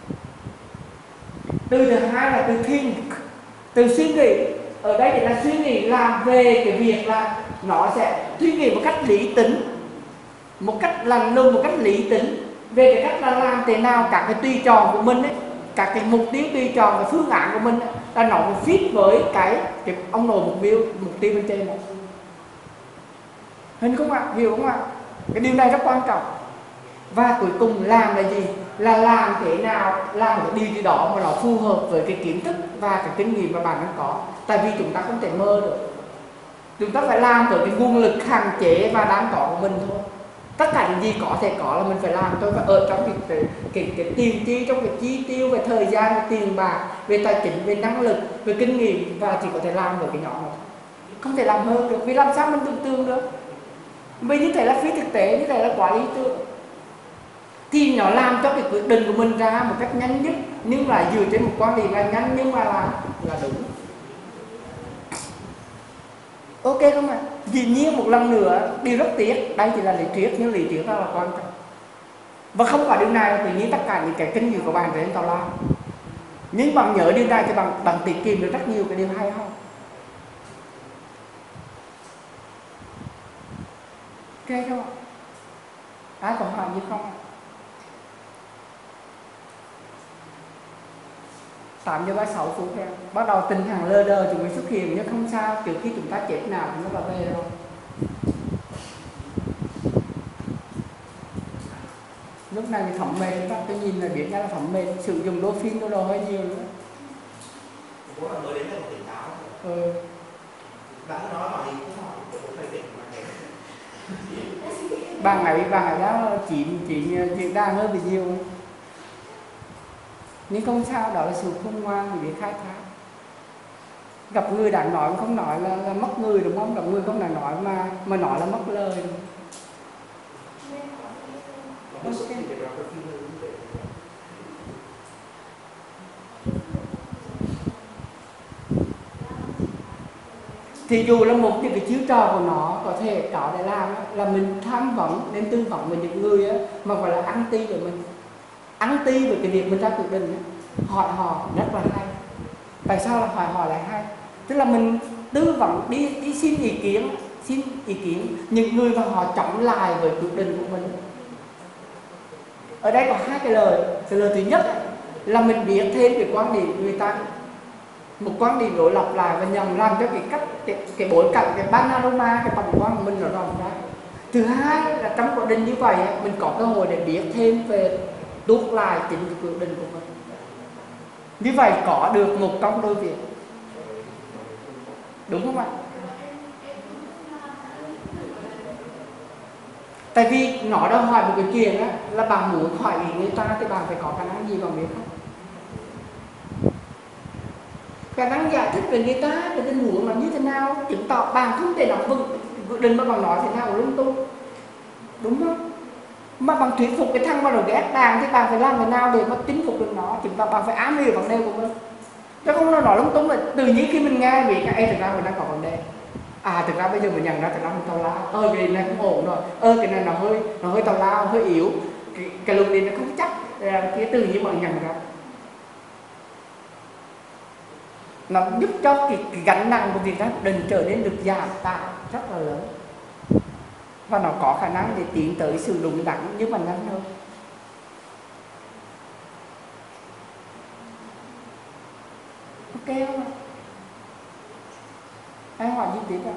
Từ thứ hai là từ think, từ suy nghĩ. Ở đây thì là suy nghĩ làm về cái việc là nó sẽ suy nghĩ một cách lý tính, một cách lành lùng, một cách lý tính về cái cách là làm thế nào các cái tùy chọn của mình ấy, các cái mục tiêu tùy chọn và phương án của mình ấy, là nó fit với cái ông nội mục tiêu bên trên này. Hình không ạ? Hiểu không ạ? Cái điều này rất quan trọng. Và cuối cùng làm là gì? Là làm thế nào làm một điều gì đó mà nó phù hợp với cái kiến thức và cái kinh nghiệm mà bạn đang có. Tại vì chúng ta không thể mơ được. Chúng ta phải làm với cái nguồn lực hạn chế và đáng có của mình thôi. Tất cả những gì có thể có là mình phải làm thôi. Và ở trong cái tiền chi, trong cái chi tiêu về thời gian, về tiền bạc, về tài chính, về năng lực, về kinh nghiệm, và chỉ có thể làm với cái nhóm này. Không thể làm hơn được. Vì làm sao mình tưởng tượng được? Vì như thế là phi thực tế, như thế là quá lý tưởng. Thì nó làm cho cái quyết định của mình ra một cách nhanh nhất, nhưng lại dựa trên một quan điểm là nhanh nhưng mà là đúng. Ok không ạ? Dĩ nhiên một lần nữa, điều rất tiếc, đây chỉ là lý thuyết, nhưng lý thuyết rất là quan trọng. Và không có điều này, tự nhiên tất cả những cái kinh nghiệm của bạn trở nên tào lao. Nhưng bạn nhớ điều này thì bạn tiết kiệm được rất nhiều cái điều hay không? Ok không ạ? Ai còn hỏi gì không ạ? 8:36 em. Bắt đầu tình trạng lơ đơ chúng mới xuất hiện, nhưng không sao, kiểu khi chúng ta chết nào thì nó là về rồi. Lúc này thì thẩm mê, tôi nhìn là biết ra là thẩm mê, sử dụng đô phim đô hơi nhiều nữa. Bố là mới đến đây một tỉnh táo. Bạn nói bảo gì cũng hỏi, bố phải tỉnh mà thế. Ba ngày đó chị diễn đàn hơi bị nhiều. Nhưng không sao, đó là sự khôn ngoan vì biết khai thác. Gặp người đã nói mà không nói là mất người, đúng không? Gặp người không đã nói mà nói là mất lời. Thì dù là một những cái chiếu trò của nó có thể có để làm là mình tham vấn nên tư vấn với những người mà gọi là anti của mình, anti về cái việc mình ra quyết định, hỏi họ rất là hay. Tại sao là hỏi họ lại hay? Tức là mình tư vấn đi xin ý kiến những người mà họ chống lại với quyết định của mình. Ở đây có hai cái lời. Cái lời thứ nhất là mình biết thêm cái quan điểm của người ta, một quan điểm đối lập lại và nhằm làm cho cái bối cảnh, cái panorama, cái tổng quan của mình nó rộng ra. Thứ hai là trong quá trình như vậy mình có cơ hội để biết thêm về tuốt lại chính cái quyết định của mình. Như vậy có được một trong đôi việc, đúng không ạ? Tại vì nó đã hỏi một cái chuyện là bạn muốn hỏi ý người ta thì bạn phải có khả năng gì bạn biết không? Khả năng giải thích về người ta, cái tình huống là như thế nào, chứng tỏ bạn không thể nắm vững quyết định mà bạn nói thế nào lung tung, đúng không? Mà bạn thuyết phục cái thằng mà nó ghét bạn thì bạn phải làm thế nào để mà chinh phục được nó, chứng tỏ bạn phải ám hiểu vấn đề của mình. Chứ không nó nói lung tung là tự nhiên khi mình nghe vì cái thực ra mình đang có vấn đề. Thực ra bây giờ mình nhận ra thực ra mình tào lao, cái này không ổn rồi, cái này nó hơi tào lao, hơi yếu, cái luồng điện nó không chắc, cái từ như bạn nhận ra. Nó giúp cho cái gánh nặng của việc ra quyết định trở nên được giảm tải rất là lớn. Và nó có khả năng để tiến tới sự đúng đắn nhưng mà nhanh hơn. Ok không ạ? Ai hỏi gì tiếp ạ?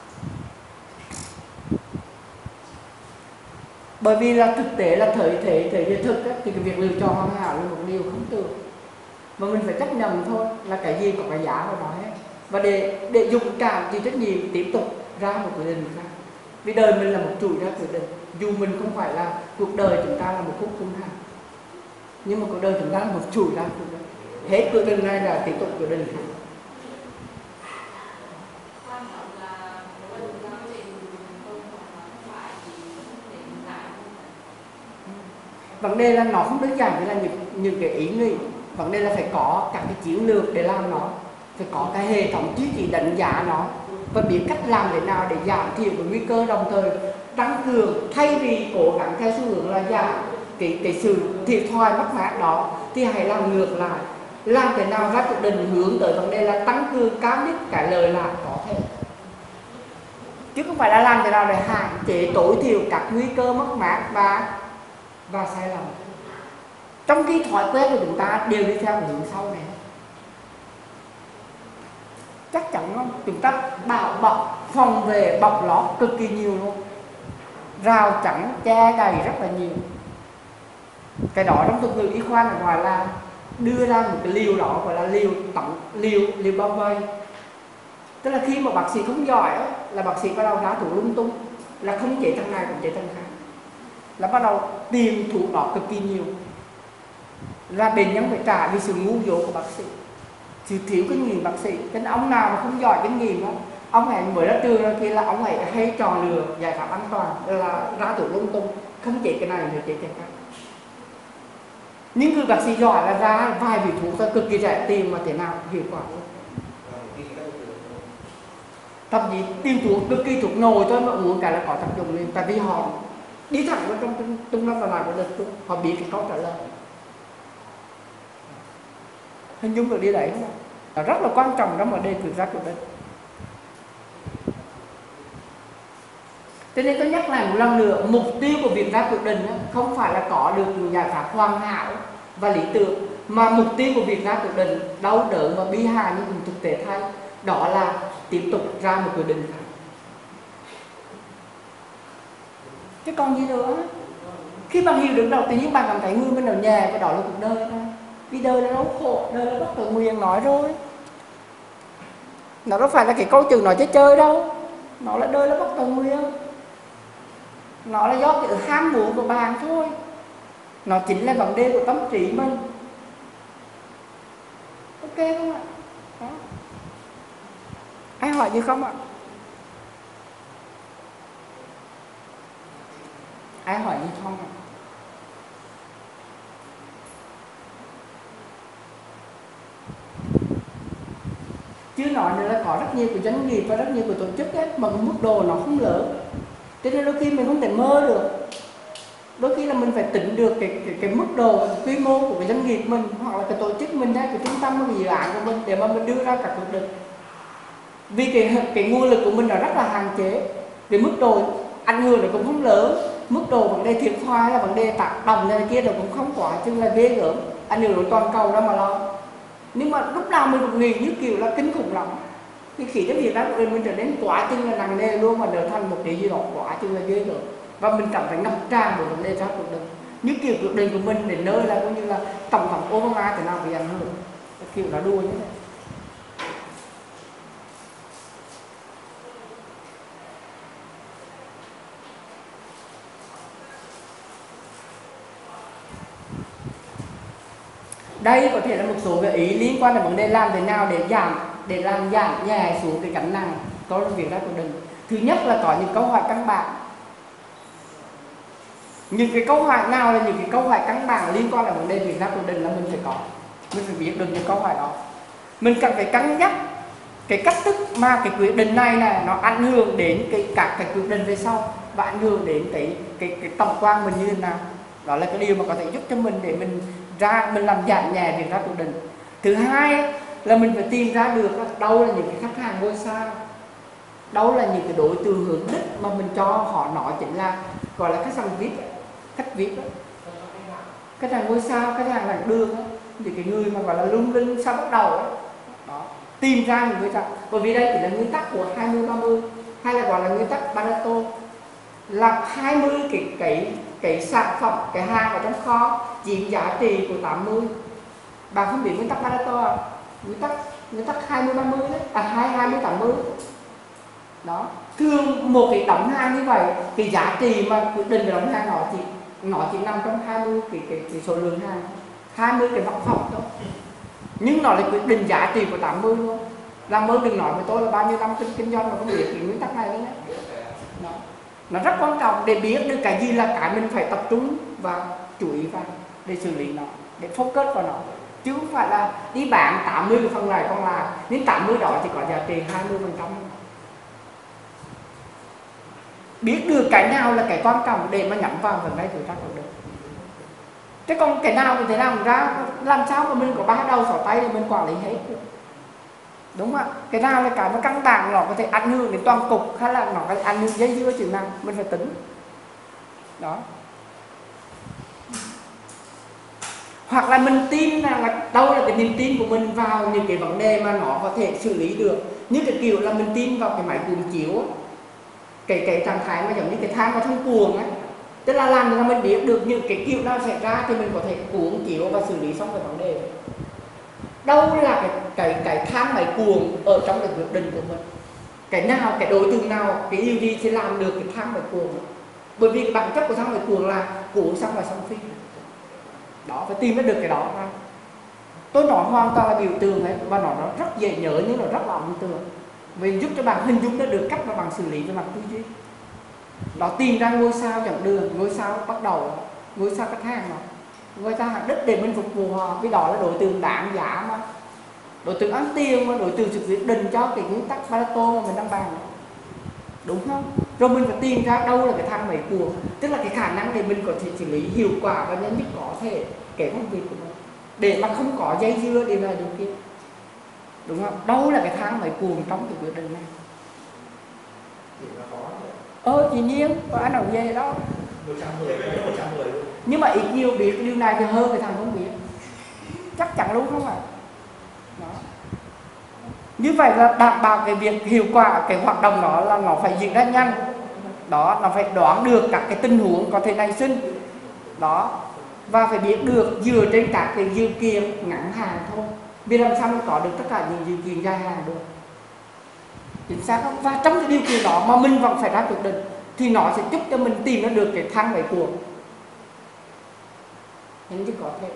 Bởi vì là thực tế là thời hiện thực thì cái việc lựa chọn hoàn hảo là một điều không tưởng. Mà mình phải chấp nhận thôi, là cái gì có cái giá của nó hết. Và để dùng cảm chịu trách nhiệm tiếp tục ra một quyết định khác. Vì đời mình là một chuỗi ra quyết định. Dù mình không phải là cuộc đời chúng ta là một khúc khung hành. Nhưng mà cuộc đời chúng ta là một chuỗi ra cuộc đời. Hết cuộc đời này là tiếp tục cuộc đời khác. Quan trọng là nếu mà chúng ta có thể dùng công hoặc là thất bại thì để mình lại Vấn đề là nó không đơn giản chỉ là những cái ý nghĩ. Vấn đề là phải có các cái chiến lược để làm nó, phải có cái hệ thống tiêu chí đánh giá nó và biết cách làm thế nào để giảm thiểu cái nguy cơ, đồng thời tăng cường, thay vì cố gắng theo xu hướng là giảm cái sự thiệt thòi mất mát đó thì hãy làm ngược lại, làm thế nào ra quyết định hướng tới vấn đề là tăng cường cao nhất cái lợi lạc có thể, chứ không phải là làm thế nào để hạn chế tối thiểu các nguy cơ mất mát và sai lầm. Trong khi thói quen của chúng ta đều đi theo hướng sau này, chắc chắn không? Chúng ta bảo bọc, phòng vệ, bọc lót cực kỳ nhiều luôn, rào chắn, che đầy rất là nhiều. Cái đó trong thuật ngữ y khoa ở ngoài là đưa ra một cái liều đó gọi là liều bao vây. Tức là khi mà bác sĩ không giỏi đó, là bác sĩ bắt đầu ra thuốc lung tung, là không chế thằng này cũng chế thằng khác, là bắt đầu tìm thuốc đó cực kỳ nhiều, là bệnh nhân phải trả vì sự ngu dốt của bác sĩ, sự thiếu kinh nghiệm bác sĩ. Cái ông nào mà không giỏi kinh nghiệm đó, ông ấy mới ra trường rồi kia là ông ấy hay trò lừa giải pháp an toàn, là ra thuốc lung tung, không chế cái này rồi chế cái khác. Những người bác sĩ giỏi là ra vài vị thuốc thôi, cực kỳ rẻ tiền mà thế nào hiệu quả luôn. Thậm chí tiêu thuốc cực kỳ thuốc nồi thôi mà uống cái là có tác dụng liền, tại vì họ đi thẳng vào trong trung tâm đào tạo của đợt luôn, họ biết cái câu trả lời. Hình dung được đi đấy không? Là rất là quan trọng trong vấn đề quyết ra cuộc đời. Cho nên tôi nhắc lại một lần nữa, mục tiêu của việc ra quyết định không phải là có được một giải pháp hoàn hảo và lý tưởng, mà mục tiêu của việc ra quyết định đau đớn và bi hài nhưng thực tế thay, đó là tiếp tục ra một quyết định khác. Chứ còn gì nữa. Khi bạn hiểu được đầu tự nhiên bạn cảm thấy người bên đầu nhà và đó là cuộc đời thôi. Vì đời là đau khổ, đời là bất tự nguyện nói rồi. Nó đâu phải là cái câu chừng nói chơi đâu. Nó là đời là bất tự nguyện. Nó là do cái ham muốn của bạn thôi. Nó chính là vấn đề của tâm trí mình. Ok không ạ? Đó. Ai hỏi gì không ạ? Ai hỏi gì không ạ? Chứ nói nữa là có rất nhiều của doanh nghiệp và rất nhiều của tổ chức ấy, mà mức độ nó không lớn. Cho nên đôi khi mình không thể mơ được. Đôi khi là mình phải tính được cái mức độ, cái quy mô của cái doanh nghiệp mình, hoặc là cái tổ chức mình, cái trung tâm, cái dự án của mình, để mà mình đưa ra các quyết định. Vì cái nguồn lực của mình nó rất là hạn chế, cái mức độ ảnh hưởng nó cũng không lớn, mức độ vấn đề thiệt thòi là vấn đề tác động này kia nó cũng không quá chừng là ghê gớm, ảnh hưởng đến toàn cầu đó mà lo. Nhưng mà lúc nào mình cũng nghĩ như kiểu là kinh khủng lắm. Thì khi cái việc đó mình trở nên quá chừng là nặng nề luôn, và trở thành một cái gì đó quá chừng là ghê gớm, và mình cảm thấy ngập tràn một vấn đề ra cuộc đời. Như kiểu cuộc đời của mình đến nơi là coi như là tổng thống Obama thế nào bị ảnh hưởng, kiểu nó đua như thế. Đây có thể là một số gợi ý liên quan đến vấn đề làm thế nào để làm giảm nhẹ xuống cái gánh nặng có việc ra cuộc đời. Thứ nhất là có những câu hỏi căn bản. Những cái câu hỏi nào là những cái câu hỏi căn bản liên quan đến vấn đề việc ra cuộc đời là mình phải có. Mình phải biết được những câu hỏi đó. Mình cần phải cân nhắc cái cách thức mà cái quyết định này nó ảnh hưởng đến các cái quyết định về sau, và ảnh hưởng đến cái tổng quan mình như thế nào. Đó là cái điều mà có thể giúp cho mình để mình làm giảm nhẹ việc ra quyết định. Thứ hai là mình phải tìm ra được đâu là những cái khách hàng ngôi sao, đâu là những cái đối tượng hưởng đích mà mình cho họ nói chính là gọi là khách hàng VIP, khách VIP đó. Khách hàng ngôi sao, khách hàng lạc đường đó, thì cái người mà gọi là lung linh sau bắt đầu đó. Đó, tìm ra những người ta, bởi vì đây chỉ là nguyên tắc của 20-30, hay là gọi là nguyên tắc Pareto, là 20 cái sản phẩm, cái hàng ở trong kho chiếm giá trị của 80. Bạn không biết nguyên tắc Pareto à? Nguyên tắc 20-30 đấy, 20-80. Đó, thường một cái đóng hàng như vậy, cái giá trị mà quyết định về đóng hàng nó chỉ nằm trong 20 cái số lượng hàng. 20 cái văn phòng thôi, nhưng nó là quyết định giá trị của 80 luôn. Làm ơn đừng nói với tôi là bao nhiêu năm kinh doanh mà không biết cái nguyên tắc này đấy nhé. Nó rất quan trọng để biết được cái gì là cái mình phải tập trung và chú ý vào để xử lý nó, để focus vào nó, chứ không phải là đi bán 80 cái phần này còn lại, đến 80 đó thì có giá trị 20%. Biết được cái nào là cái quan trọng để mà nhắm vào vấn đề thử thách được. Chứ còn cái nào thì thế nào ra, làm sao mà mình có 3 đầu 6 tay để mình quản lý hết được. Đúng không ạ? Cái nào là cái mà căn bản nó có thể ảnh hưởng đến toàn cục, hay là nó có ảnh hưởng dây dưa chừng nào mình phải tính. Đó. Hoặc là mình tin là đâu là cái niềm tin của mình vào những cái vấn đề mà nó có thể xử lý được. Như cái kiểu là mình tin vào cái máy cuộn chiếu, cái trạng thái mà giống như cái thang mà thông cuồng ấy. Tức là làm cho mình biết được những cái kiểu nào xảy ra thì mình có thể cuốn chiếu và xử lý xong cái vấn đề. Đâu là cái thang máy cuồng ở trong cái quyết định của mình. Cái nào, cái đối tượng nào, cái yêu gì sẽ làm được cái thang máy cuồng. Bởi vì bản chất của thang máy cuồng là cuốn xong là xong phim. Đó, phải tìm được cái đó ra. Tôi nói hoàn toàn là biểu tượng ấy, và nó rất dễ nhớ nhưng nó rất là ấn tượng. Vì giúp cho bạn hình dung được cách mà bạn xử lý về mặt tư duy. Nó tìm ra ngôi sao dẫn đường, ngôi sao bắt đầu, ngôi sao khách hàng đó, ngôi sao hạt đích để mình phục vụ họ. Vì đó là đối tượng đáng giá mà, đối tượng ăn tiền mà, đối tượng sự quyết định cho cái nguyên tắc Pareto mà mình đang bàn, đúng không? Rồi mình phải tìm ra đâu là cái thang máy cuồng, tức là cái khả năng để mình có thể xử lý hiệu quả và nhanh nhất có thể cái công việc của mình, để mà không có dây dưa điều này điều kia, đúng không? Đâu là cái thang máy cuồng trong cái quyết định này? Chỉ nhiên có anh nào về đó 110 luôn. Nhưng mà ít nhiều biết điều này thì hơn cái thằng không biết, chắc chắn đúng không ạ? Đó. Như vậy là đảm bảo cái việc hiệu quả cái hoạt động đó là nó phải diễn ra nhanh. Đó, nó phải đoán được các cái tình huống có thể nảy sinh. Đó. Và phải biết được dựa trên các cái dự kiến ngắn hạn thôi. Vì làm sao có được tất cả những dự kiến dài hạn được. Chính xác không? Và trong cái điều kiện đó mà mình vẫn phải ra quyết định thì nó sẽ giúp cho mình tìm ra được cái thang máy cuồng. Nên chứ có thể.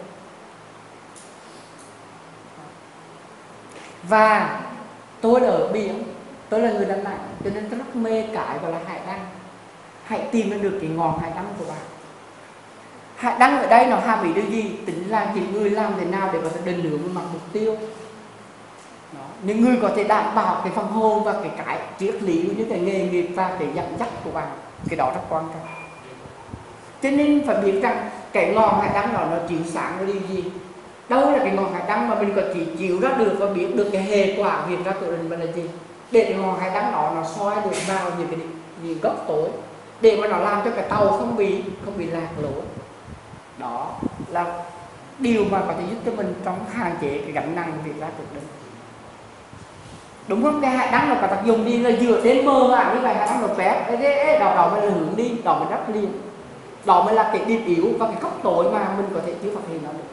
Và tôi ở biển, tôi là người Đà Nẵng, cho nên tôi rất mê cái gọi là hải đăng. Hãy tìm ra được cái ngọn hải đăng của bạn. Hải đăng ở đây nó hàm ý điều gì? Tính là những người làm thế nào để có thể định hướng mặt mục tiêu. Đó. Những người có thể đảm bảo cái phần hồn và cái triết lý như cái nghề nghiệp và cái dẫn dắt của bạn. Cái đó rất quan trọng. Cho nên phải biết rằng cái ngọn hải đăng đó nó chiếu sáng với điều gì. Đâu là cái ngọn hải đăng mà mình có chỉ chiếu ra được và biết được cái hệ quả việc ra tự định là gì. Để cái ngọn hải đăng đó nó soi được vào những góc tối, để mà nó làm cho cái tàu không bị lạc lối. Đó là điều mà có thể giúp cho mình trong hạn chế cái gánh nặng việc ra tự định. Đúng không? Cái hải đăng nó có tác dụng đi là dựa đến mơ mà như vậy hải đăng nó quét đó mới là hướng đi, đó mới rất liền. Đó mới là cái điểm yếu và cái góc tối mà mình có thể chưa phát hiện nó được.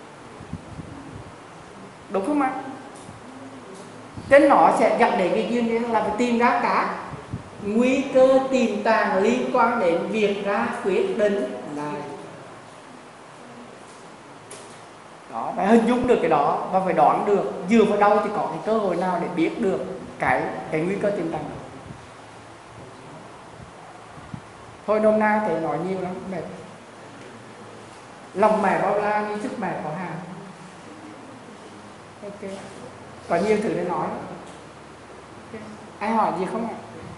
Đúng không ạ? Trên nó sẽ dẫn đến cái duyên là phải tìm ra các nguy cơ tiềm tàng liên quan đến việc ra quyết định này. Đó, phải hình dung được cái đó và phải đoán được dựa vào đâu thì có cái cơ hội nào để biết được cái nguy cơ tiềm tàng. Thôi nôm na thì nói nhiều lắm, mệt. Lòng mẹ bao la như sức mẹ có hàng. Ok. Có nhiều thứ để nói. Okay. Ai hỏi gì không ạ?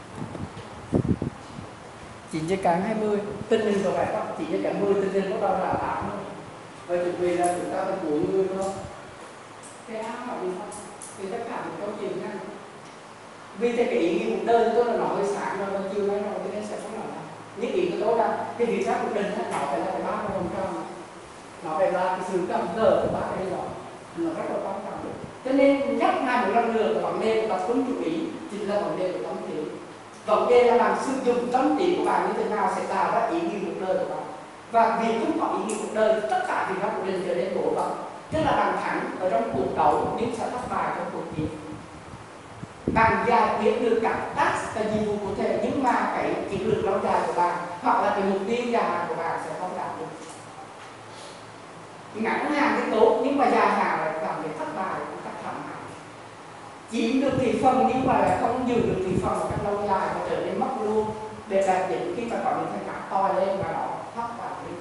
9 giờ kém 20. Tình hình có phải không? 9 giờ kém 10 tình hình bắt đầu là 8 thôi. Vậy chuẩn bị là chúng ta phải của người không? Cái ai hỏi gì không? Thì tất cả một câu chuyện nha. Vì thế cái ý nghĩa cuộc đời tôi là nói hơi sáng rồi, và chiều nay rồi cho nên sẽ không nói. Những ý của tôi là cái việc ra cuộc đời nó phải là cái 30%. Nó phải là cái sự cầm cờ của bác ấy đó. Nó rất là quan trọng. Cho nên nhắc hai một lần nữa vấn đề của tập trung chú ý chính là vấn đề của tâm trí. Vấn đề là làm sử dụng tâm trí của bạn như thế nào sẽ tạo ra ý nghĩa cuộc đời của bạn. Và vì không có ý nghĩa cuộc đời, tất cả việc các cuộc đời trở nên đổ vỡ. Tức là bạn thắng ở trong cuộc đấu nhưng sẽ thất bại trong cuộc chiến. Bạn giải quyết được các task, cái nhiệm vụ cụ thể, nhưng mà cái chiến lược lâu dài của bạn hoặc là cái mục tiêu dài hạn của bạn sẽ không đạt được. ngắn hạn thì tốt nhưng mà dài hạn lại cảm thấy thất bại một cách thảm hại. Chiếm được thị phần nhưng mà lại không giữ được thị phần một cách lâu dài và trở nên mất luôn, để đạt đến khi mà có những thành quả to lên và nó thất bại đi.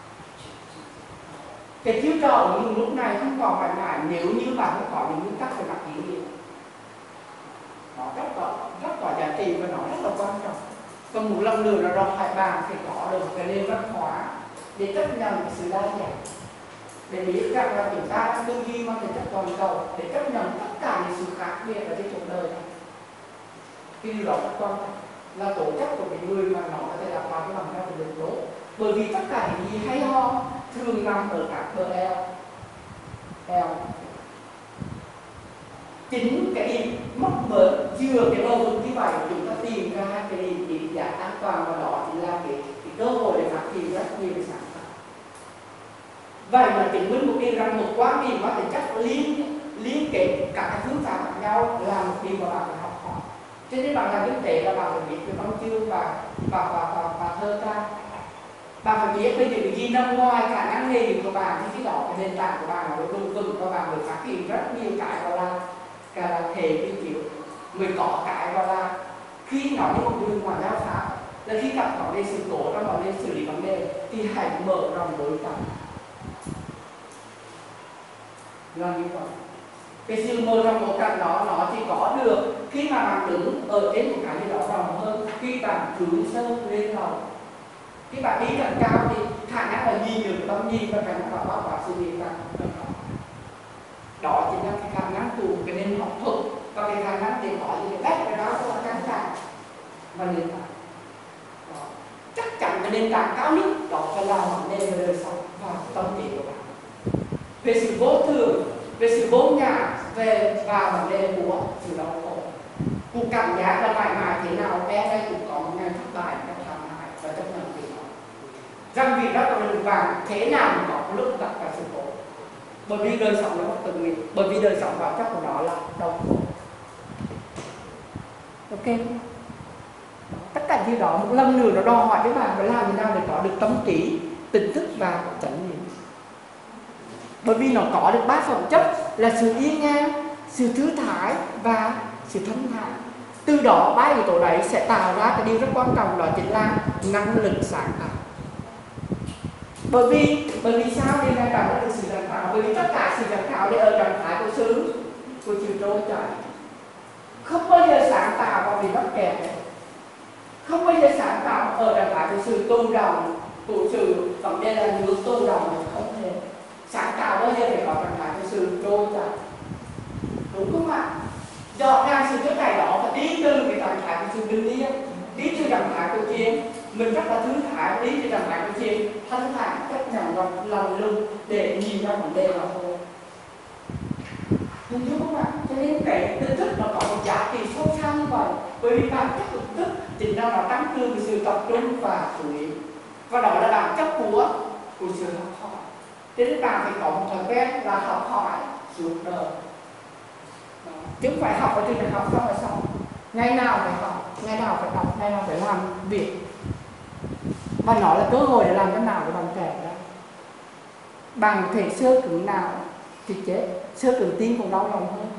Cái chiêu trò của mình lúc này không còn mạnh mẽ nếu như bạn không có những nguyên tắc về mặt ý nghĩa. Nó rất là giá trị và nó rất là quan trọng. Còn một lần nữa là đòi hỏi bạn phải có được cái nền văn hóa để chấp nhận cái sự đa dạng, để biết rằng là chúng ta tư duy mang tính chất toàn cầu, để chấp nhận tất cả những sự khác biệt ở trên cuộc đời này. Cái điều đó rất quan trọng, là tổ chức của những người mà nó có thể làm vào cái bằng theo đường tốt. Bởi vì tất cả những gì hay ho thường nằm ở các bờ eo. Chính cái điểm mất mở chưa cái bờ vực như vậy chúng ta tìm ra cái điểm giá an toàn, và đó chính là cái cơ hội để phát triển rất nhiều cái sản phẩm. Vậy mà chứng minh một điều rằng một quan điểm có tính chất liên kết các cái phương pháp khác nhau là một điều mà bạn phải học hỏi. Cho nên bạn làm kinh tế là bạn phải biết về văn chương và thơ ca. Bạn phải biết bây giờ cái gì nằm ngoài khả năng nghề nghiệp của bạn thì cái đó cái nền tảng của bạn nó đủ vững và bạn mới phát hiện rất nhiều cái gọi là hệ vi chiếu, người có cái gọi là khi nói những một đường ngoại giao pháp là khi gặp nó về sự cố trong nó lên xử lý vấn đề thì hãy mở rộng đối tượng là như vậy. Cái sự mở rộng đối tượng đó nó chỉ có được khi mà bạn đứng ở trên một cái gì đó rộng hơn, khi bạn hướng sâu lên lòng. Khi bạn đi càng cao thì khả năng là nhìn được tầm nhìn và khả năng là báo quả sự việc càng đó chính là cái khả năng của cái nền học thuật và cái khả năng để có những cái cái đó là căn bản và nền tảng. Chắc chắn cái nền tảng cao nhất đó phải là vấn đề về đời sống và tâm trí của bạn, về sự vô thường, về sự vô ngã, về và vấn đề của sự đau khổ, cuộc cảm giác là mãi mãi thế nào bé đây cũng có một ngày thất bại một cách thảm hại và chấp nhận điều đó. Rằng việc đó là đường vàng thế nào cũng có lúc gặp phải sự khổ. Bởi vì đời sống nó bất tự nguyện, bởi vì đời sống bản chất của nó là đau khổ. Ok, tất cả điều đó một lần nữa nó đòi hỏi các bạn phải làm thế nào để có được tâm trí, tỉnh thức và chánh niệm. Bởi vì nó có được ba phẩm chất là sự yên ngang, sự thư thái và sự thanh thản. Từ đó ba yếu tố đấy sẽ tạo ra cái điều rất quan trọng, đó chính là năng lực sáng tạo. Bởi vì sao điều này tạo ra được sự sáng tạo? Bởi vì tất cả sự sáng tạo đều ở trạng thái của sự trôi chảy, không bao giờ sáng tạo và bị mắc kẹt, không bao giờ sáng tạo ở trạng thái của sự tôn trọng, của sự vấn đề là nước tôn trọng, không thể sáng tạo bao giờ phải có trạng thái của sự trôi chảy, đúng không ạ? Dọn ra sự trôi chảy đó và đi từ cái trạng thái của sự bình yên, đi từ trạng thái của chuyện mình rất là thư thái, đi từ trạng thái của chuyện thanh thản, chấp nhận và lòng lung để nhìn ra vấn đề mà thôi. Đúng không ạ? Cho nên cái tinh thức nó có một giá trị sâu xa như vậy, bởi vì bản chất của tinh thức chính là nó tăng cường sự tập trung và chú ý, và đó là bản chất của sự học hỏi. Cho nên bạn phải có một thói quen là học hỏi suốt đời, chứ không phải học ở trường đại học xong rồi xong. Ngày nào phải học, ngày nào phải đọc, ngày nào phải làm việc, và nó là cơ hội để làm thế nào để bạn trẻ ra. Bằng thể sơ cứng nào thì chết, sơ cứng tim cũng đau lòng hơn.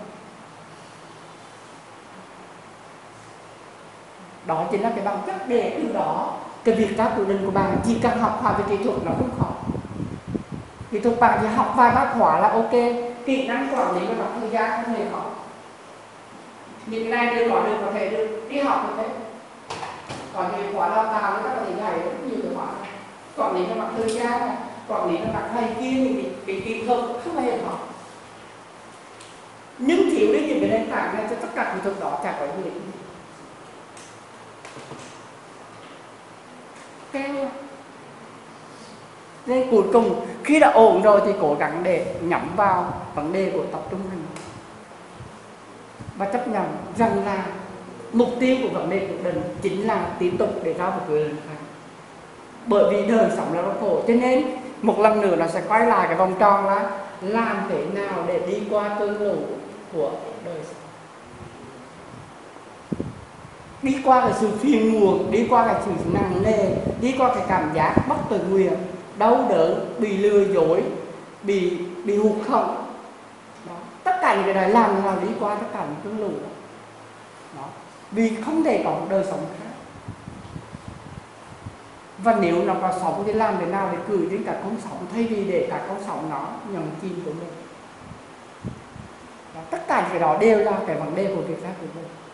Đó chính là cái bằng chất để từ đó cái việc các quyết định của bạn chỉ cần học hỏi về kỹ thuật nó không khó. Kỹ thuật bạn chỉ học vài bác khóa là ok, kỹ năng quản lý về mặt thời gian không hề khó. Những cái này đều có thể được đi học được đấy. Còn những khóa đào tạo nó có thể dạy rất nhiều cái khóa. Quản lý về mặt thời gian này, quản lý về mặt này kia, những cái kỹ thuật không hề khó. Nhưng thiếu đi những cái nền tảng này cho tất cả kỹ thuật đó chả có gì. Nên cuối cùng khi đã ổn rồi thì cố gắng để nhắm vào vấn đề của tập trung hành và chấp nhận rằng là mục tiêu của vấn đề quyết định chính là tiếp tục để ra một quyết định khác. Bởi vì đời sống là rất khổ, cho nên một lần nữa nó sẽ quay lại cái vòng tròn là làm thế nào để đi qua cơn lũ của đời sống, đi qua cái sự phiền muộn, đi qua cái sự nặng nề, đi qua cái cảm giác bất tự nguyện, đau đớn, bị lừa dối, bị hụt hẫng. Đó. Tất cả những cái này làm nào đi qua tất cả những cơn lũ đó. Đó. Vì không thể có một đời sống khác. Và nếu nó có sóng thì làm thế nào để gửi đến cả con sóng thay vì để cả con sóng nó nhận chìm của mình. Đó. Tất cả những cái đó đều là cái vấn đề của việc giác của mình.